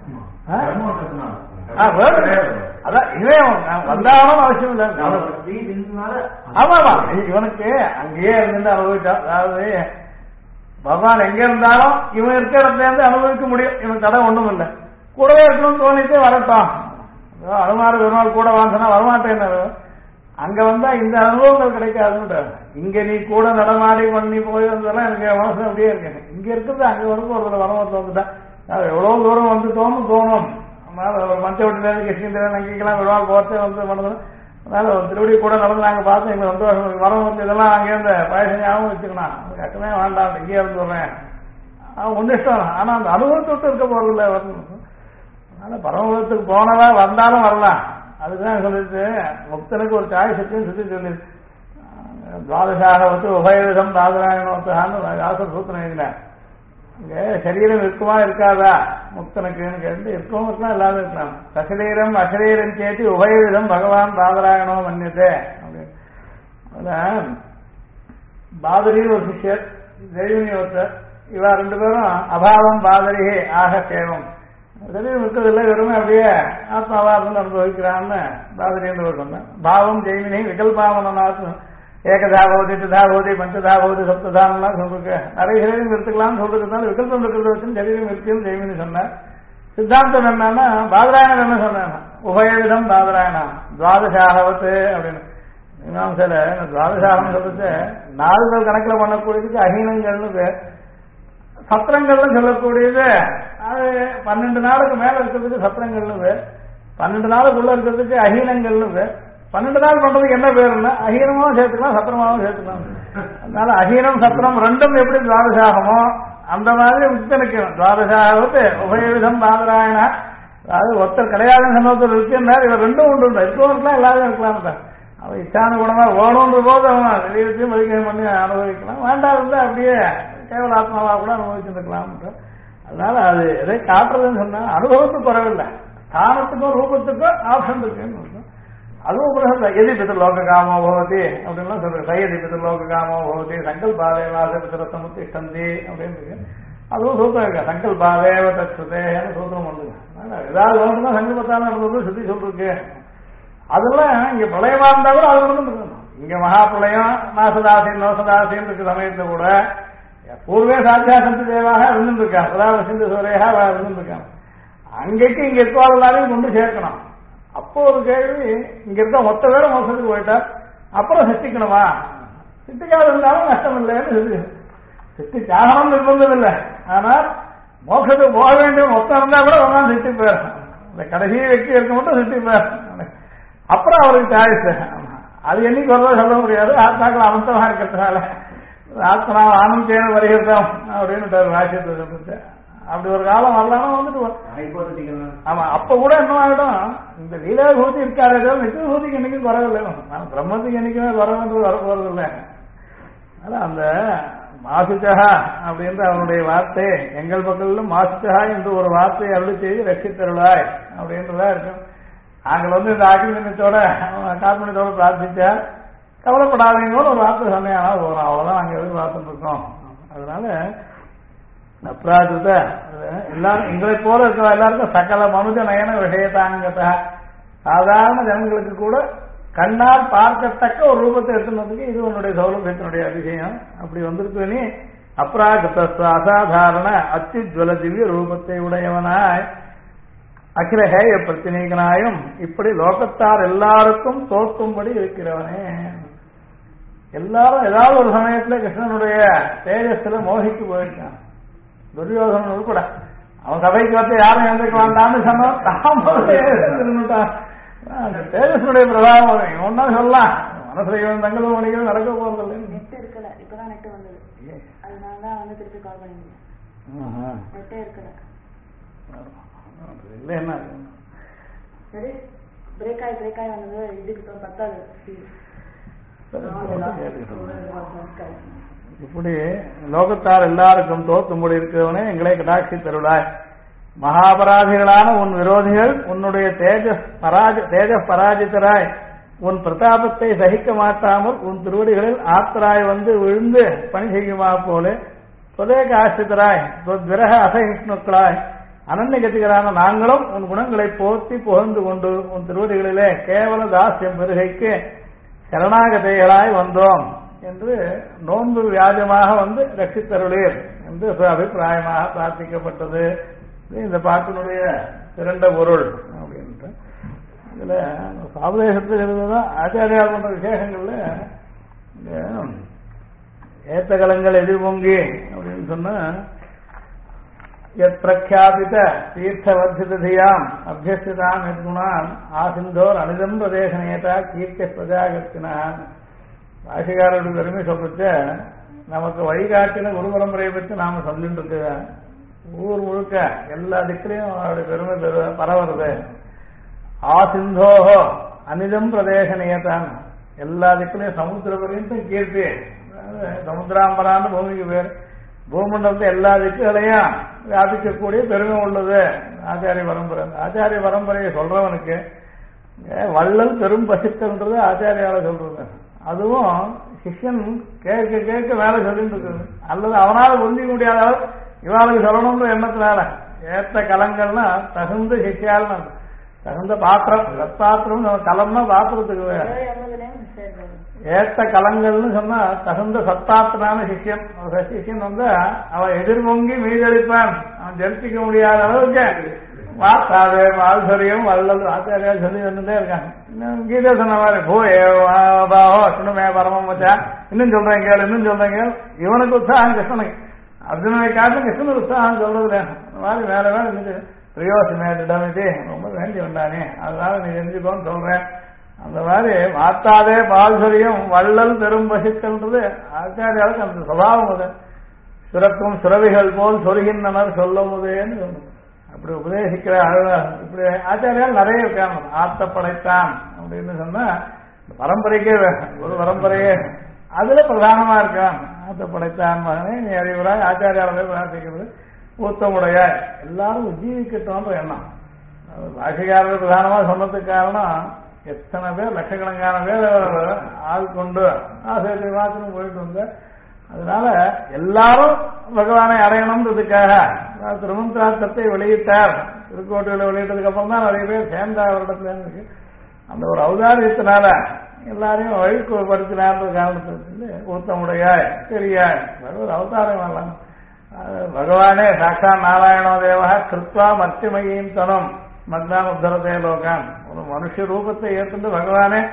S1: அதான் இவே வந்தாலும் அவசியம் இல்லை. ஆமாமா, இவனுக்கு அங்கேயே இருந்து அனுபவிச்சான். அதாவது பகவான் எங்க இருந்தாலும் இவன் இருக்கிற இடத்துல இருந்து அனுபவிக்க முடியும். இவன் கடை ஒண்ணும் இல்லை. கூடவே இருக்கணும்னு தோணிட்டு வரட்டும். அனுமார பெருமாள் கூட வாங்கினா வரமாட்டேன். அங்க வந்தா இந்த அனுபவங்கள் கிடைக்காதுன்னு. இங்க நீ கூட நடமாடி பண்ணி போய் வந்ததெல்லாம் எனக்கு மனசு அப்படியே இருக்கு. இங்க இருக்கிறது அங்க வந்து ஒரு வரமத்துல வந்துட்டா எவ்வளவு தூரம் வந்துட்டோம்னு தோணும். அதனால ஒரு மஞ்ச வீட்டுல இருந்து கிருஷ்ணன் அங்கேக்கெல்லாம் விழால் போறதே வந்து பண்ணணும். அதனால ஒரு திருவடி கூட நடந்து நாங்க பார்த்து எங்களுக்கு சந்தோஷம் வரம் வந்து இதெல்லாம் அங்கேருந்து பயசனையாகவும் வச்சுக்கணும். கட்டமே வேண்டாம், இங்கே இருந்து சொல்றேன். ஒன்னு இஷ்டம். ஆனா அந்த அனுபவத்தை இருக்க போறதில்ல வரணும். அதனால பரமபதத்துக்கு போனதா வந்தாலும் வரலாம். அதுதான் சொல்லிட்டு முக்தனுக்கு ஒரு சாய்ஸ் இருக்குன்னு சொல்லி துவாதசாக வந்து உபயோகம் பாதராயணோத்தான்னு ஆசர் சூத்திரம் எழுதினார். இங்க சரீரம் இருக்குமா இருக்காதா முக்தனுக்குன்னு கேட்டு இருக்கவும் இருக்கலாம், இல்லாத இருக்கலாம். சசரீரம் அசரீரம் கேட்டு உபயோகம் பகவான் பாதராயணோ மன்னியதே அப்படின்னு. அதான் பாதரி ஒரு சிஷ்யர், தெய்வனி ஒருத்தர். இவா ரெண்டு பேரும் அபாவம் பாதரி ஆக கேவம். சரீரம் இருக்கிறதில்லை, வெறுமே அப்படியே ஆத்மாவா இருந்து அனுபவிக்கிறான்னு பாதரி என்று சொன்னேன். பாவம் ஜெய்மினி விகல்பாவனாத்து ஏகதா பகுதி திதா பகுதி பஞ்சதா பகுதி சப்ததான்லாம் சொல்லிருக்கு. நிறைய சரீரம் எடுத்துக்கலாம்னு சொல்றதுனால விகல்பம் இருக்கிறத வச்சு சரீரம் இருக்குன்னு ஜெய்மினி சொன்னேன். சித்தாந்தம் என்னன்னா பாதராயணன் என்ன சொன்னேன், உபயவிதம் பாதராயணா துவாதசாகவத்து அப்படின்னு. மீமாம்சையில துவாதசாகம் சொல்றது நாள்கள் கணக்கில் பண்ணக்கூடியதுக்கு அஹீனங்கள்னு சத்திரங்கள்னு சொல்லக்கூடியது. அது 12 நாளுக்கு மேல இருக்கிறதுக்கு சத்திரங்கள்னு, 12 நாளுக்குள்ள இருக்கிறதுக்கு அஹீனங்கள்னு. 12 நாள் பண்றதுக்கு என்ன பேருன்னா அஹீனமாவும் சேர்த்துக்கலாம் சத்திரமாவும் சேர்த்துக்கலாம். அதனால அஹீனம் சத்திரம் ரெண்டும் எப்படி துவாதசாகமோ அந்த மாதிரி முக்தனுக்கு துவாதசாகத்து உபயவிதம் பாதராயணா. அதாவது ஒருத்தர் கிடையாதுன்னு சொன்னொருத்தர் இருக்குன்னா இவர் ரெண்டும் உண்டு. இருக்கவங்களுக்குலாம் எல்லாரும் இருக்கலாம். அவன் இச்சான குணமா வேணும்ன்ற போது அவன் வெளியத்தையும் வழிகம் பண்ணி அனுபவிக்கலாம். வேண்டாம் இருந்தா அப்படியே கேவல ஆத்மாவா கூட அனுபவிச்சுருக்கலாம். அதனால அது எதை காட்டுறதுன்னு சொன்னா அனுபவத்துக்கு குறவில்லை, ஸ்தானத்துக்கும் ரூபத்துக்கும் ஆப்ஷன் இருக்குன்னு. அதுவும் பிரசந்த எதி பிதர்லோக காமோ பவதி அப்படின்லாம் சொல்றேன். சையதி பிதர்லோக காமோ பவதி சங்கல்பாதே வாச பிதரத்தமுத்தி சந்தி அப்படின்னு இருக்கு. அதுவும் சூத்திரம் இருக்கா, சங்கல்பாதேவ தச்சுதேன்னு சூத்திரம் பண்ணுங்க. ஏதாவது வேணும்னா சங்கல்பத்தான சுத்தி சொல்லிருக்கு. அதெல்லாம் இங்க பிரளயமா இருந்தா கூட அது ஒன்றும் இருக்கணும். இங்க மகா பிரளயம் நாசதாசின் நோசதாசின்னு இருக்க சமயத்துல கூட பூர்வே சாத்தியா சந்தி தேவாக இருந்துருக்காங்க, அதாவது சிந்து சூரையாக இருந்துருக்காங்க. அங்கேக்கு இங்க இருக்கவாள் எல்லாரையும் கொண்டு சேர்க்கணும். அப்போ ஒரு கேள்வி, இங்க இருக்க மொத்த பேரும் மோசத்துக்கு போயிட்டா அப்புறம் சித்திக்கணுமா? சித்திக்காது இருந்தாலும் நஷ்டம் இல்லைன்னு சித்திக்காகணும் நிர்பந்தம் இல்லை. ஆனால் மோட்சத்துக்கு போக வேண்டிய மொத்தம் இருந்தா கூட உட்காந்து சித்திப்பார். இந்த கடைசி வெற்றி இருக்க மட்டும் சித்திப்பார். அப்புறம் அவருக்கு சாய்ஸ். அது என்னைக்கு வரதோ சொல்ல முடியாது. ஆத்மாக்கள் அனந்தமா இருக்கிறதுனால ஆத்மா ஆனந்தேன வருகிறோம் அப்படின்னு ராசியத்தை சொல்லிட்டு அப்படி ஒரு காலம் வரலாமா வந்துட்டு. ஆமா, அப்ப கூட என்ன ஆகிடும், இந்த லீலா பூதி இருக்காதே நித்திய பூதிக்கு என்னைக்கும் குறவில்லை. பிரம்மத்துக்கு என்னைக்குமே குறவுன்றது வரப்போறது இல்லை. அதனால அந்த மாசுச்சகா அப்படின்ற அவனுடைய வார்த்தை எங்கள் பக்கத்திலும் மாசுச்சகா என்று ஒரு வார்த்தையை அருள் செய்து ரட்சித்தருளாய் அப்படின்றதா இருக்கும். நாங்கள் இந்த அக்னிமயத்தோட கார்மணியத்தோட பிரார்த்திச்சா கவலைப்படாதீங்க ஒரு வார்த்தை சொன்னா போறோம். அவ்வளவுதான் நாங்கள் எதுவும் பார்த்துட்டு இருக்கோம். அதனால அப்ராஜித எல்லாரும் எங்களை போல இருக்கிற எல்லாருக்கும் சகல மனுஜ நயன விஷயத்தாங்கத்த சாதாரண ஜனங்களுக்கு கூட கண்ணால் பார்க்கத்தக்க ஒரு ரூபத்தை எடுத்துனதுக்கு இது உன்னுடைய சௌலபியத்தினுடைய அதிசயம். அப்படி வந்திருக்கு. நீ அப்ராஜித அசாதாரண அத்யுஜ்வல திவ்ய ரூபத்தை உடையவனாய் அகில ஹேய பிரத்தினீகனாயும் இப்படி லோகத்தார் எல்லாருக்கும் தோற்றும்படி இருக்கிறவனே. எல்லாரும் ஏதாவது ஒரு சமயத்துல கிருஷ்ணனுடைய தேஜஸ்ல மோகிக்கு போயிருக்கான். துரியோதனன் கூட அவன் சபைக்கு வந்து யாரும் எந்திரிக்க வேண்டாம்னு சொன்னான். தேஜஸ்னுடைய பிரபாவம் ஒன்னா சொல்லலாம். மனசுல இவன் தங்களும் மணிகளும் நடக்க போறதில்லை.
S3: நெட் இருக்கல, இப்பதான் நெட் வந்தது. அதனாலதான் திருப்பி கால் பண்ணிருக்கேன். நெட்டே இருக்கல.
S1: இல்ல என்ன
S3: சரி, பிரேக் ஆகி வந்தது. இதுக்கு பத்தாது.
S1: இப்படி லோகத்தார் எல்லாருக்கும் தோற்றும்படி இருக்கிறவனே எங்களை கடாட்சி தருளாய். மகாபராதிகளான உன் விரோதிகள் உன்னுடைய தேஜஸ் பராஜித்தராய் உன் பிரதாபத்தை சகிக்க மாட்டாமல் உன் திருவடிகளில் ஆத்தராய் வந்து விழுந்து பணி செய்யுமா போல சொதேக ஆசிரியராய் விரக அசகிஷ்ணுக்களாய் அனன்யகதிகளான நாங்களும் உன் குணங்களை போற்றி புகழ்ந்து கொண்டு உன் திருவடிகளிலே கேவல தாசியம் பெருகைக்கு சரணாகதைகளாய் வந்தோம் என்று நோன்பு வியாஜமாக வந்து ரட்சித்தருளீர் என்று அபிப்பிராயமாக பிரார்த்திக்கப்பட்டது. இந்த பாட்டினுடைய திரண்ட பொருள் அப்படின்ட்டு இதுல சாபதேசத்தில் இருந்ததுதான் ஆச்சாரியால் பண்ற விசேஷங்கள்ல ஏத்த கலங்கள் எதிர்பொங்கி அப்படின்னு சொன்ன பிரக்யாபித தீர்த்தவர்த்திதாம் அபியசிதாம் எத்குணான் ஆசிந்தோர் அனிதம் பிரதேசனேதா கீர்த்திய பிரஜாகத்தினான். பாஷிகாரோட பெருமை சொல்லிச்ச நமக்கு வழிகாட்டின குரு பரம்பரையை பற்றி நாம சொல்லிட்டு இருக்க ஊர் முழுக்க எல்லா திக்கிலையும் அவருடைய பெருமை பரவுறது. ஆசிந்தோஹோ அனிதம் பிரதேசனேதான் எல்லா திக்கிலையும் சமுத்திர பரியந்தம் கீர்த்தி. சமுத்திராம்பரான்னு பூமிக்கு பேர். பூமண்டலத்தை எல்லா திக்குகளையும் வியாபிக்கக்கூடிய பெருமை உள்ளது ஆச்சாரிய பரம்பரை. ஆச்சாரிய பரம்பரையை சொல்றவனுக்கு வள்ளல் பெரும் பசித்தன்றது ஆச்சாரியால சொல்றது. அதுவும் சிஷ்யன் கேட்க கேட்க வேலை சொல்லிட்டு இருக்குது. அல்லது அவனால் புரிஞ்சிக்க முடியாத இவாளுக்கு சொல்லணும்ன்ற எண்ணத்தினால ஏற்ற கலங்கள்னா தகுந்த சிஷ்யால் தகுந்த பாத்திரம். பாத்திரம் கலம்னா பாத்திரத்துக்கு ஏற்ற கலங்கள்னு சொன்னா தகுந்த சத்தாத்தினான சிஷ்யன். சிஷ்யன் அவன் எதிர்பொங்கி மீதளிப்பான். அவன் ஜெயிக்க முடியாத அளவுக்கு வாத்தாவே மால்சரியம் வல்லது ஆச்சாரியா சொல்லி வந்துட்டே இருக்காங்க. இன்னும் கீதை சொன்ன மாதிரி பாவோ சுணுமே பரமம் வச்சா இன்னும் சொல்றேன் கேள் இன்னும் சொல்றேன் கேள். இவனுக்கு உற்சாகம் கிருஷ்ணனுக்கு அர்ஜுனனை காட்டு கிருஷ்ணனுக்கு உற்சாகம் சொல்றது அந்த மாதிரி வேற வேற இருந்துச்சு. பிரயோசனமிடம் இது ரொம்ப வேண்டி வந்தானே அதனால நீ தெரிஞ்சுக்கோன்னு சொல்றேன். அந்த மாதிரி மாத்தாதே பால்சரியம் வள்ளல் பெரும் பசித்தல்ன்றது ஆச்சாரியாவுக்கு அந்த சுபாவம். அது சுரக்கும் சுரவிகள் போல் சொருகின்றனர் சொல்லும் போதேன்னு சொல்லணும். அப்படி உபதேசிக்கிற இப்படி ஆச்சாரியால் நிறைய இருக்காங்க. ஆத்த படைத்தான் அப்படின்னு சொன்னா பரம்பரைக்கே ஒரு பரம்பரையே அதுல பிரதானமா இருக்கான். ஆத்த படைத்தான் மகனே நீ அறிவுராய் ஆச்சாரியாலே பிரார்த்திக்கிறது ஊத்தமுடைய எல்லாரும் உஜ்ஜீவிக்கட்டும்ன்ற எண்ணம். பாஷைக்காரர்கள் பிரதானமா சொன்னதுக்கு காரணம் எத்தனை பேர் லட்சக்கணக்கான பேர் ஆள் கொண்டு ஆசிரியர் மாத்திரம் போயிட்டு வந்த. அதனால எல்லாரும் பகவானை அடையணும்ன்றதுக்காக திருமந்திரார்த்தத்தை வெளியிட்டார். திருக்கோட்டையில வெளியிட்டதுக்கு அப்புறம் தான் நிறைய பேர் சேர்ந்த அவரிடத்துல இருக்கு. அந்த ஒரு ஔதாரியத்தினால எல்லாரையும் வழிபடுத்தினார்ன்ற காரணத்துக்கு ஊத்தமுடையாய் பெரியாய் ஒரு அவதாரம் வரலாம். பகவானே சாட்சா நாராயணோ தேவா கிருத்வா மத்தியமையின் தனம் மக்னான் உத்தரதே லோகான் ஒரு மனுஷ ரூபத்தை ஏற்று பகவானே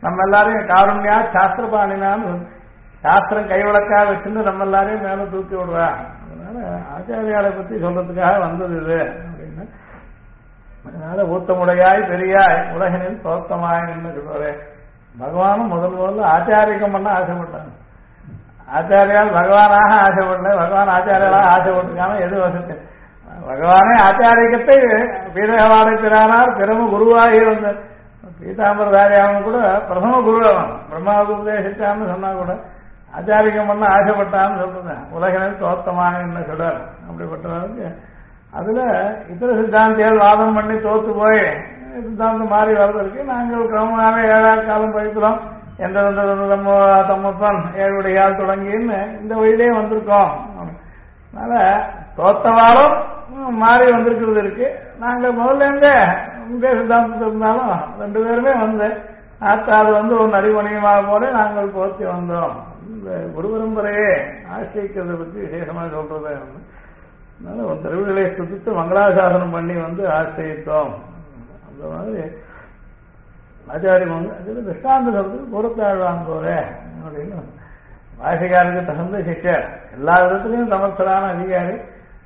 S1: நம்ம எல்லாரையும் காருண்யா சாஸ்திர பாணினான்னு சாஸ்திரம் கைவிளக்கா வச்சுன்னு நம்ம எல்லாரையும் மேல தூக்கி விடுறா. அதனால ஆச்சாரியாலை பத்தி சொல்றதுக்காக வந்தது இது அப்படின்னு. அதனால ஊத்தமுடையாய் பெரியாய் உலகினில் தோத்தமாய் நின்று சொல்றேன். பகவானும் முதல்ல ஆச்சாரியம் பண்ண ஆசைப்பட்டாங்க. ஆச்சாரியால் பகவானாக ஆசைப்படல, பகவான் ஆச்சாரியாலாக ஆசைப்பட்டிருக்காம எது வசத்து. பகவானே ஆச்சாரியத்தை பீடகவாடை பிறானார் பிரம குருவாகி வந்த பீதாம்பரதாரியாவும் கூட பிரதம குருவன் பிரம்மாவுக்கு உபதேசித்தான்னு சொன்னா கூட ஆச்சாரியம் பண்ண ஆசைப்பட்டான்னு சொல்றேன். உலகினர் தோத்தமாக என்ன சொல்றார். அப்படிப்பட்டவருக்கு அதுல இதர சித்தாந்தியால் வாதம் பண்ணி தோத்து போய் சித்தாந்தம் மாறி வர்றதற்கு நாங்கள் கிரமமாக 7 காலம் படிக்கிறோம். எந்த தம்மப்பன் 7 விடையால் தொடங்கின்னு இந்த வழியிலே வந்திருக்கோம். அதனால தோத்தவாலும் மாறி வந்திருக்கிறது இருக்கு. நாங்கள் முதல்ல இருந்தே சித்தாந்தத்தில் இருந்தாலும் 2 பேருமே வந்து அது ஒரு நரிமணியமாக போல நாங்கள் போற்றி வந்தோம். இந்த குரு பரம்பரையே ஆசிரியக்கிறத பற்றி விசேஷமாக சொல்றது. அதனால ஒரு திருவிழை சுத்தித்து மங்களாசாசனம் பண்ணி வந்து ஆசிரியத்தோம். அந்த மாதிரி ஆச்சாரியம் வந்து அதுல திருஷ்டாந்த சொல்றது பொறுத்தாழ்வான் போல அப்படின்னு பாஷிகாருக்கு தகுந்த சிஷ்யர், எல்லா விதத்திலையும் சமர்த்தரான அதிகாரி.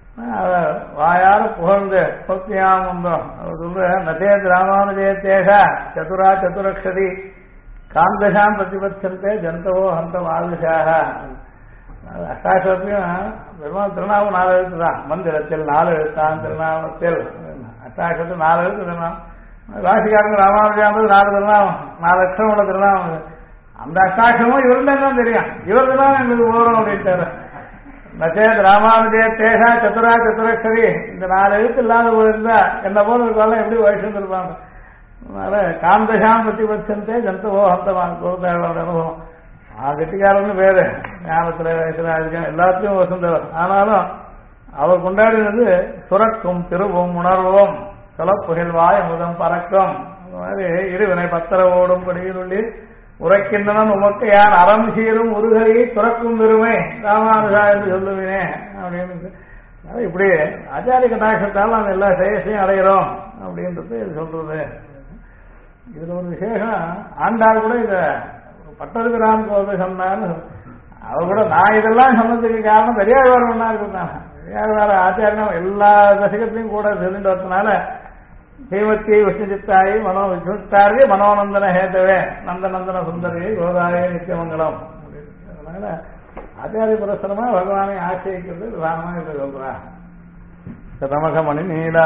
S1: வாயார புகழ்ந்து பக்தியாம் வந்தோம். அவர் சொல்ற நதேத் ராமானுஜயத்தேகா சதுரா சதுரக்ஷதி காந்தசாம் பிரதிபட்சந்தே ஜந்தவோ ஹந்த மாதுஷாக. அஷ்டாட்சரத்தையும் பெருமாள் திருநாமம் 4 எழுத்து தான். மந்திரத்தில் 4 எழுத்தான், திருநாமத்தில் அஷ்டாட்சரத்தில் 4 எழுத்து திருநாமம். ராசிக்காரங்க ராமானுஜானது 4 திருநாமம், 4 அக்ஷரம் உள்ள திருநாமம். அந்த அஷ்டாட்சரமும் இவருன்னு தான் தெரியும். இவர் திருநாமம் எங்களுக்கு போறோம் அப்படின்ட்டாரு. நச்சேத் ராமானுஜயத்தேகா சதுரா சதுரக்ஷரி, இந்த 4 எழுத்து இல்லாத போயிருந்தா என்ன போல இருக்கலாம், எப்படி வயசு இருப்பாங்க. அதனால காந்தசாம் பிரதிபட்சந்தே ஜந்தவோ ஹந்தமான் கோதாவோட அனுபவம். கெட்டிக்காரன்னு பேரு ஞானத்துல வயசுல எல்லாத்தையும் வசந்தவர். ஆனாலும் அவர் கொண்டாடினது சுரக்கும் திருவும் உணர்வோம் சொலப்புகழ்வாய் முதம் பறக்கும். அந்த மாதிரி இருவினை பத்திர ஓடும் படியிலுள்ளி உரைக்கின்றன உமக்கு யார் அறம் சீரும் உருகையை துறக்கும் பெருமை ராமானுஜா என்று சொல்லுவேனே அப்படின்னு. இப்படி ஆச்சாரிய கட்டாட்சத்தால் நாங்கள் எல்லா சேஷையும் அடைகிறோம் அப்படின்றது இது சொல்றது. இதுல ஒரு விசேஷம், ஆண்டாள் கூட இத பட்டதுராம் கோதை சொன்னான்னு அவர் கூட நான் இதெல்லாம் சொன்னதுக்கு காரணம் பெரியாழ்வார் ஒன்னா இருக்குனாங்க. பெரியாழ்வார் ஆச்சாரியம் எல்லா தசகத்திலையும் கூட தெரிந்து வரதுனால ஸ்ரீமத்தி விஷ்ணுசித்தாயி மனோ விஷ்ணுத்தாரி மனோநந்தன ஹேதவே நந்தநந்தன சுந்தரி கோதாயே நித்தியமங்கலம். அதனால ஆச்சாரிய புரஸ்தரமா பகவானை ஆசிரிக்கிறது ராமா என்று சொல்றார். சதமகமணி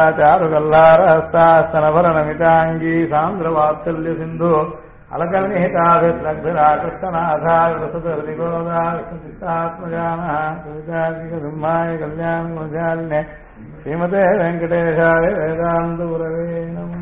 S1: நீலாச்சாருகல்லாரஸ்தாஸ்தனபரணமிதாங்கி சாந்திர வாத்சல்ய சிந்து அலகர்ணிஹிதாபிரா கிருஷ்ணநாதா விரசதி கோதா விஷ்ணுசித்தாத்மஜான சிம்மாய கல்யாண குணஜாலினே ஸ்ரீமதே வெங்கடேஷாய வேதாந்த உரவே நம.